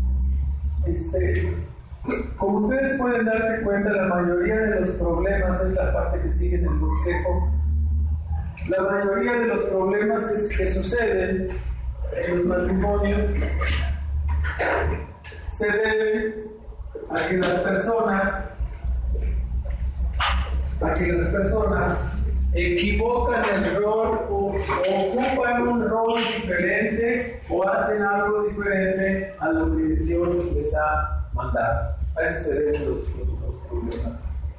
Como ustedes pueden darse cuenta, la mayoría de los problemas es la parte que sigue en el bosquejo. La mayoría de los problemas que suceden en los matrimonios se deben a que las personas equivocan el rol o ocupan un rol diferente o hacen algo diferente a lo que Dios les ha mandado. A eso se deben los problemas.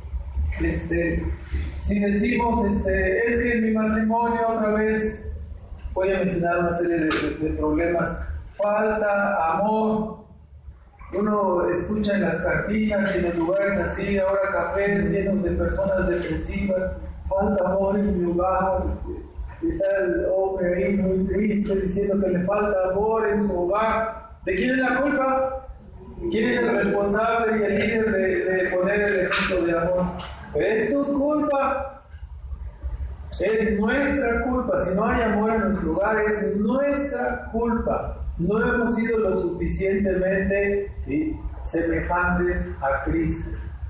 Si decimos, es que en mi matrimonio otra vez voy a mencionar una serie de problemas, falta amor. Uno escucha en las cartillas y en los lugares así, ahora cafés llenos de personas depresivas, falta amor en mi hogar, está el hombre ahí muy triste diciendo que le falta amor en su hogar. ¿De quién es la culpa? ¿Quién es el responsable y el líder de poner el ejemplo de amor? ¿Es tu culpa? Es nuestra culpa. Si no hay amor en los lugares, es nuestra culpa. No hemos sido lo suficientemente semejantes a Cristo.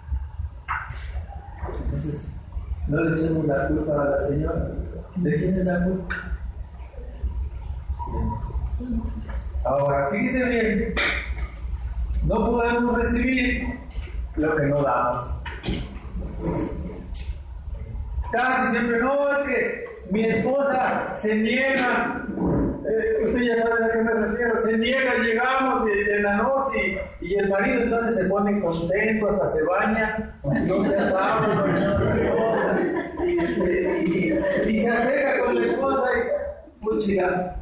Entonces, no le echemos la culpa a la señora. ¿De quién es la culpa? Ahora, fíjense bien, no podemos recibir lo que no damos. Casi siempre, no, es que mi esposa se niega. Usted ya sabe a qué me refiero. Se niega, llegamos de la noche y el marido entonces se pone contento, hasta se baña, no se asaba, y se acerca con la esposa y puchiga.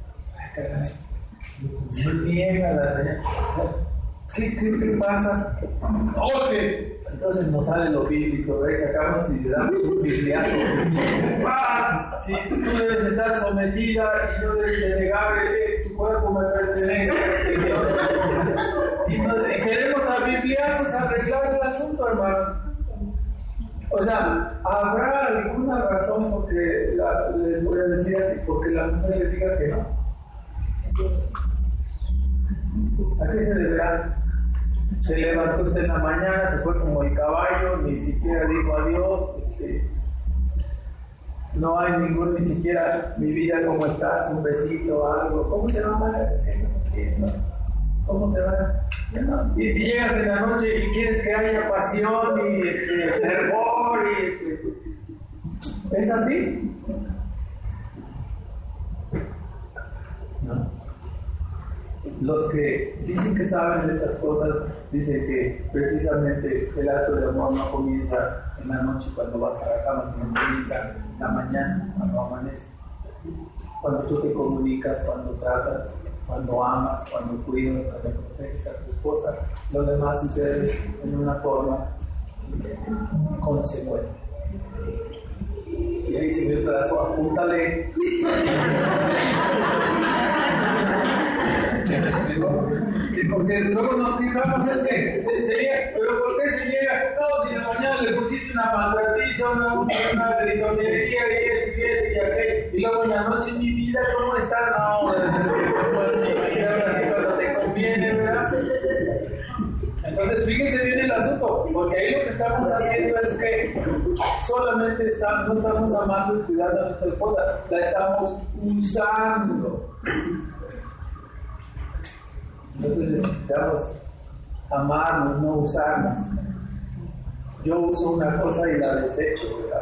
Se niega la señora. ¿Qué pasa? ¡Oye! Entonces nos sale lo bíblico, ¿ves? Sacamos y le damos un bibliazo. ¡Paz! Sí, tú debes estar sometida y no debes de negar, tu cuerpo me pertenece a Dios. Y entonces, si queremos a bibliazos arreglar el asunto, hermanos. O sea, ¿habrá alguna razón porque les voy a decir así, porque la mujer le diga que no? ¿A qué se deberá? Se levantó usted en la mañana, se fue como el caballo, ni siquiera dijo adiós, no hay ni siquiera mi vida, ¿cómo estás? Un besito, algo, ¿cómo te va? ¿Cómo te va? Y llegas en la noche y quieres que haya pasión y fervor y ¿es así? No. Los que dicen que saben de estas cosas dicen que precisamente el acto de amor no comienza en la noche cuando vas a la cama, sino comienza en la mañana cuando amanece. Cuando tú te comunicas, cuando tratas, cuando amas, cuando cuidas, cuando proteges a tu esposa, lo demás sucede en una forma consecuente. Y ahí se me pedazo, apúntale. Porque luego nos fijamos es que pero ¿por qué se llega? No, si en la mañana le pusiste una maltratiza, una gritonería y aquello, y luego en la noche, mi vida, ¿cómo estás? No, pues mi vida, ahora sí cuando te conviene, ¿verdad? Entonces, fíjense bien el asunto, porque ahí lo que estamos haciendo es que solamente no estamos amando y cuidando a nuestra esposa, la estamos usando. Entonces necesitamos amarnos, no usarnos. Yo uso una cosa y la desecho, ¿verdad?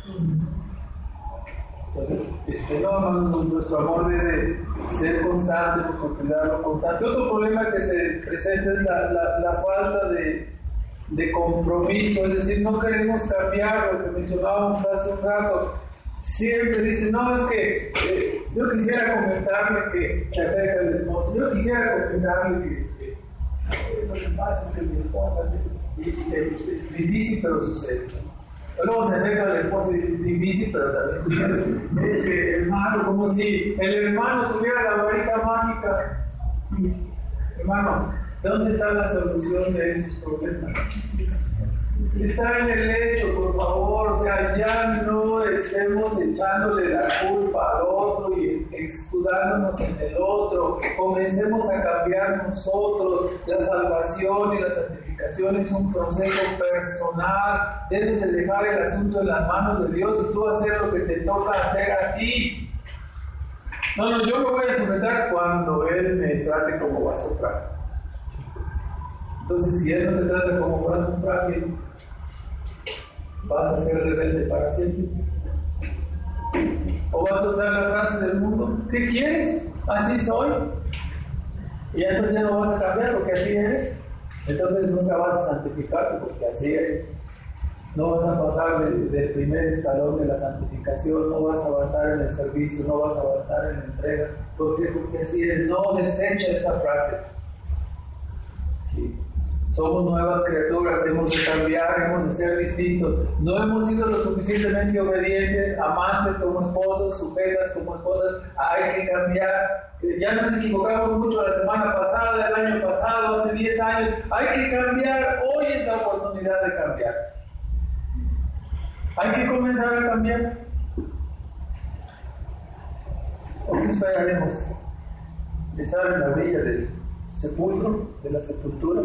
Entonces, no, nuestro amor debe ser constante, nuestro cuidado constante. Otro problema que se presenta es la falta de compromiso, es decir, no queremos cambiar lo que mencionábamos hace un rato. Siempre dice, no, es que yo quisiera comentarle que se acerca el esposo, yo quisiera comentarle que lo que pasa es que mi esposa es difícil, pero sucede. Luego se acerca el esposo y dice, difícil, pero también sucede. Es que hermano, como si el hermano tuviera la varita mágica. Hermano, ¿dónde está la solución de esos problemas? Está en el hecho, por favor, o sea, ya no estemos echándole la culpa al otro y escudándonos en el otro. Comencemos a cambiar nosotros. La salvación y la santificación es un proceso personal. Debes de dejar el asunto en las manos de Dios y tú hacer lo que te toca hacer a ti. No, yo me voy a sujetar cuando Él me trate como vaso frágil. Entonces, si Él no te trata como vaso frágil, ¿vas a ser rebelde para siempre? ¿O vas a usar la frase del mundo? ¿Qué quieres? Así soy. Y entonces ya no vas a cambiar porque así eres. Entonces nunca vas a santificarte porque así eres. No vas a pasar del primer escalón de la santificación, no vas a avanzar en el servicio, no vas a avanzar en la entrega. ¿Por qué? Porque así eres. No desecha esa frase. Sí. Somos nuevas criaturas, hemos de cambiar, hemos de ser distintos. No hemos sido lo suficientemente obedientes, amantes como esposos, sujetas como esposas. Hay que cambiar. Ya nos equivocamos mucho la semana pasada, el año pasado, hace 10 años. Hay que cambiar. Hoy es la oportunidad de cambiar. Hay que comenzar a cambiar. ¿O qué esperaremos? ¿Estar en la orilla del sepulcro, de la sepultura?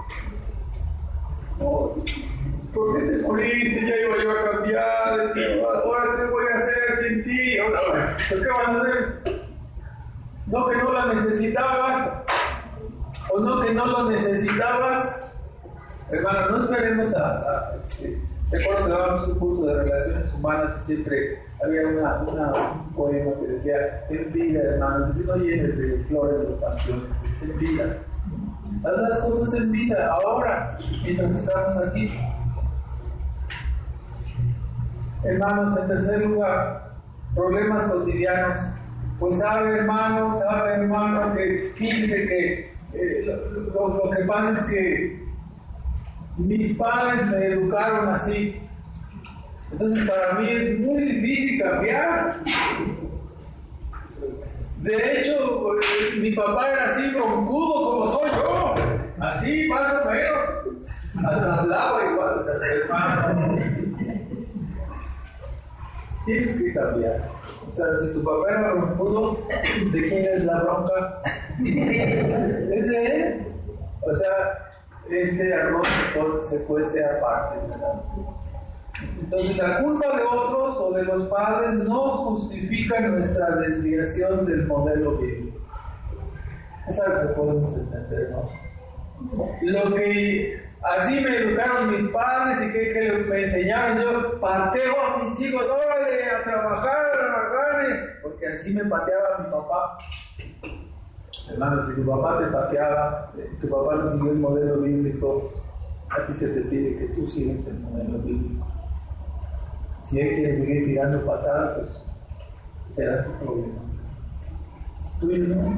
No, ¿por qué te moriste? Ya iba yo a cambiar, ahora qué voy a hacer sin ti. ¿Qué vas a hacer? No que no la necesitabas, o no que no lo necesitabas. Hermano, no esperemos recuerdo que dábamos un curso de relaciones humanas y siempre había un poema que decía, ten vida, hermano, no llenes de flores los campeones, ten vida. Haz las cosas en vida, ahora, mientras estamos aquí. Hermanos, en tercer lugar, problemas cotidianos. Pues sabe hermano, que fíjese que lo que pasa es que mis padres me educaron así. Entonces para mí es muy difícil cambiar. De hecho, pues, mi papá era así broncudo como soy yo. Así, más o menos. Hasta hablaba igual. O sea, hermano, tienes que cambiar. O sea, si tu papá era broncudo, ¿de quién es la bronca? Es de él. O sea, este arroz se cuece aparte, ¿verdad? Entonces, la culpa de otros o de los padres no justifica nuestra desviación del modelo bíblico. Es algo que podemos entender, ¿no? Lo que así me educaron mis padres y que me enseñaban, yo pateo a mis hijos, órale, a trabajar, porque así me pateaba mi papá. Hermano, si tu papá te pateaba, tu papá no siguió el modelo bíblico, a ti se te pide que tú sigas el modelo bíblico. Si él quiere seguir tirando patadas, pues será tu problema. Tú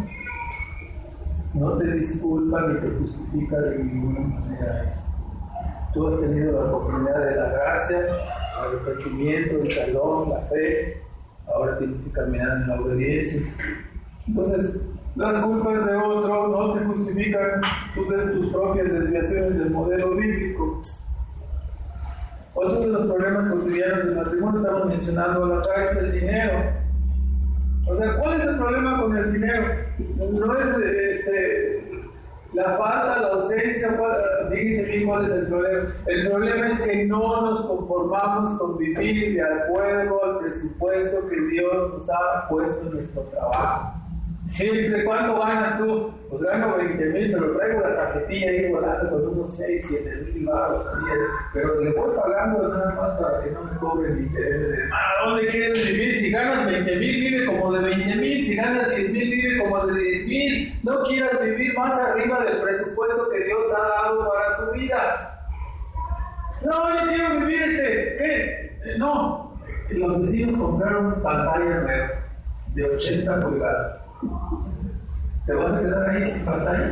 no te disculpa ni te justifica de ninguna manera eso. Tú has tenido la oportunidad de la gracia, el arrepentimiento, el perdón, la fe. Ahora tienes que caminar en la obediencia. Entonces, las culpas de otro no te justifican tus propias desviaciones del modelo bíblico. Otro de los problemas cotidianos del matrimonio, estamos mencionando al azar, es el dinero. O sea, ¿cuál es el problema con el dinero? No es la falta, la ausencia, dígase bien cuál es el problema. El problema es que no nos conformamos con vivir de acuerdo al presupuesto que Dios nos ha puesto en nuestro trabajo. Siempre, ¿cuánto ganas tú? pues gano 20,000, pero traigo la tarjetilla ahí volando con unos 6, 7,000 baros, pero le voy pagando nada más para que no me cobren intereses de, ¿a dónde quieres vivir? Si ganas 20,000, vive como de 20,000, si ganas 10,000, vive como de 10,000, no quieras vivir más arriba del presupuesto que Dios ha dado para tu vida. No, yo quiero vivir no, los vecinos compraron pantalla nueva de 80 pulgadas. ¿Te vas a quedar ahí sin pantalla?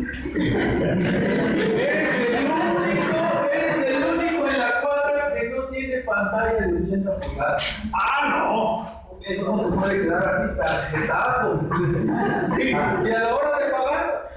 Eres el único en la cuadra que no tiene pantalla de 80 pulgadas. ¡Ah, no! Eso no se puede quedar así tarjetazo. Y a la hora de pagar.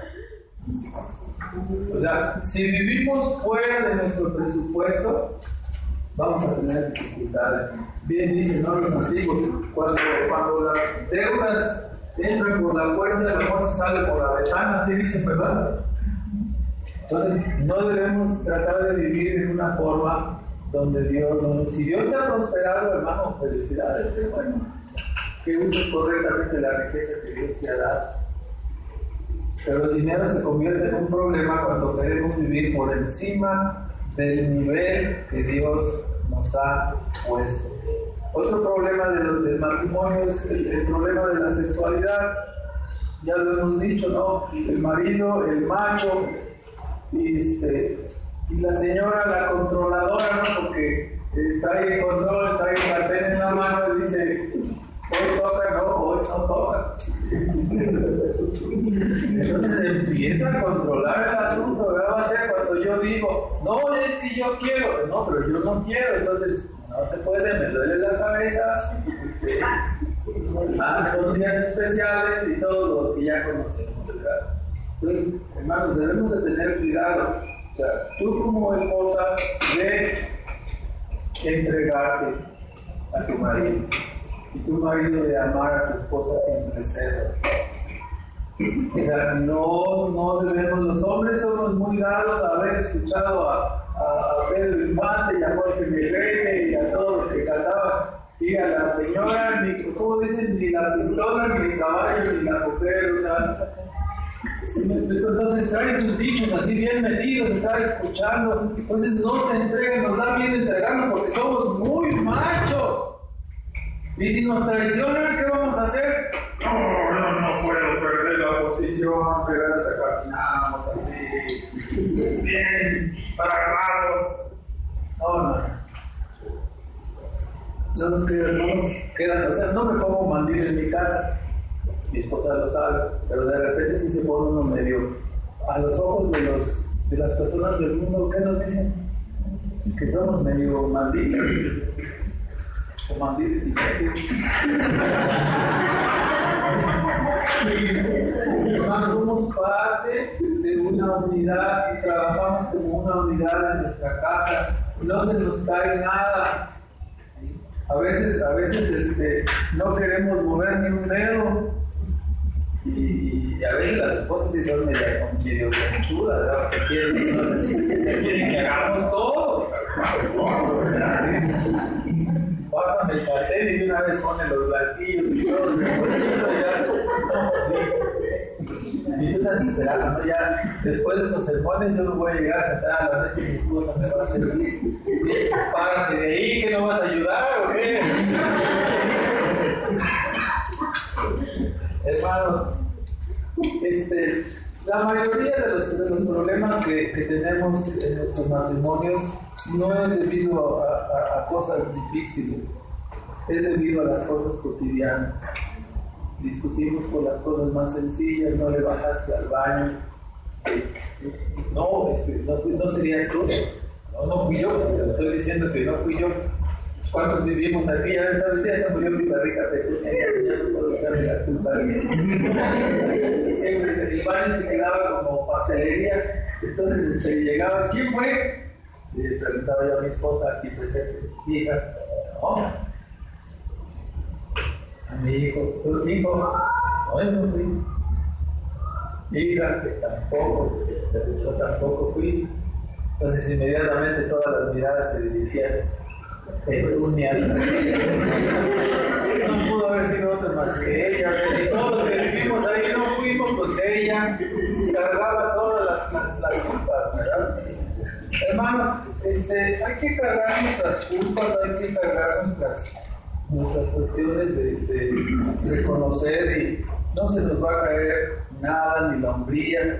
O sea, si vivimos fuera de nuestro presupuesto, vamos a tener dificultades. Bien dicen, ¿no?, los antiguos, cuando las deudas entran por la puerta, a lo mejor se sale por la ventana, así dicen, ¿verdad? Entonces, no debemos tratar de vivir en una forma donde si Dios te ha prosperado, hermano, felicidades, qué bueno, que uses correctamente la riqueza que Dios te ha dado. Pero el dinero se convierte en un problema cuando queremos vivir por encima del nivel que Dios nos ha puesto. Otro problema del matrimonio es el problema de la sexualidad. Ya lo hemos dicho, ¿no? El marido, el macho, y la señora, la controladora, ¿no? Porque trae el control, trae el sartén en la mano y dice, hoy toca, no, hoy no toca. Entonces empieza a controlar el asunto, ¿verdad? Va a ser cuando yo digo, no, es que yo quiero, no, pero yo no quiero, entonces no se puede, me duele la cabeza, son días especiales y todo lo que ya conocemos, ¿verdad? Entonces, hermanos, debemos de tener cuidado. O sea, tú como esposa debes entregarte a tu marido y tu marido de amar a tu esposa sin reservas. O sea, no debemos, los hombres somos muy dados a haber escuchado a Pedro Infante y a Jorge Negrete y a todos los que cantaban. Sí, a la señora, ¿cómo dicen? Ni la pistola, ni el caballo, ni la mujer, o sea. Entonces traen sus dichos así bien metidos, estar escuchando. Entonces no se entregan, nos da miedo entregarnos porque somos muy machos. Y si nos traicionan, ¿qué vamos a hacer? No puedo perder la posición, pero hasta caminamos así, bien, para agarrarlos. No nos quedan, o sea, no me pongo mandil en mi casa, mi esposa lo sabe, pero de repente sí se pone uno medio, a los ojos de las personas del mundo, ¿qué nos dicen? Que somos medio mandiles, o mandiles y mandiles. Hermanos, somos parte de una unidad y trabajamos como una unidad en nuestra casa, no se nos cae nada. A veces no queremos mover ni un dedo y a veces las esposas sí son medio conchudas, ¿verdad? Porque quieren que hagamos todo. Pásame el sartén y de una vez pone los platillos y todo, y tú estás esperando, ¿no? Ya después de esos sermones yo no voy a llegar a sentar a la mesa y mi esposa me va a servir. Párate de ahí, que no vas a ayudar o qué. Hermanos, la mayoría de los problemas que tenemos en nuestros matrimonios no es debido a cosas difíciles, es debido a las cosas cotidianas. Discutimos por las cosas más sencillas, no le bajaste al baño, no serías tú, no fui yo, te estoy diciendo que no fui yo. ¿Cuántos vivimos aquí? Ya sabes, ya se murió mi barriga pequeña, ya no puedo echarle la culpa a mí. Siempre el baño se quedaba como pastelería, entonces llegaba, ¿quién fue? Y le preguntaba yo a mi esposa aquí presente, hija, no, a mi hijo, ¿tu hijo? No, yo no fui. Hija, que yo tampoco fui. Entonces inmediatamente todas las miradas se dirigían Petunia. No pudo haber sido otro más que ella. O sea, si todos los que vivimos ahí no tuvimos, pues ella cargaba todas las culpas, ¿verdad? Hermanos, hay que cargar nuestras culpas, hay que cargar nuestras cuestiones de reconocer, y no se nos va a caer nada, ni la hombría.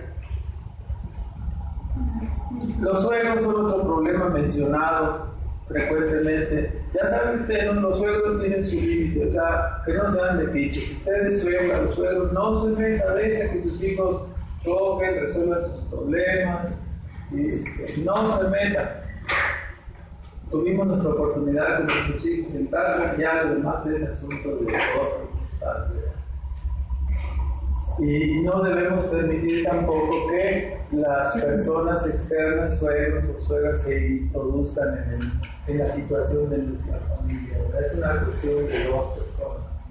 Los suegros son otro problema mencionado frecuentemente. Ya saben ustedes, los suegros tienen su límite, o sea, que no sean de piches. Si ustedes suegran, los suegros, no se metan, dejen que sus hijos choquen, resuelvan sus problemas, ¿sí? No se metan. Tuvimos nuestra oportunidad con nuestros hijos en casa, ya lo demás es asunto de otros padres. Y no debemos permitir tampoco que las personas externas, suegros o suegras, se introduzcan en la situación de nuestra familia. Es una cuestión de dos personas.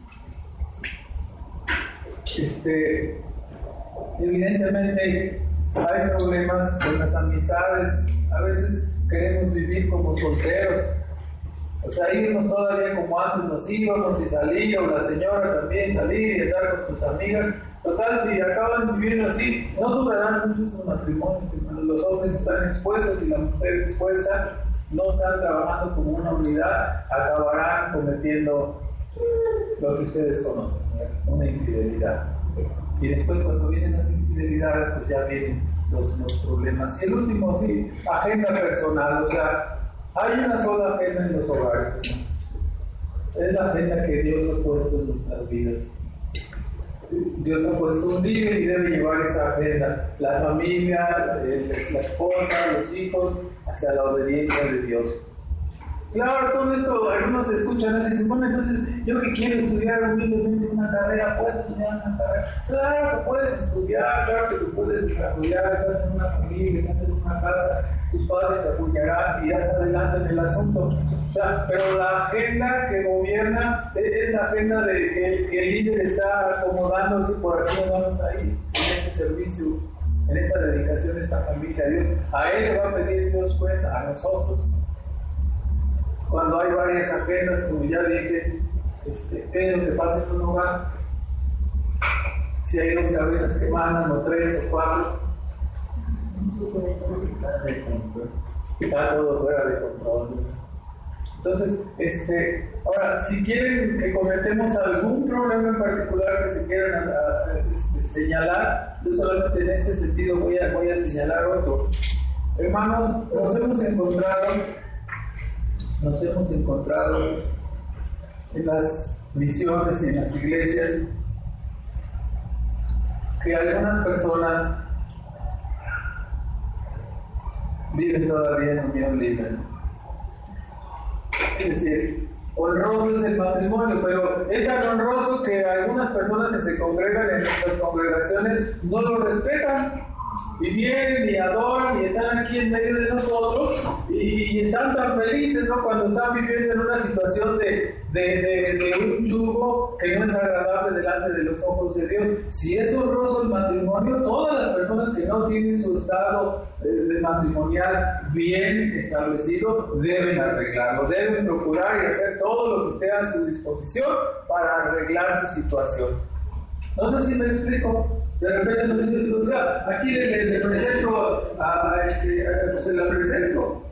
Evidentemente hay problemas con las amistades. A veces queremos vivir como solteros, o sea, irnos todavía como antes nos íbamos y salir, o la señora también salir y estar con sus amigas. Total, si acaban viviendo así, no durarán mucho esos matrimonios, hermanos. Los hombres están expuestos y la mujer expuesta, no están trabajando como una unidad, acabarán cometiendo lo que ustedes conocen, ¿verdad? Una infidelidad. Y después, cuando vienen las infidelidades, pues ya vienen los problemas. Y el último, sí, agenda personal. O sea, hay una sola agenda en los hogares, ¿no? Es la agenda que Dios ha puesto en nuestras vidas. Dios ha puesto un líder y debe llevar esa agenda. La familia, la esposa, los hijos, hacia la obediencia de Dios. Claro, todo esto, algunos escuchan y dicen, bueno, entonces yo que quiero estudiar humildemente una carrera, ¿puedo estudiar una carrera? Claro que puedes estudiar, claro que tú puedes desarrollar, estás en una familia, estás en una casa, tus padres te apoyarán y das adelante en el asunto. O sea, pero la agenda que gobierna es la agenda de que el líder está acomodándose, por aquí nos vamos a ir, en este servicio, en esta dedicación, en esta familia a Dios. A Él le va a pedir Dios cuenta, a nosotros. Cuando hay varias agendas, como ya dije, ¿qué es lo que pasa en un hogar? Si hay 12 cabezas que mandan, o 3 o 4, está todo fuera de control. Entonces, ahora, si quieren que comentemos algún problema en particular que se quieran señalar, yo solamente en este sentido voy a señalar otro. Hermanos, nos hemos encontrado en las misiones y en las iglesias que algunas personas viven todavía en unión libre. Es decir, honroso es el matrimonio, pero es tan honroso que algunas personas que se congregan en nuestras congregaciones no lo respetan. Y vienen y adoran y están aquí en medio de nosotros y están tan felices, ¿no? Cuando están viviendo en una situación de un yugo que no es agradable delante de los ojos de Dios. Si es honroso el matrimonio, todas las personas que no tienen su estado matrimonial bien establecido deben arreglarlo, deben procurar y hacer todo lo que esté a su disposición para arreglar su situación. No sé si me explico. De repente nos dicen, o sea, aquí le presento se la presento.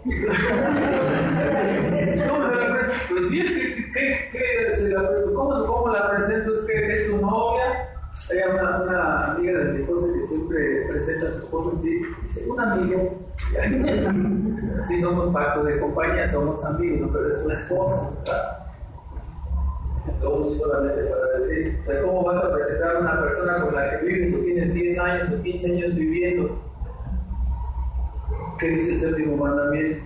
¿Cómo se la presento? Pues sí, es que ¿cómo la presento? Es que es tu novia. Hay una amiga de mi esposa que siempre presenta a su esposo y dice, un amigo. Sí, somos pacto de compañía, somos amigos, ¿no? Pero es su esposo, ¿verdad? Todos solamente para decir, ¿cómo vas a presentar a una persona con la que vives? Tú tienes 10 años o 15 años viviendo. ¿Qué dice el séptimo mandamiento?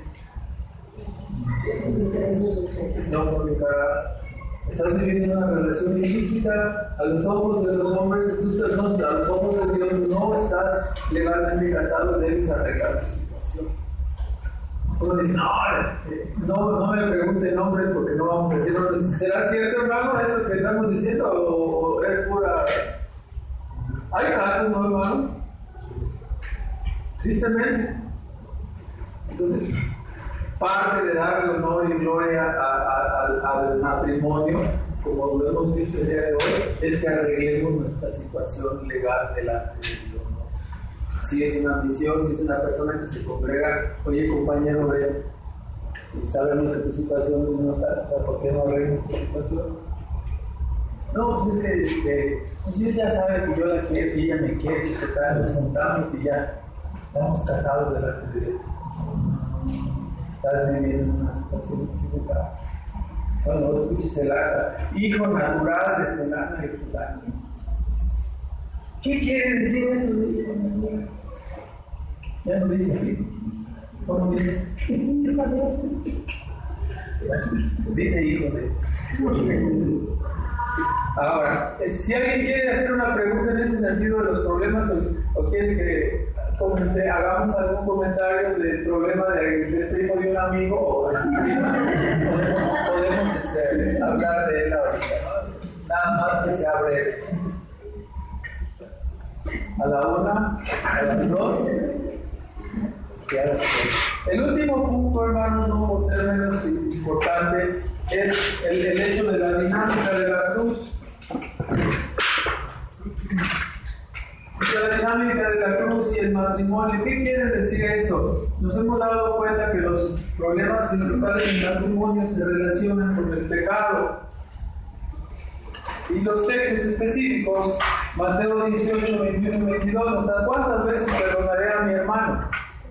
No fornicarás. Estás viviendo una relación ilícita a los ojos de los hombres, a los ojos de Dios no estás legalmente casado, debes arreglar tu situación. Uno dice, no me pregunten nombres porque no vamos a decir nombres. ¿Será cierto, hermano, eso que estamos diciendo o es pura? Hay casos, ¿no, hermano? Tristemente. Entonces, parte de darle honor y gloria al matrimonio como lo hemos visto el día de hoy, es que arreglemos nuestra situación legal delante de Dios, ¿no? Si es una misión, si es una persona que se congrega, oye compañero, ven, y sabemos que tu situación no está, ¿por qué no arreglas tu situación? No, pues es que pues ella ya sabe que yo la quiero y ella me quiere, y que tal, nos juntamos y ya estamos casados delante de Dios. Estás viviendo en una situación equivocada. Cuando escuches el acta, hijo natural de fulano y fulano. ¿Qué quiere decir eso de hijo natural? Ya no dice así. ¿Cómo dice? Dice hijo de. Ahora, si alguien quiere hacer una pregunta en ese sentido de los problemas o quiere que hagamos algún comentario del problema del primo de un amigo o podemos hablar de él ahorita, ¿no? Nada más que se abre a la 1, a las 2 y a las 3. El último punto, hermanos, no por ser menos importante, es el hecho de la dinámica de la cruz. La dinámica de la cruz y el matrimonio. ¿Qué quiere decir esto? Nos hemos dado cuenta que los problemas principales del matrimonio se relacionan con el pecado. Y los textos específicos, Mateo 18, 21, 22, ¿hasta cuántas veces perdonaré a mi hermano?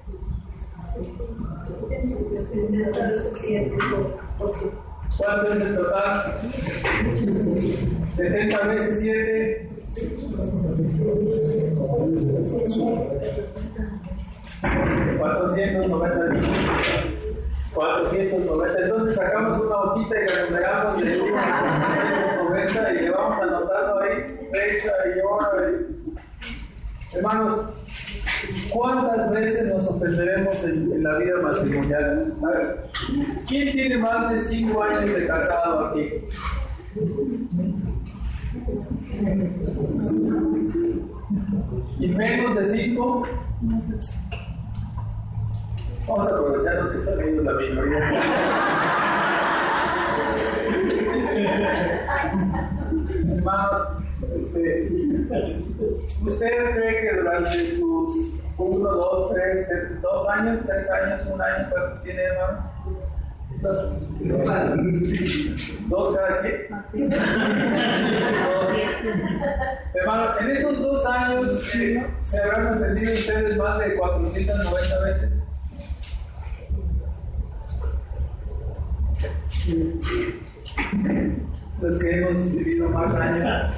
¿Cuánto es el total? 70 veces 7. 490. Entonces sacamos una hojita y la numeramos de 1 a 490 y le vamos anotando ahí fecha y hora. Hermanos, ¿cuántas veces nos ofenderemos en la vida matrimonial? A ver, ¿quién tiene más de 5 años de casado aquí? ¿Y menos de 5? Vamos a aprovecharnos que salimos la minoría. Hermanos, ¿usted cree que durante sus 1, 2, 3, 2 años, 3 años, 1 año, cuántos tiene, hermano? 2 cada quien. Hermano, en esos 2 años se habrán ofendido ustedes más de 490 veces. Los que hemos vivido más años.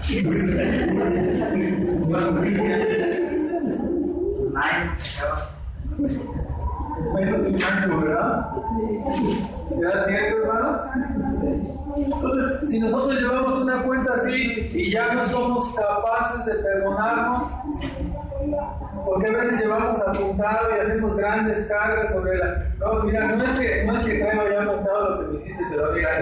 Menos de un año, ¿verdad? ¿Será cierto, hermanos? Entonces, si nosotros llevamos una cuenta así y ya no somos capaces de perdonarnos, porque a veces llevamos apuntado y hacemos grandes cargas sobre la. No, mira, no es que traigo ya apuntado lo que me hiciste, pero mira,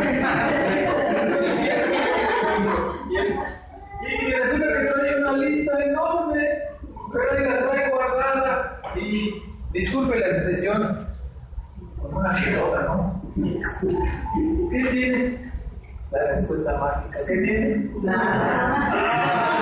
y resulta que traigo una lista enorme, pero ahí la traigo guardada y disculpe la expresión, como una pelota, ¿no? ¿Qué tienes? La respuesta mágica. ¿Qué tienes? Nada.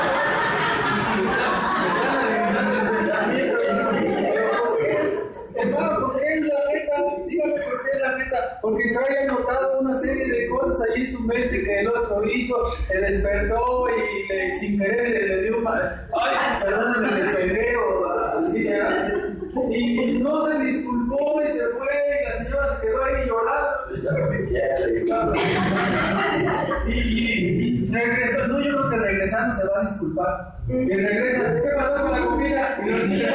Hermano, ¿por qué es la meta? Dígame por qué es la meta. Porque trae anotado una serie de cosas allí en su mente que el otro hizo, se despertó y sin querer le dio ay, perdóname, me pegué o así, ¿verdad? Y no se disculpó y se fue y la señora se quedó ahí llorando. Y regresó, no, yo creo que regresando se va a disculpar. Y regresa, ¿qué pasó con la comida? Y los niños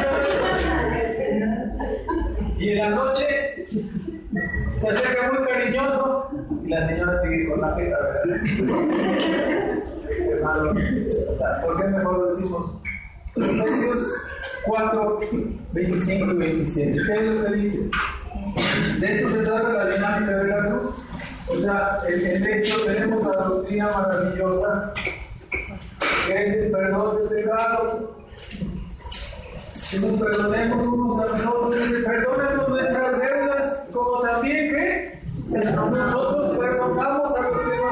y en la noche se acerca muy cariñoso y la señora sigue con la queja, ¿verdad? Hermano, o sea, ¿por qué mejor lo decimos? Efesios 4, 25 y 27. ¿Qué es lo que dice? De esto se trata la dinámica de la cruz. O sea, el hecho, tenemos la doctrina maravillosa que es el perdón de pecado. Si nos perdonemos unos a nosotros, dice, perdónenos nuestras deudas, como también que nosotros perdonamos a los que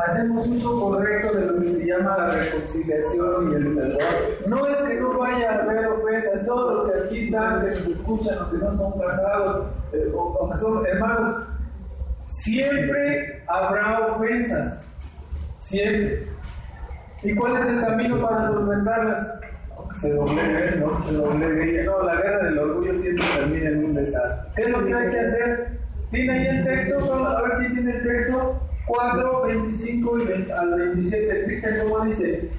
hacemos uso correcto de lo que se llama la reconciliación y el perdón. No es que no vaya a haber ofensas, todos los que aquí están, que nos escuchan, los que no son casados, o que son hermanos, siempre habrá ofensas, siempre. ¿Y cuál es el camino para solventarlas? Se doblegue, ¿no? Se doblegue. No, la guerra del orgullo siempre termina en un desastre. ¿Qué es lo que hay que hacer? ¿Tiene ahí el texto? A ver quién tiene el texto. 4, 25 al 27. Cristian, ¿cómo dice?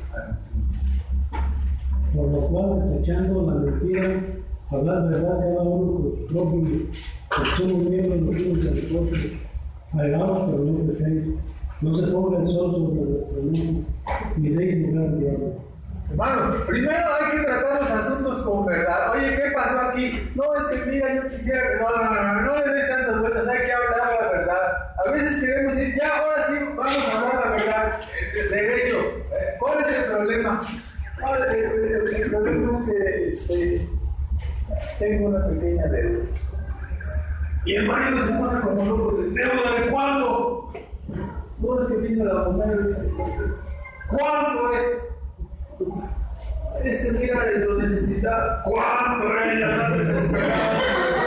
Por lo cual, desechando la mentira, hablar verdad cada uno con su propio, que somos miembros los unos de los otros. Hagamos, pero no pequeños. No se ponga el sol sobre nuestro mundo, ni deis lugar al diablo. Hermano, primero hay que tratar los asuntos con verdad. Oye, ¿qué pasó aquí? No, es que mira, yo quisiera que no le des tantas vueltas, hay que hablar la verdad. A veces queremos decir, ya, ahora sí, vamos a hablar la verdad, derecho. ¿Cuál es el problema? El problema es que tengo una pequeña deuda. Y el marido se pone como loco, ¿deuda de cuándo? No, es que vino la mujer y dice, ¿cuánto es? Es que mira, lo necesita. ¿Cuánto ella está desesperada?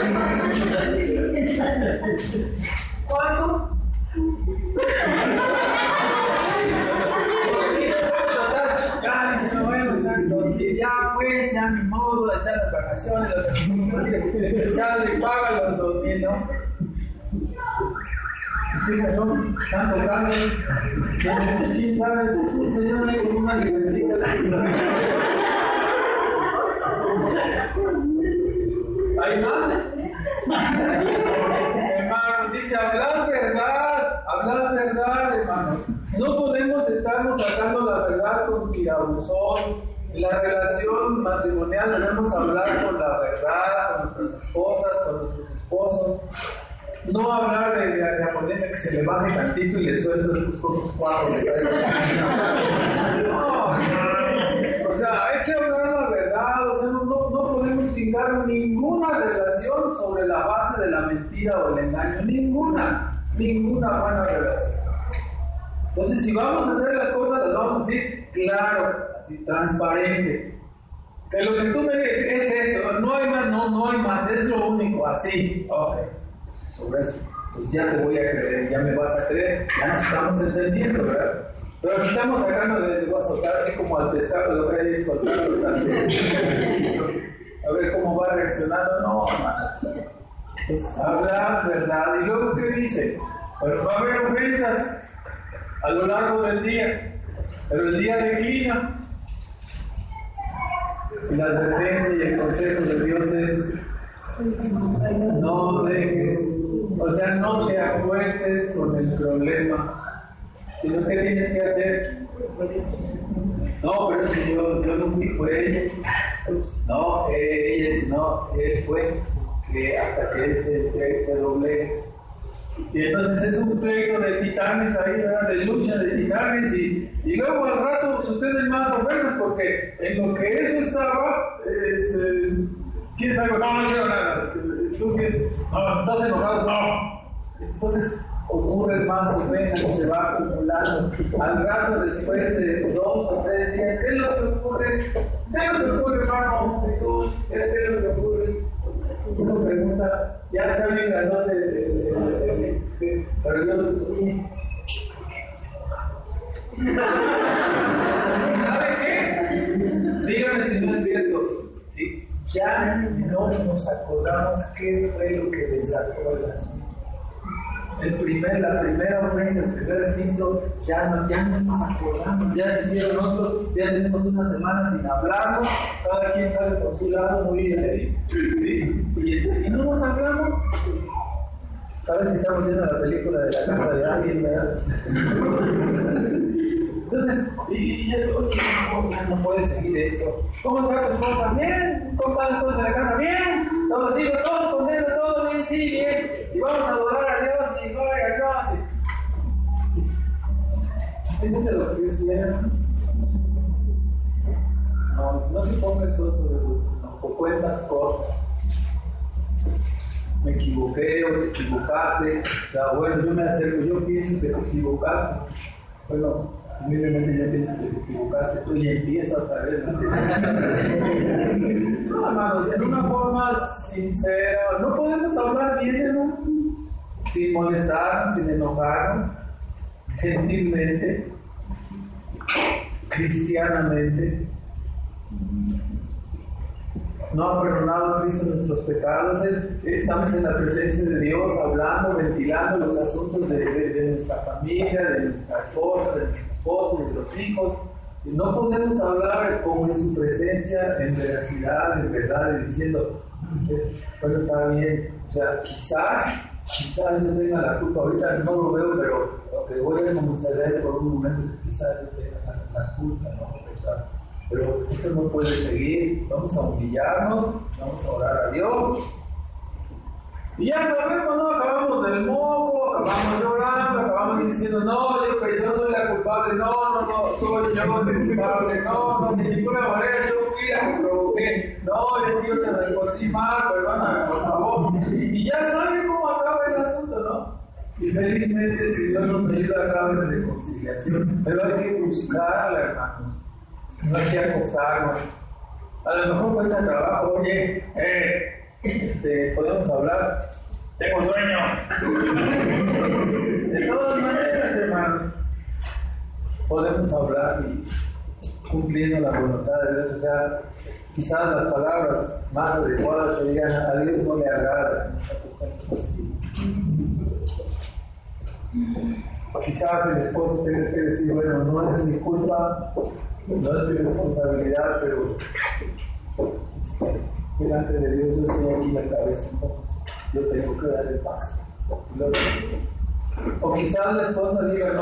¿Cuánto? Ya, dice, no, bueno, ya pues, ya ni modo, ya están las vacaciones, sale y paga los 2,000, ¿no? ¿Qué razón? Están tocando. ¿Quién sabe? Un señor ahí con una libretita. ¿Hay más? Hermano, dice, hablad verdad, hermano. No podemos estarnos sacando la verdad con tirabuzón. En la relación matrimonial debemos hablar con la verdad, con nuestras esposas, con nuestros esposos. No hablar de ponerme que se le baje tantito y le suelto estos otros 4. No. O sea, hay que hablar la verdad. O sea, no podemos fijar ninguna relación sobre la base de la mentira o el engaño. Ninguna buena relación. Entonces, si vamos a hacer las cosas, las vamos a decir claro, así transparente. Que lo que tú me dices es esto, no hay más, es lo único, así. Ok. Sobre eso, pues ya te voy a creer, ya me vas a creer, ya nos estamos entendiendo, ¿verdad? Pero si estamos sacando, le voy a soltar así como al pescado, lo voy a ir soltando, a ver cómo va reaccionando. No, hermano, pues hablar verdad. Y luego, ¿qué dice? Pero va a haber ofensas a lo largo del día, pero el día declina. Y la advertencia y el consejo de Dios es: no dejes, o sea, no te acuestes con el problema, sino que tienes que hacer. No, pero es que yo no fue ella. No, él fue que hasta que él se doblegue. Y entonces es un pleito de titanes ahí, ¿verdad? De lucha de titanes, y luego al rato suceden más ofensas, porque en lo que eso estaba, ¿quién sabe? No quiero nada. ¿Tú qué? No, ¿estás enojado? No. Entonces ocurren más ofensas y se va acumulando. Al rato, después de 2 o 3 días, ¿qué es lo que ocurre? ¿Qué es lo que ocurre, hermano Jesús? ¿Qué es lo que ocurre? Uno pregunta, ya está bien grandote, pero yo lo estoy. ¿Sabe qué? Dígame si no es cierto. ¿Sí? Ya no nos acordamos qué fue lo que desató el asunto. La primera ofensa, el primer Cristo, ya no nos acordamos, ya se hicieron otros, ya tenemos una semana sin hablarnos, cada quien sale por su lado, muy bien, ¿sí? Y no nos hablamos. Cada vez que estamos viendo la película de la casa de alguien, ¿verdad? Entonces, no puede seguir esto. ¿Cómo está tu esposa? Bien. ¿Cómo están las cosas en la casa? Bien. Todos los hijos, todos contentos, todo bien, sí, bien. Y vamos a adorar a Dios y gloria a Dios. ¿Es eso lo que Dios quiere? No se ponga el soto de gusto, no, cuentas cortas. Me equivoqué o te equivocaste. O sea, bueno, yo me acerco, yo pienso que te equivocaste. Bueno, humildemente ya pienso que te equivocaste, tú ya empiezas otra vez. No, hermanos, en una forma sincera, no podemos hablar bien, hermanos, sin molestarnos, sin enojarnos, gentilmente, cristianamente. No ha perdonado Cristo nuestros pecados. Estamos en la presencia de Dios, hablando, ventilando los asuntos de nuestra familia, de nuestra esposa, de nuestro esposo, de los hijos. Y no podemos hablar como en su presencia, en veracidad, en verdad, y diciendo, bueno, está bien. O sea, quizás yo tenga la culpa. Ahorita no lo veo, pero lo que voy a conceder por un momento es que quizás yo tenga la culpa, ¿no? O sea, pero esto no puede seguir. Vamos a humillarnos, vamos a orar a Dios. Y ya sabemos, ¿no? Acabamos del moco, acabamos llorando, acabamos diciendo, no, yo soy la culpable, no, soy yo el culpable, no, de ninguna manera yo fui la que provoqué, no, yo te respondí mal, perdóname, por favor. Y ya saben cómo acaba el asunto, ¿no? Y felizmente, si Dios nos ayuda, acaba en reconciliación. Pero hay que buscarla, hermanos. No hay que acostarnos. A lo mejor cuesta trabajo, oye, podemos hablar. Tengo sueño. De todas maneras, hermanos, podemos hablar y cumpliendo la voluntad de Dios. O sea, quizás las palabras más adecuadas se digan, a Dios no le agrada. Nosotros así. Quizás el esposo tenga que decir, bueno, no es mi culpa, no es mi responsabilidad, pero delante de Dios yo soy aquí la cabeza, entonces yo tengo que dar el paso. O quizás la esposa diga,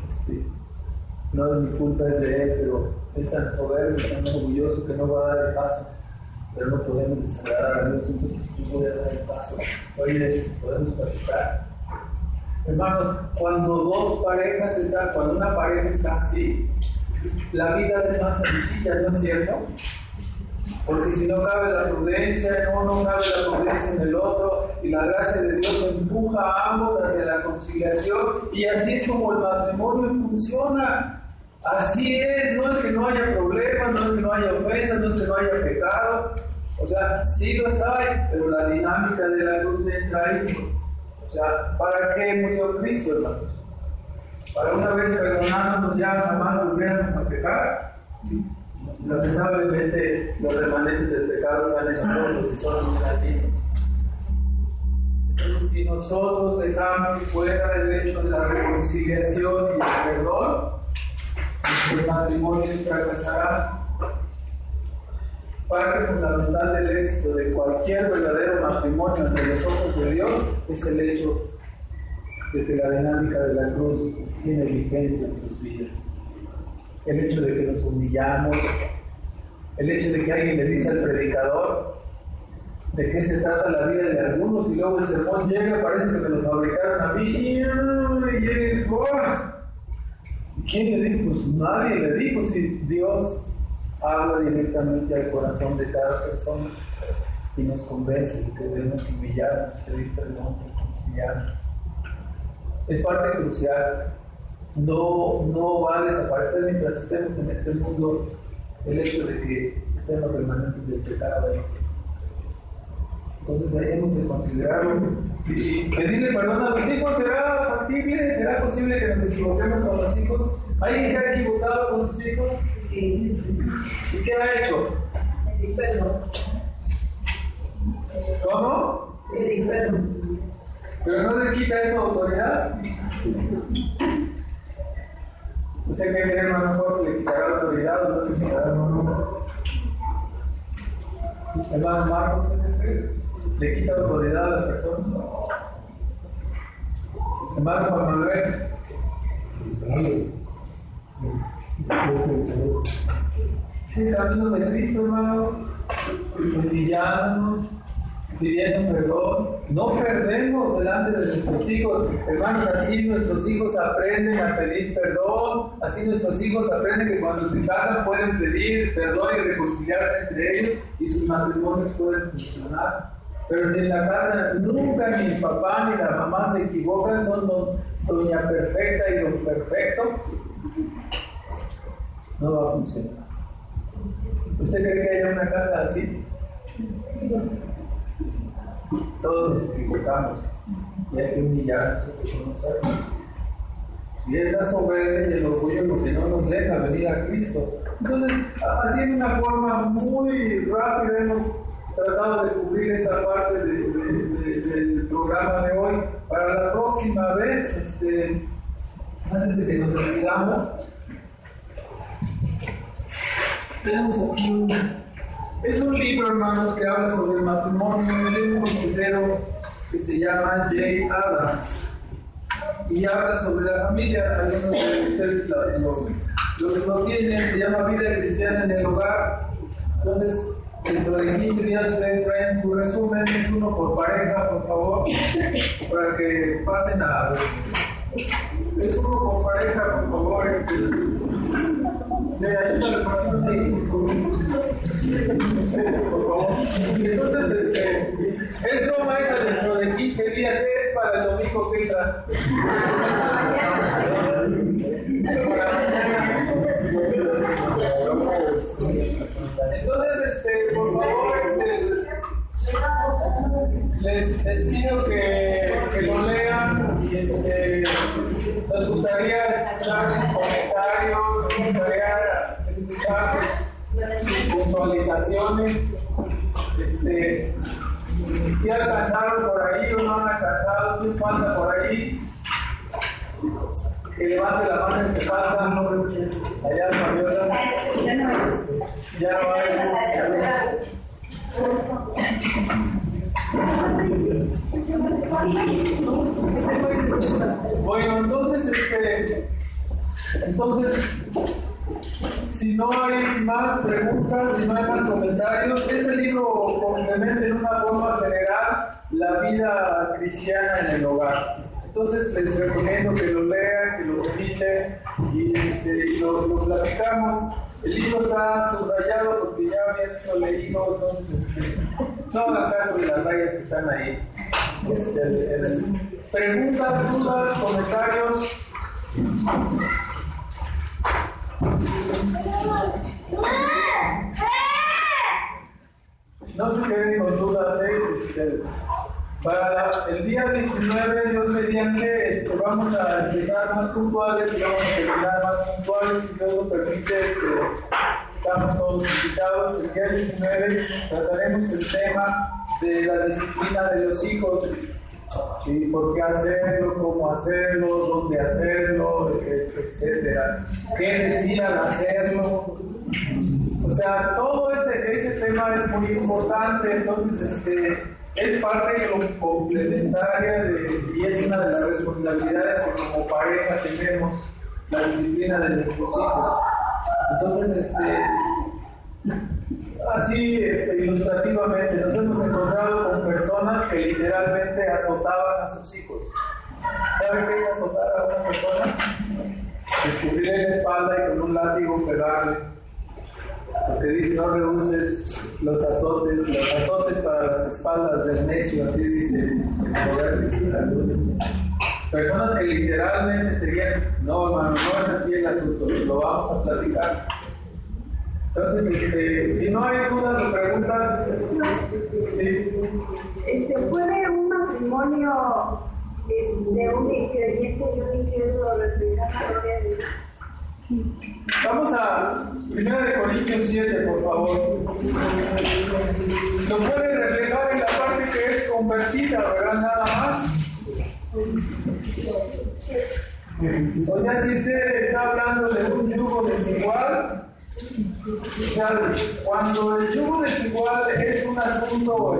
no es mi culpa, es de él, pero es tan soberbio, tan orgulloso que no va a dar el paso, pero no podemos desagradar a Dios, entonces yo voy a dar el paso. Oye, podemos platicar. Hermanos, cuando una pareja está así, la vida es más sencilla, ¿no es cierto? Porque si no cabe la prudencia en uno, no cabe la prudencia en el otro, y la gracia de Dios empuja a ambos hacia la conciliación, y así es como el matrimonio funciona. Así es, no es que no haya problemas, no es que no haya ofensas, no es que no haya pecado. O sea, sí los hay, pero la dinámica de la cruz entra ahí. O sea, ¿para qué murió Cristo, hermanos? Para una vez perdonándonos ya jamás volviéramos a pecar. Lamentablemente los remanentes del pecado están en nosotros y son los latinos. Entonces, si nosotros dejamos fuera el hecho de la reconciliación y el perdón, el matrimonio fracasará. Parte fundamental del éxito de cualquier verdadero matrimonio ante los ojos de Dios es el hecho de que la dinámica de la cruz tiene vigencia en sus vidas. El hecho de que nos humillamos, el hecho de que alguien le dice al predicador de qué se trata la vida de algunos y luego el sermón llega, parece que me lo fabricaron a mí y llega y ¿quién le dijo? Pues nadie le dijo, si Dios habla directamente al corazón de cada persona y nos convence de que debemos humillarnos, pedir perdón, reconciliarnos. Es parte crucial. No va a desaparecer mientras estemos en este mundo el hecho de que estemos remanentes del pecado. Entonces debemos de considerarlo y pedirle perdón a los hijos. ¿Será factible? ¿Será posible que nos equivoquemos con los hijos? ¿Alguien se ha equivocado con sus hijos? Sí. ¿Y qué ha hecho? Pedir perdón. ¿Cómo? Pedir perdón. ¿Pero no le quita esa autoridad? ¿Usted cree que a lo mejor le quitará la autoridad o no le quitará? Hermano Marcos, ¿le quita autoridad a las personas? No. Hermano Juan Manuel. Sí, camino de Cristo, hermano, humillándonos, pidiendo perdón. No perdemos delante de nuestros hijos, hermanos. Así nuestros hijos aprenden a pedir perdón. Así nuestros hijos aprenden que cuando se casan pueden pedir perdón y reconciliarse entre ellos y sus matrimonios pueden funcionar. Pero si en la casa nunca ni el papá ni la mamá se equivocan, son doña perfecta y don perfecto, no va a funcionar. ¿Usted cree que haya una casa así? Todos nos equivocamos y hay que humillarnos y reconocernos. Y es la soberbia y el orgullo lo que no nos deja venir a Cristo. Entonces, así de una forma muy rápida hemos tratado de cubrir esta parte del programa de hoy. Para la próxima vez, antes de que nos olvidamos, tenemos aquí es un libro, hermanos, que habla sobre el matrimonio. Es de un consejero que se llama Jay Adams y habla sobre la familia. Algunos de ustedes lo tienen, se llama Vida Cristiana en el Hogar. Entonces, dentro de 15 días ustedes traen su resumen, es uno por pareja, por favor, para que pasen a ver. Es uno por pareja, por favor. Por favor. Entonces, es broma esa dentro de 15 días, es para el domingo que entra. Entonces, por favor, les pido que lo lean y nos gustaría escuchar sus comentarios, nos gustaría escuchar sus puntualizaciones, si alcanzaron por ahí o no han alcanzado, quién falta por ahí, que levante la mano y que pasa, allá Fabiola, ya no hay. Bueno, entonces, si no hay más preguntas, si no hay más comentarios, este libro complementa en una forma general la vida cristiana en el hogar. Entonces les recomiendo que lo lean, que lo mediten y lo platicamos. El libro está subrayado porque ya había sido leído, entonces no hagan caso de las rayas que están ahí. Preguntas, dudas, comentarios. No se queden con dudas, para el día 19, Dios mediante, vamos a empezar más puntuales y vamos a terminar más puntuales, si Dios lo permite, estamos todos invitados. El día 19 trataremos el tema de la disciplina de los hijos, ¿sí? ¿Por qué hacerlo? ¿Cómo hacerlo? ¿Dónde hacerlo? Etcétera. ¿Qué decir al hacerlo? O sea, todo ese tema es muy importante, entonces es parte de lo complementaria y es una de las responsabilidades que como pareja tenemos, la disciplina de nuestros hijos. Entonces, así ilustrativamente nos hemos encontrado con personas que literalmente azotaban a sus hijos. ¿Saben qué es azotar a una persona? Descubrirle la espalda y con un látigo pegarle. Porque dice, no rehuses los azotes para las espaldas del necio, así dice. Personas que literalmente serían, no hermano, no es así el asunto, lo vamos a platicar. Entonces, si no hay dudas o preguntas, ¿sí? ¿Puede un matrimonio de un creyente y un incrédulo reflejar la gloria de Dios? Vamos a 1 Corintios 7, por favor. Lo puede reflejar en la parte que es convertida, ¿verdad? Nada más. O sea, si usted está hablando de un yugo desigual, o sea, cuando el yugo desigual es un asunto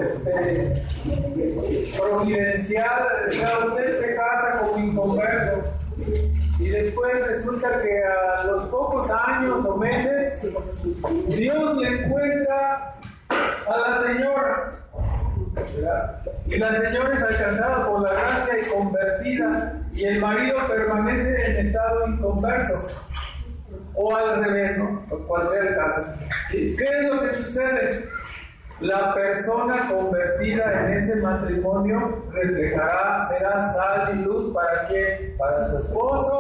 providencial, o sea, usted se casa como inconverso y después resulta que a los pocos años o meses Dios le encuentra a la señora, ¿verdad? Y la señora es alcanzada por la gracia y convertida y el marido permanece en estado inconverso o al revés, ¿no? O cual sea el caso. ¿Sí? ¿Qué es lo que sucede? La persona convertida en ese matrimonio reflejará, será sal y luz para quién, para su esposo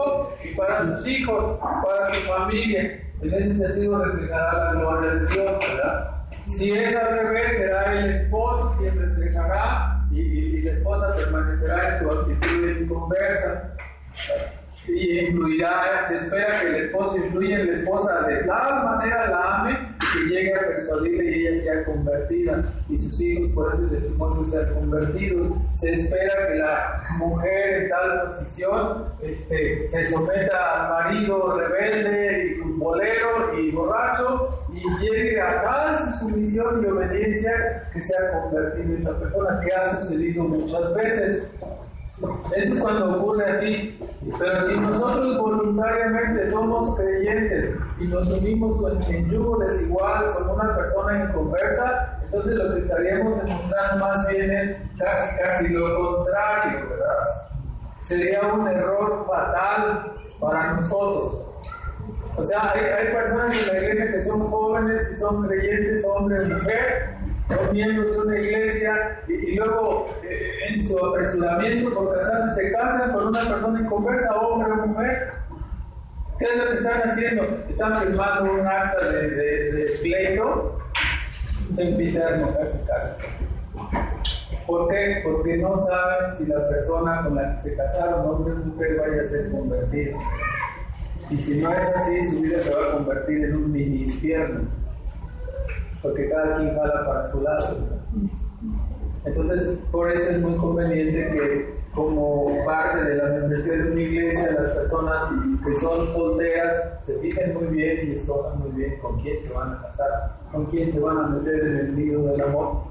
y para sus hijos, para su familia. En ese sentido reflejará la gloria de Dios, ¿verdad? Si es al revés, será el esposo quien reflejará y la esposa permanecerá en su actitud inconversa. Y influirá, se espera que el esposo influya en la esposa de tal manera la ame que llegue a persuadirle y ella sea convertida y sus hijos por ese testimonio sean convertidos. Se espera que la mujer en tal posición se someta al marido rebelde y futbolero y borracho y llegue a tal sumisión y obediencia que sea convertida esa persona, que ha sucedido muchas veces. Eso es cuando ocurre así. Pero si nosotros voluntariamente somos creyentes y nos unimos en yugo desigual con una persona inconversa, entonces lo que estaríamos demostrando más bien es casi lo contrario, ¿verdad? Sería un error fatal para nosotros. O sea, hay personas en la iglesia que son jóvenes y son creyentes, hombre o mujer, son miembros de una iglesia y luego en su apresuramiento por casarse se casan con una persona inconversa, hombre o mujer. ¿Qué es lo que están haciendo? Están firmando un acta de pleito sempiterno, casi. ¿Por qué? Porque no saben si la persona con la que se casaron, hombre o mujer, vaya a ser convertida. Y si no es así, su vida se va a convertir en un mini infierno. Porque cada quien jala para su lado. Entonces, por eso es muy conveniente que, como parte de la membresía de una iglesia, las personas que son solteras se fijen muy bien y escojan muy bien con quién se van a casar, con quién se van a meter en el lío del amor,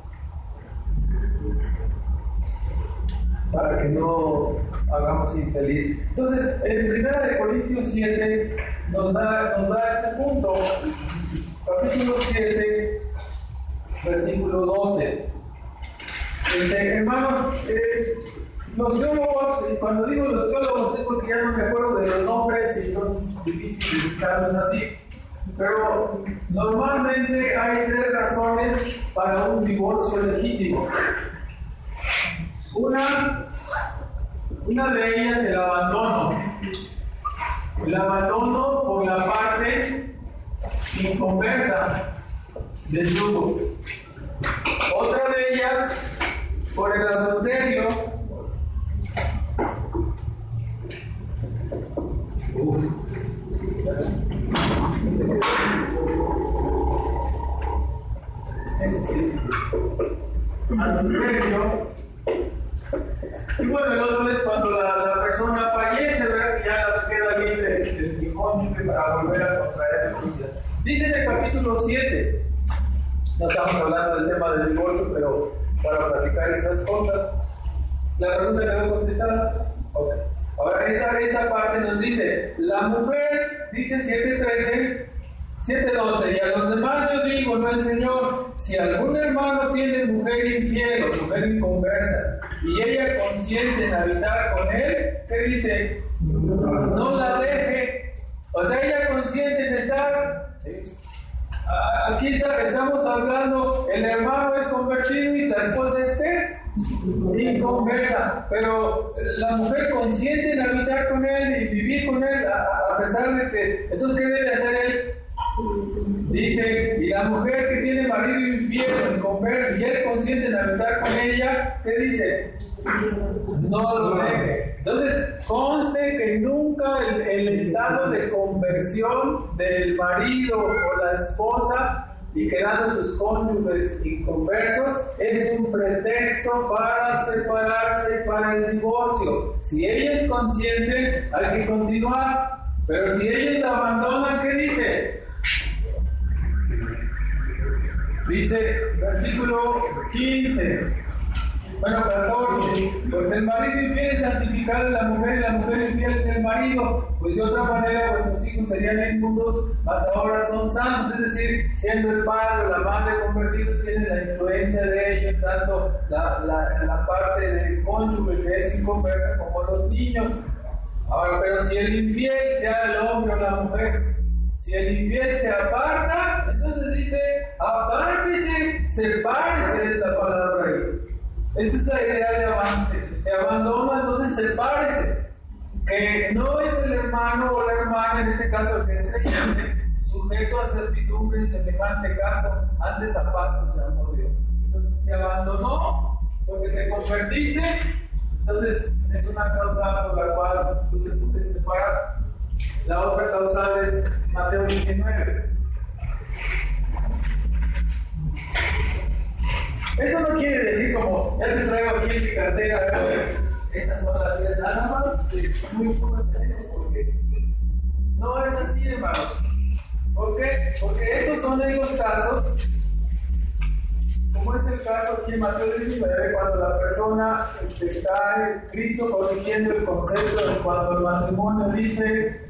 para que no hagamos infeliz. Entonces, en 1 Corintios 7 nos da este punto. Capítulo 7, versículo 12. Hermanos, los teólogos, y cuando digo los teólogos es porque ya no me acuerdo de los nombres y entonces es difícil visitarlos así, pero normalmente hay 3 razones para un divorcio legítimo. Una de ellas es el abandono. El abandono por la parte inconversa del yugo. Otra de ellas por el adulterio. Adulterio. Y bueno, el otro es cuando la persona fallece, ¿verdad? Que ya queda libre del cónyuge para volver a contraer nupcias. Dice en el capítulo 7, no estamos hablando del tema del divorcio, pero para platicar esas cosas, la pregunta quedó contestada. Okay. Ahora, esa parte nos dice, la mujer, dice 7:13, 7:12, y a los demás yo digo, no el Señor, si algún hermano tiene mujer infiel o mujer inconversa, y ella consiente en habitar con él, ¿qué dice? No la deje. O sea, ella consiente en estar. Aquí estamos hablando, el hermano es convertido y la esposa es inconversa, pero la mujer consiente en habitar con él y vivir con él a pesar de que, entonces ¿qué debe hacer él? Dice, y la mujer que tiene marido infiel, inconverso, y él consiente en habitar con ella, ¿qué dice? No lo deje. Entonces, conste que nunca el estado de conversión del marido o la esposa y quedando sus cónyuges inconversos es un pretexto para separarse para el divorcio. Si ella es consciente, hay que continuar, pero si ellos la abandonan, ¿qué dice? Dice, versículo 15. Bueno, 14, porque el marido infiel es santificado en la mujer y la mujer infiel en el marido, pues de otra manera vuestros hijos serían inmundos, mas ahora son santos, es decir, siendo el padre o la madre convertidos tienen la influencia de ellos, tanto la parte del cónyuge que es inconversa como los niños. Ahora, pero si el infiel, sea el hombre o la mujer, si el infiel se aparta, entonces dice, apártese, sepárese de esta palabra ahí. Esa es la idea de avance. Se abandona, entonces sepárese. que no es el hermano o la hermana, en este caso el que es creyente, sujeto a servidumbre en semejante caso, antes a paz se llamó Dios. Entonces te abandonó porque te convertiste, entonces es una causa por la cual tú te puedes separar. La otra causa es Mateo 19. Eso no quiere decir como, ya te traigo aquí en mi cartera, estas son las 10, nada más, muy pocas en eso, porque no es así, hermano. ¿Por qué? Porque estos son los casos, como es el caso aquí en Mateo 19, cuando la persona está en Cristo corrigiendo el concepto de cuando el matrimonio dice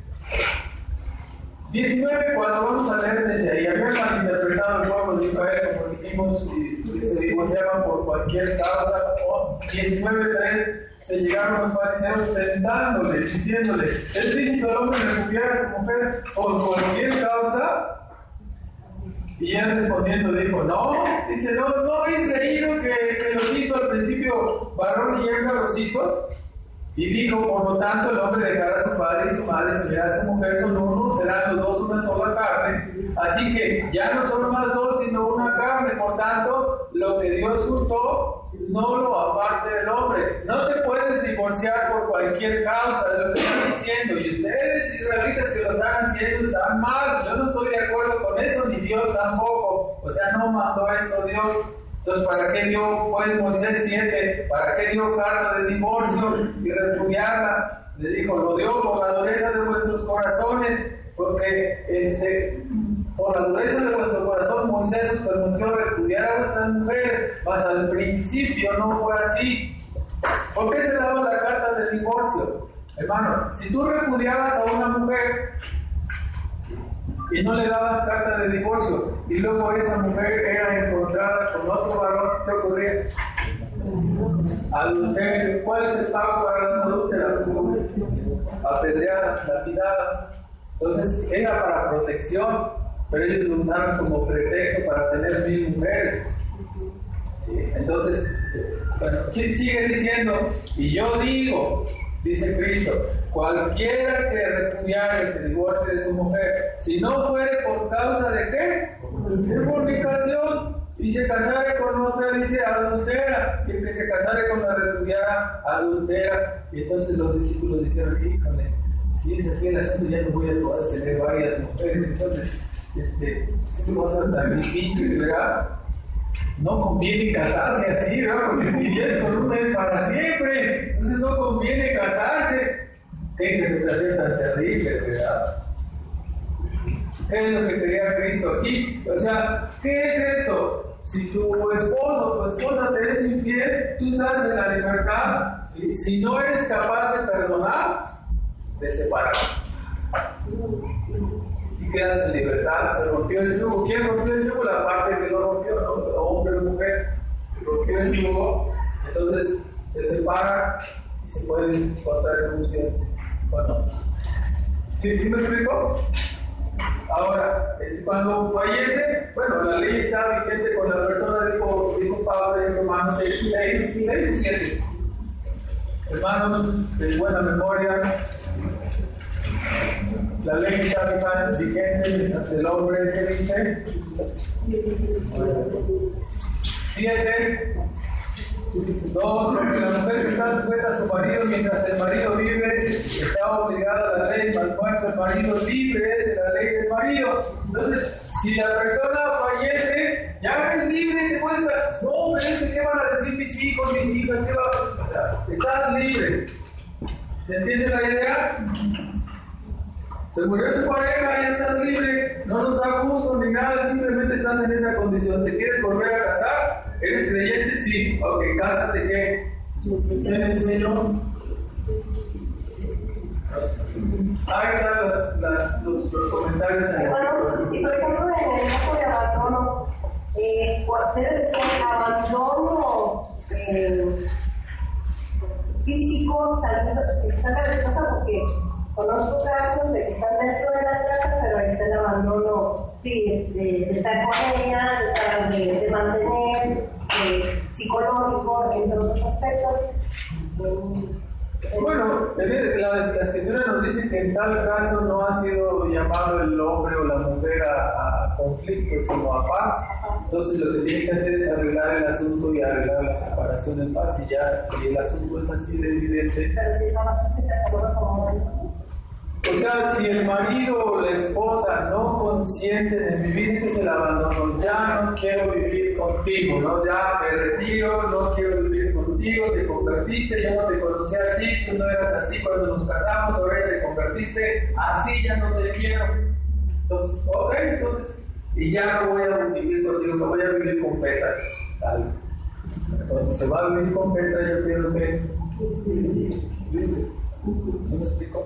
19, cuando vamos a leer desde ahí, había malinterpretado el pueblo de Israel, como dijimos, y se divorciaban por cualquier causa. 19:3, se llegaron los fariseos tentándoles, diciéndoles, ¿es lícito el hombre repudiar a su mujer por cualquier causa? Y él respondiendo dijo, no, dice, ¿no habéis leído que los hizo al principio varón y hembra los hizo? Y dijo, por lo tanto, el hombre dejará a su padre y su madre, se unirá a su mujer, son uno, serán los dos una sola carne. Así que ya no son más dos, sino una carne. Por tanto, lo que Dios juntó, no lo aparte del hombre. No te puedes divorciar por cualquier causa, es lo que están diciendo. Y ustedes, israelitas, que lo están haciendo, están mal. Yo no estoy de acuerdo con eso, ni Dios tampoco. O sea, no mandó esto Dios. Entonces, ¿para qué dio pues Moisés 7? ¿Para qué dio carta de divorcio y repudiarla? Le dijo, lo dio por la dureza de vuestros corazones, porque por la dureza de vuestro corazón Moisés os permitió repudiar a vuestras mujeres, mas al principio no fue así. ¿Por qué se daba la carta de divorcio? Hermano, si tú repudiabas a una mujer y no le dabas carta de divorcio, y luego esa mujer era encontrada con otro varón, ¿qué ocurría? Adulterio. ¿Cuál es el pago para las adúlteras? Apedreadas, lapidadas. Entonces era para protección, pero ellos lo usaron como pretexto para tener 1000 mujeres. ¿Sí? Entonces, bueno, sigue diciendo, y yo digo, dice Cristo, cualquiera que repudiare se divorcie de su mujer, si no fuere por causa de ¿qué? De fornicación, y se casare con otra, dice adultera, y el que se casare con la repudiada, adultera. Y entonces los discípulos dijeron, híjole, si es así el asunto, ya no voy a poder tener varias mujeres. Entonces, qué cosa tan difícil, ¿verdad? No conviene casarse así, ¿verdad? Porque si es con una es para siempre, entonces no conviene casarse. Qué interpretación tan terrible, ¿verdad? ¿Qué es lo que quería Cristo aquí? O sea, ¿qué es esto? Si tu esposo o tu esposa te es infiel, tú estás en la libertad. ¿Sí? Si no eres capaz de perdonar, te separas. Y quedas en libertad. Se rompió el yugo. ¿Quién rompió el yugo? La parte que lo rompió, ¿no? Hombre o mujer. Rompió el yugo. Entonces se separan y se pueden cortar nupcias. Bueno, ¿sí me explico? Ahora, cuando fallece, bueno, la ley está vigente con la persona, dijo Pablo en Romanos 6 y 7. Hermanos, de buena memoria, la ley está vigente mientras el hombre que dice 7. 2. Porque la mujer que está sujeta a su marido mientras el marido vive está obligada a la ley, mas muerto el marido libre es de la ley del marido. Entonces, si la persona fallece, ya es libre, te cuenta, no, hombre, ¿qué van a decir mis hijos, mis hijas? ¿Qué va a pasar? Estás libre. ¿Se entiende la idea? Se murió tu pareja, ya estás libre, no nos da gusto ni nada, simplemente estás en esa condición. ¿Te quieres volver a casar? ¿Eres creyente? Sí. Ok, cásate, ¿qué? ¿Qué les enseñó? Ahí están los comentarios en el Bueno, y por ejemplo, en el caso de abandono, debe de ser abandono físico, saca de su casa, porque conozco casos de que están dentro de la casa, pero ahí está el abandono de estar con ella, de mantener, psicológico, entre otros aspectos. Bueno, la dice que en tal caso no ha sido llamado el hombre o la mujer a conflicto, sino a paz. Entonces lo que tiene que hacer es arreglar el asunto y arreglar la separación en paz. Y ya, si el asunto es así de evidente. Pero si esa base se cataloga como hombre. O sea, si el marido o la esposa no consienten en vivir, ese es el abandono. Ya no quiero vivir contigo, ¿no? Ya me retiro, no quiero vivir contigo, te convertiste, yo no te conocía así, tú no eras así cuando nos casamos, ahora ya te convertiste, así ya no te quiero. Entonces, ok, entonces, y ya no voy a vivir contigo, no voy a vivir con Petra, ¿sale? Entonces, se va a vivir con Petra, yo quiero que... ¿Sí me explico?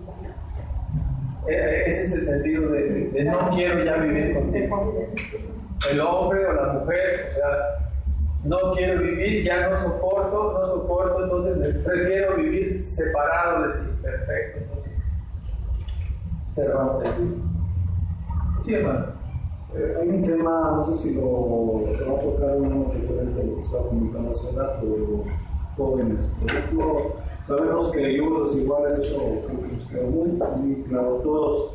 Ese es el sentido de no quiero ya vivir contigo. El hombre o la mujer, o sea, no quiero vivir, ya no soporto, entonces prefiero vivir separado de ti. Perfecto, entonces se rompe. Sí, hermano. Hay un tema, no sé si se va a tocar uno diferente a lo que estaba comentando hace rato, de los jóvenes. Por ejemplo, sabemos que hijos desiguales, eso creo que nos quedó muy claro a todos.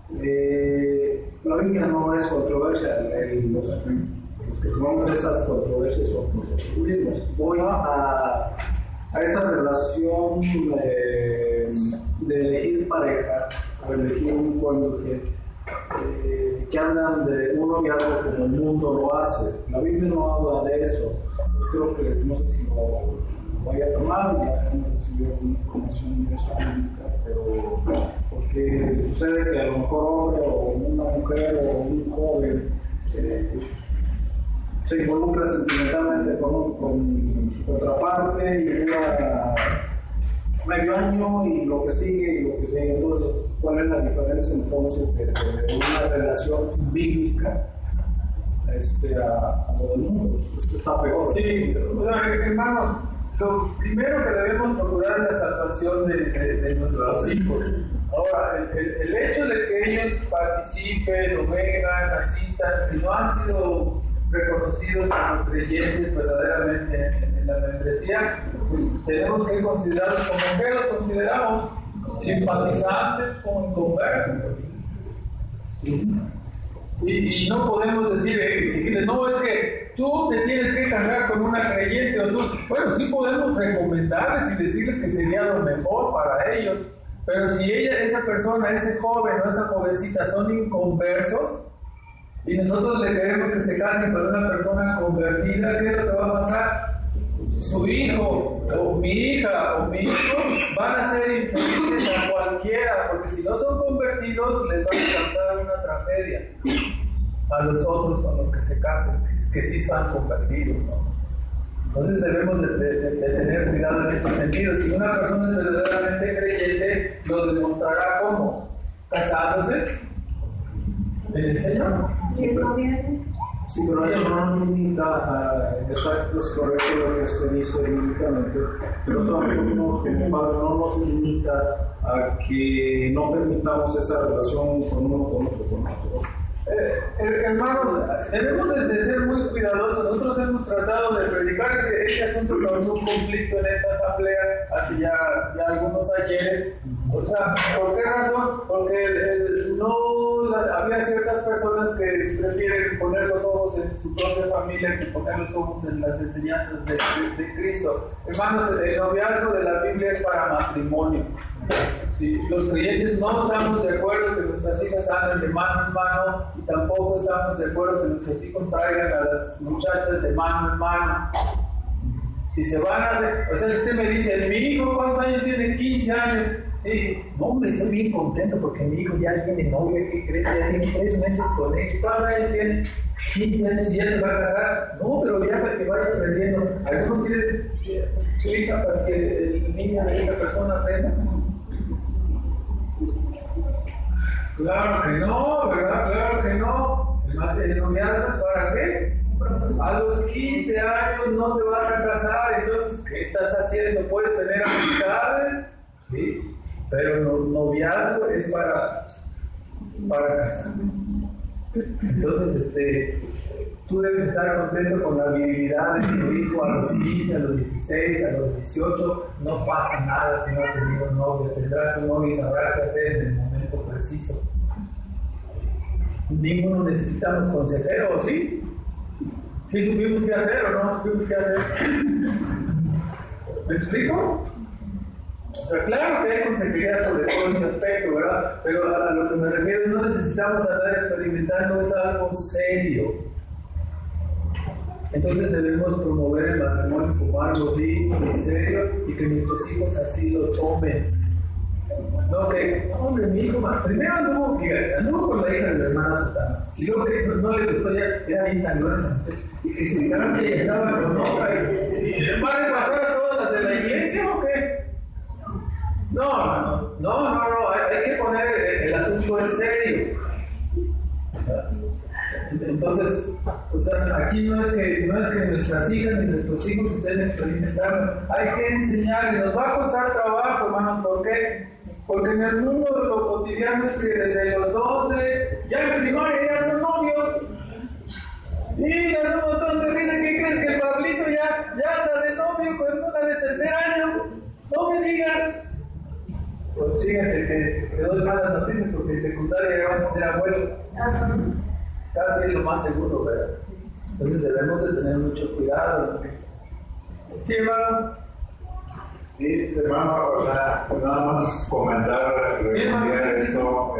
La Biblia no es controversia, los que tomamos esas controversias son nosotros mismos. Voy a esa relación de elegir pareja o elegir un cónyuge que andan de un noviazgo como el mundo lo hace. La Biblia no habla de eso. Yo creo que, no sé si lo voy a tomar, ya hemos recibido alguna información de eso bíblica, pero porque sucede que a lo mejor hombre o una mujer o un joven se involucra sentimentalmente con su contraparte y dura medio año y lo que sigue. Entonces, ¿cuál es la diferencia entonces de una relación bíblica a lo del mundo? Es que está peor. Sí, hermanos, lo primero que debemos procurar es la salvación de nuestros hijos. Ahora, el hecho de que ellos participen o vengan, asistan, si no han sido reconocidos como creyentes verdaderamente en la membresía, tenemos que considerarlos como que los consideramos simpatizantes, como inconversos. Y no podemos decirles, no, es que tú te tienes que casar con una creyente o tú. Bueno, sí podemos recomendarles y decirles que sería lo mejor para ellos, pero si esa persona, ese joven o esa jovencita son inconversos y nosotros le queremos que se casen con una persona convertida, ¿qué es lo que va a pasar? Su hijo o mi hija o mi hijo van a ser infelices a cualquiera, porque si no son convertidos les va a alcanzar una tragedia a los otros con los que se casen, que sí son convertidos, ¿no? Entonces debemos de tener cuidado en ese sentido. Si una persona es verdaderamente creyente, lo demostrará como casándose en el Señor. Sí, pero eso no nos limita exacto, es correcto lo que se dice bíblicamente, pero también como padre no nos limita a que no permitamos esa relación con uno con otro. Hermanos, debemos de ser muy cuidadosos. Nosotros hemos tratado de predicar este asunto, causó un conflicto en esta asamblea hace ya algunos ayeres. O sea, ¿por qué razón? Porque había ciertas personas que prefieren poner los ojos en su propia familia que poner los ojos en las enseñanzas de Cristo. Hermanos, el noviazgo de la Biblia es para matrimonio. Si los creyentes no estamos de acuerdo que nuestras hijas anden de mano en mano y tampoco estamos de acuerdo que nuestros hijos traigan a las muchachas de mano en mano. Si se van a hacer, o sea, si usted me dice, mi hijo, ¿cuántos años tiene? 15 años. Sí, no, hombre, estoy bien contento porque mi hijo ya tiene novia, ¿qué crees? Ya tiene 3 meses con él. ¿Cuántos años tiene? 15 años y ya se va a casar. No, pero ya para que vaya aprendiendo. ¿Alguno quiere su hija para que el niño de esta persona aprenda? Claro que no, ¿verdad? Claro que no. El noviazgo es para qué? A los 15 años no te vas a casar, entonces, ¿qué estás haciendo? ¿Puedes tener amistades? Sí, pero noviazgo es para casar. Entonces, Tú debes estar contento con la virilidad de tu hijo a los 15, a los 16, a los 18. No pasa nada si no has tenido novia. Tendrás un novio y sabrás qué hacer en el momento preciso. Ninguno necesitamos consejero, ¿sí? ¿Sí supimos qué hacer o no supimos qué hacer? ¿Me explico? O sea, claro que hay consejería sobre todo ese aspecto, ¿verdad? Pero a lo que me refiero, no necesitamos andar experimentando, es algo serio. Entonces debemos promover el matrimonio como algo digno y serio y que nuestros hijos así lo tomen. No que, hombre, mi hijo, primero anduvo con la hija de la hermana Satanás. Y luego que no le gustó, ya era bien sangrón. Y que se encargan que llegaba con otra. ¿Y van a pasar a todas las de la iglesia o qué? No, hay que poner el asunto en serio. Entonces, o sea, aquí no es que nuestras hijas ni nuestros hijos estén experimentando, hay que enseñarles, nos va a costar trabajo, hermanos, ¿por qué? Porque en el mundo de lo cotidiano es que desde los 12, ya en primaria ya son novios, y ya un montón de risa, ¿qué crees que el Pablito ya anda de novio con una de tercer año? No me digas. Pues fíjate que te doy malas noticias porque en secundaria ya vas a ser abuelo. Casi es lo más seguro, ¿verdad? Entonces debemos de tener mucho cuidado. Sí, hermano. Sí, hermano, o sea, nada más comentar, esto,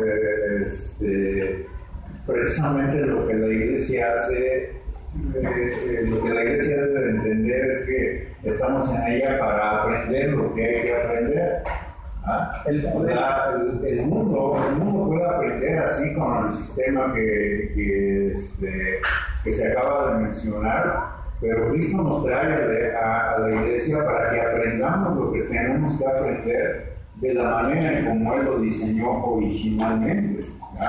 precisamente lo que la Iglesia hace, lo que la Iglesia debe de entender es que estamos en ella para aprender lo que hay que aprender. ¿Ah? El mundo puede aprender así con el sistema que se acaba de mencionar, pero Cristo nos trae a la iglesia para que aprendamos lo que tenemos que aprender de la manera en como Él lo diseñó originalmente.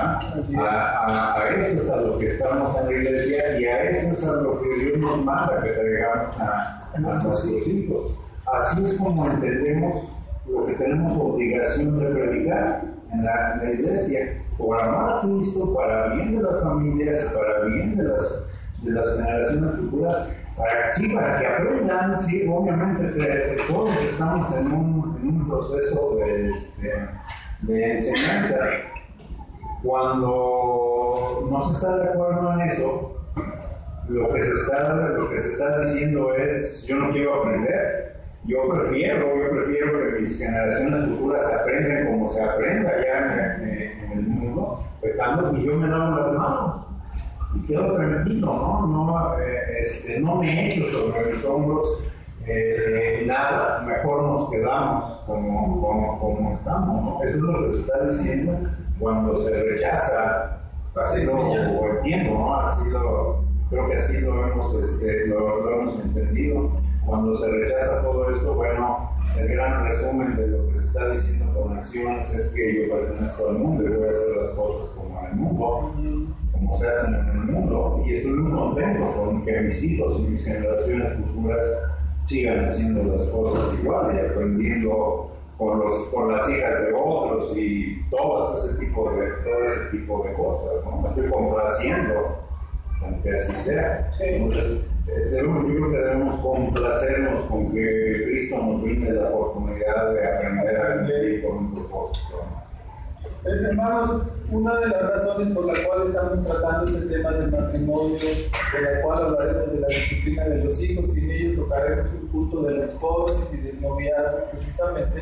A eso es a lo que estamos en la iglesia y a eso es a lo que Dios nos manda que traigamos a nuestros hijos. Así es como entendemos lo que tenemos obligación de predicar en la iglesia, por amar a Cristo, para bien de las familias, para bien de las generaciones futuras, para que aprendan, sí, obviamente todos estamos en un proceso de enseñanza. Cuando no se está de acuerdo en eso, lo que se está diciendo es, yo no quiero aprender. Yo prefiero que mis generaciones futuras aprendan como se aprenda allá en el mundo, pecando, y yo me lavo las manos y quedo tranquilo, no me echo sobre mis hombros nada, mejor nos quedamos como estamos, ¿no? Eso es lo que se está diciendo cuando se rechaza, así lo entiendo, ¿no? Creo que así lo hemos entendido. Cuando se rechaza todo esto, bueno, el gran resumen de lo que se está diciendo con acciones es que yo pertenezco al mundo y voy a hacer las cosas como en el mundo, como se hacen en el mundo, y estoy muy contento con que mis hijos y mis generaciones futuras sigan haciendo las cosas igual y aprendiendo con las hijas de otros y todo ese tipo de cosas, ¿no? Me estoy complaciendo con que así sea. Sí. Entonces, yo creo que debemos complacernos con que Cristo nos brinde la oportunidad de aprender a vivir con un propósito. Hermanos, una de las razones por la cual estamos tratando este tema del matrimonio, de la cual hablaremos de la disciplina de los hijos y en ello tocaremos el punto de los jóvenes y del noviazgo, precisamente,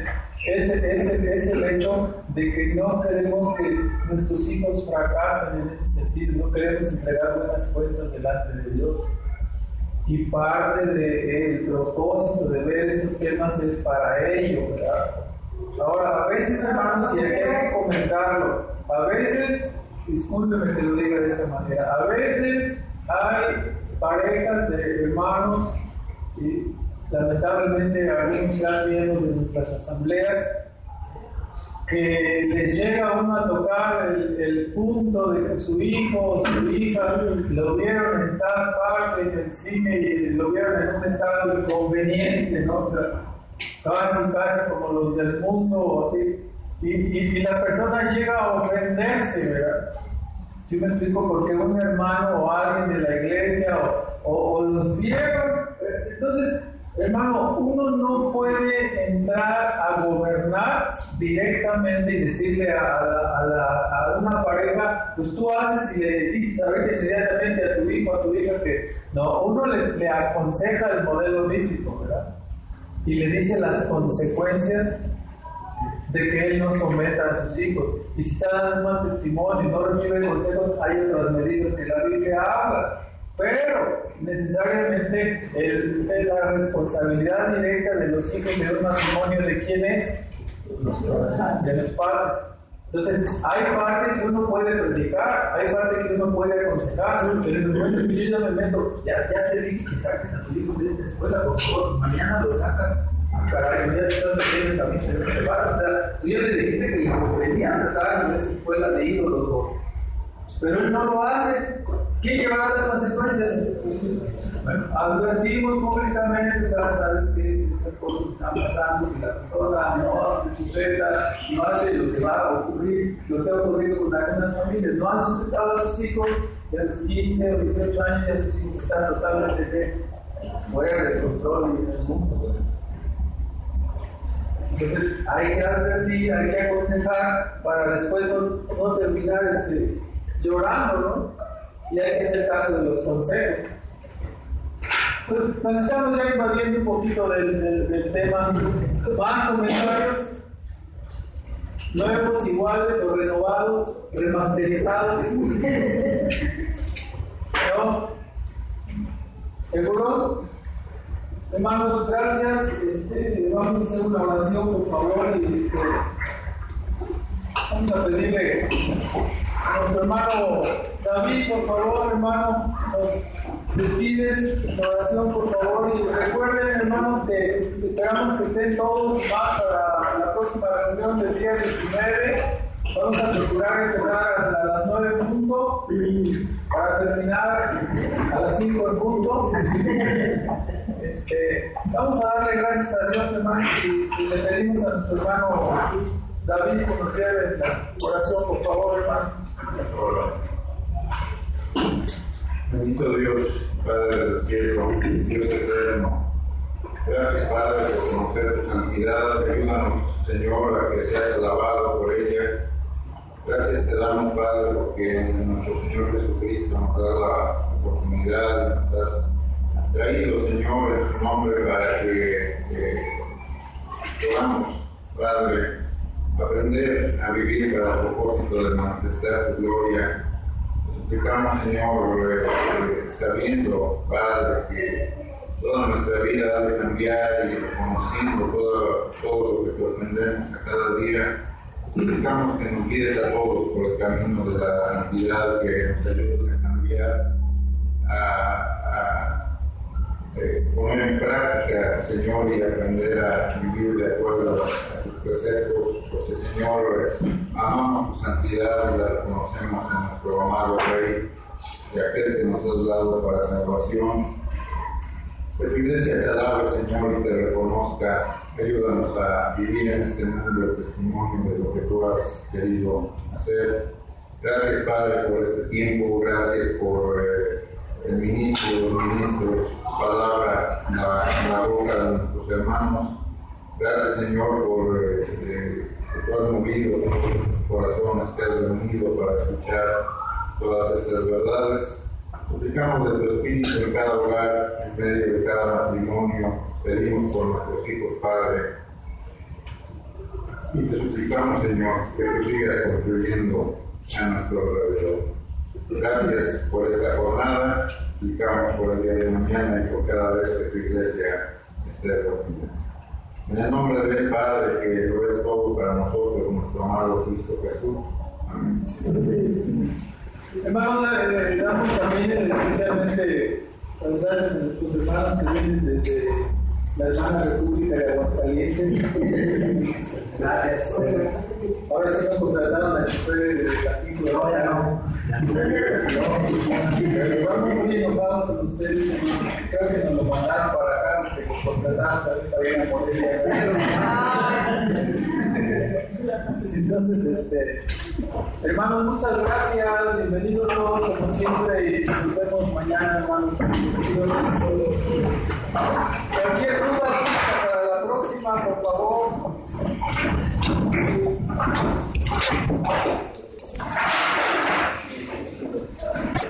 es el hecho de que no queremos que nuestros hijos fracasen en ese sentido, no queremos entregar buenas cuentas delante de Dios. Y parte del propósito de ver estos temas es para ello, ¿verdad? Ahora, a veces, hermanos, y aquí hay que comentarlo, a veces, discúlpeme que lo diga de esta manera, a veces hay parejas de hermanos, ¿sí? Lamentablemente algunos ya miembros de nuestras asambleas, que les llega a uno a tocar el punto de que su hijo o su hija lo vieron en tal parte en el cine y lo vieron en un estado inconveniente, ¿no? O sea, casi como los del mundo, así, y la persona llega a ofenderse, ¿verdad? ¿Sí me explico? Porque un hermano o alguien de la iglesia o los vieron. Entonces, hermano, uno no puede entrar a gobernar directamente y decirle a una pareja, pues tú haces y le dices a ver inmediatamente a tu hijo, a tu hija que no, uno le aconseja el modelo bíblico, ¿verdad? Y le dice las consecuencias de que él no someta a sus hijos. Y si está dando un mal testimonio y no recibe consejos, hay otras medidas que la Biblia habla. Pero necesariamente la responsabilidad directa de los hijos de un matrimonio, ¿de quién es? De los padres. Entonces, hay parte que uno puede predicar, hay parte que uno puede aconsejar, pero en el momento que yo ya me meto, ya te dije que saques a tu hijo de esta escuela, por favor, mañana lo sacas. Caray, ya te estás metiendo camisa de once varas. O sea, tú ya le dijiste que lo venía a sacar de esa escuela de ídolos, pero él no lo hace. ¿Quién llevará las consecuencias? Bueno, advertimos públicamente, sabes que estas cosas están pasando, si la persona no se sujeta, no hace lo que va a ocurrir, lo que ha ocurrido con algunas familias, no han sujetado a sus hijos, y a los 15 o 18 años ya sus hijos están totalmente fuera de control y en el mundo. Entonces hay que advertir, hay que aconsejar para después no terminar llorando, ¿no? Y hay que hacer caso de los consejos. Pues nos estamos ya invadiendo un poquito del tema. Más comentarios nuevos, iguales o renovados, remasterizados. ¿No? ¿Seguro? Hermanos, gracias. Vamos a hacer una oración, por favor, y vamos a pedirle a nuestro hermano David, por favor, hermano, nos despides en oración, por favor, y recuerden, hermanos, que esperamos que estén todos más para la próxima reunión del día 19. Vamos a procurar empezar a las 9 en punto para terminar a las 5 en punto. Vamos a darle gracias a Dios, hermano, y le pedimos a nuestro hermano David que nos lleve la oración, por favor, hermano. Bendito Dios, Padre del cielo, Dios eterno. Gracias, Padre, por conocer tu santidad. Ayúdanos, Señor, a que seas alabado por ellas. Gracias te damos, Padre, porque nuestro Señor Jesucristo nos da la oportunidad, nos has traído, Señor, en su nombre para que podamos, Padre, aprender a vivir para el propósito de manifestar tu gloria. Te suplicamos, Señor, sabiendo, Padre, que toda nuestra vida ha de cambiar y reconociendo todo lo que te ofendemos a cada día. Suplicamos que nos guíes a todos por el camino de la santidad, que nos ayudes a cambiar, a poner en práctica, Señor, y aprender a vivir de acuerdo a tus preceptos, porque, Señor, amamos tu santidad y la reconocemos en nuestro amado Rey, y aquel que nos has dado para salvación. Que tu iglesia te alabe, Señor, y te reconozca. Ayúdanos a vivir en este mundo el testimonio de lo que tú has querido hacer. Gracias, Padre, por este tiempo. Gracias por el ministro, los ministros, tu palabra en la boca de nuestros hermanos. Gracias, Señor, por que tú has movido nuestros corazones, que has reunido para escuchar todas estas verdades. Suplicamos de tu Espíritu en cada hogar, en medio de cada matrimonio. Pedimos por nuestros hijos, Padre. Y te suplicamos, Señor, que tú sigas construyendo a nuestro alrededor. Gracias por esta jornada. Suplicamos por el día de mañana y por cada vez que tu iglesia esté reunida. En el nombre del Padre, que lo es todo para nosotros, nuestro amado Cristo Jesús. Amén. Hermanos, le damos también especialmente saludos a nuestros hermanos que vienen desde la hermana República de Aguascalientes. Gracias. Ahora sí nos contrataron a después de las 5 de la mañana. Estamos muy enojados con ustedes, hermanos. Creo que nos lo mandaron para acá, que nos contrataron también para ir a Morelia. Entonces, hermanos, muchas gracias, bienvenidos todos como siempre y nos vemos mañana, hermanos. Cualquier duda para la próxima, por favor.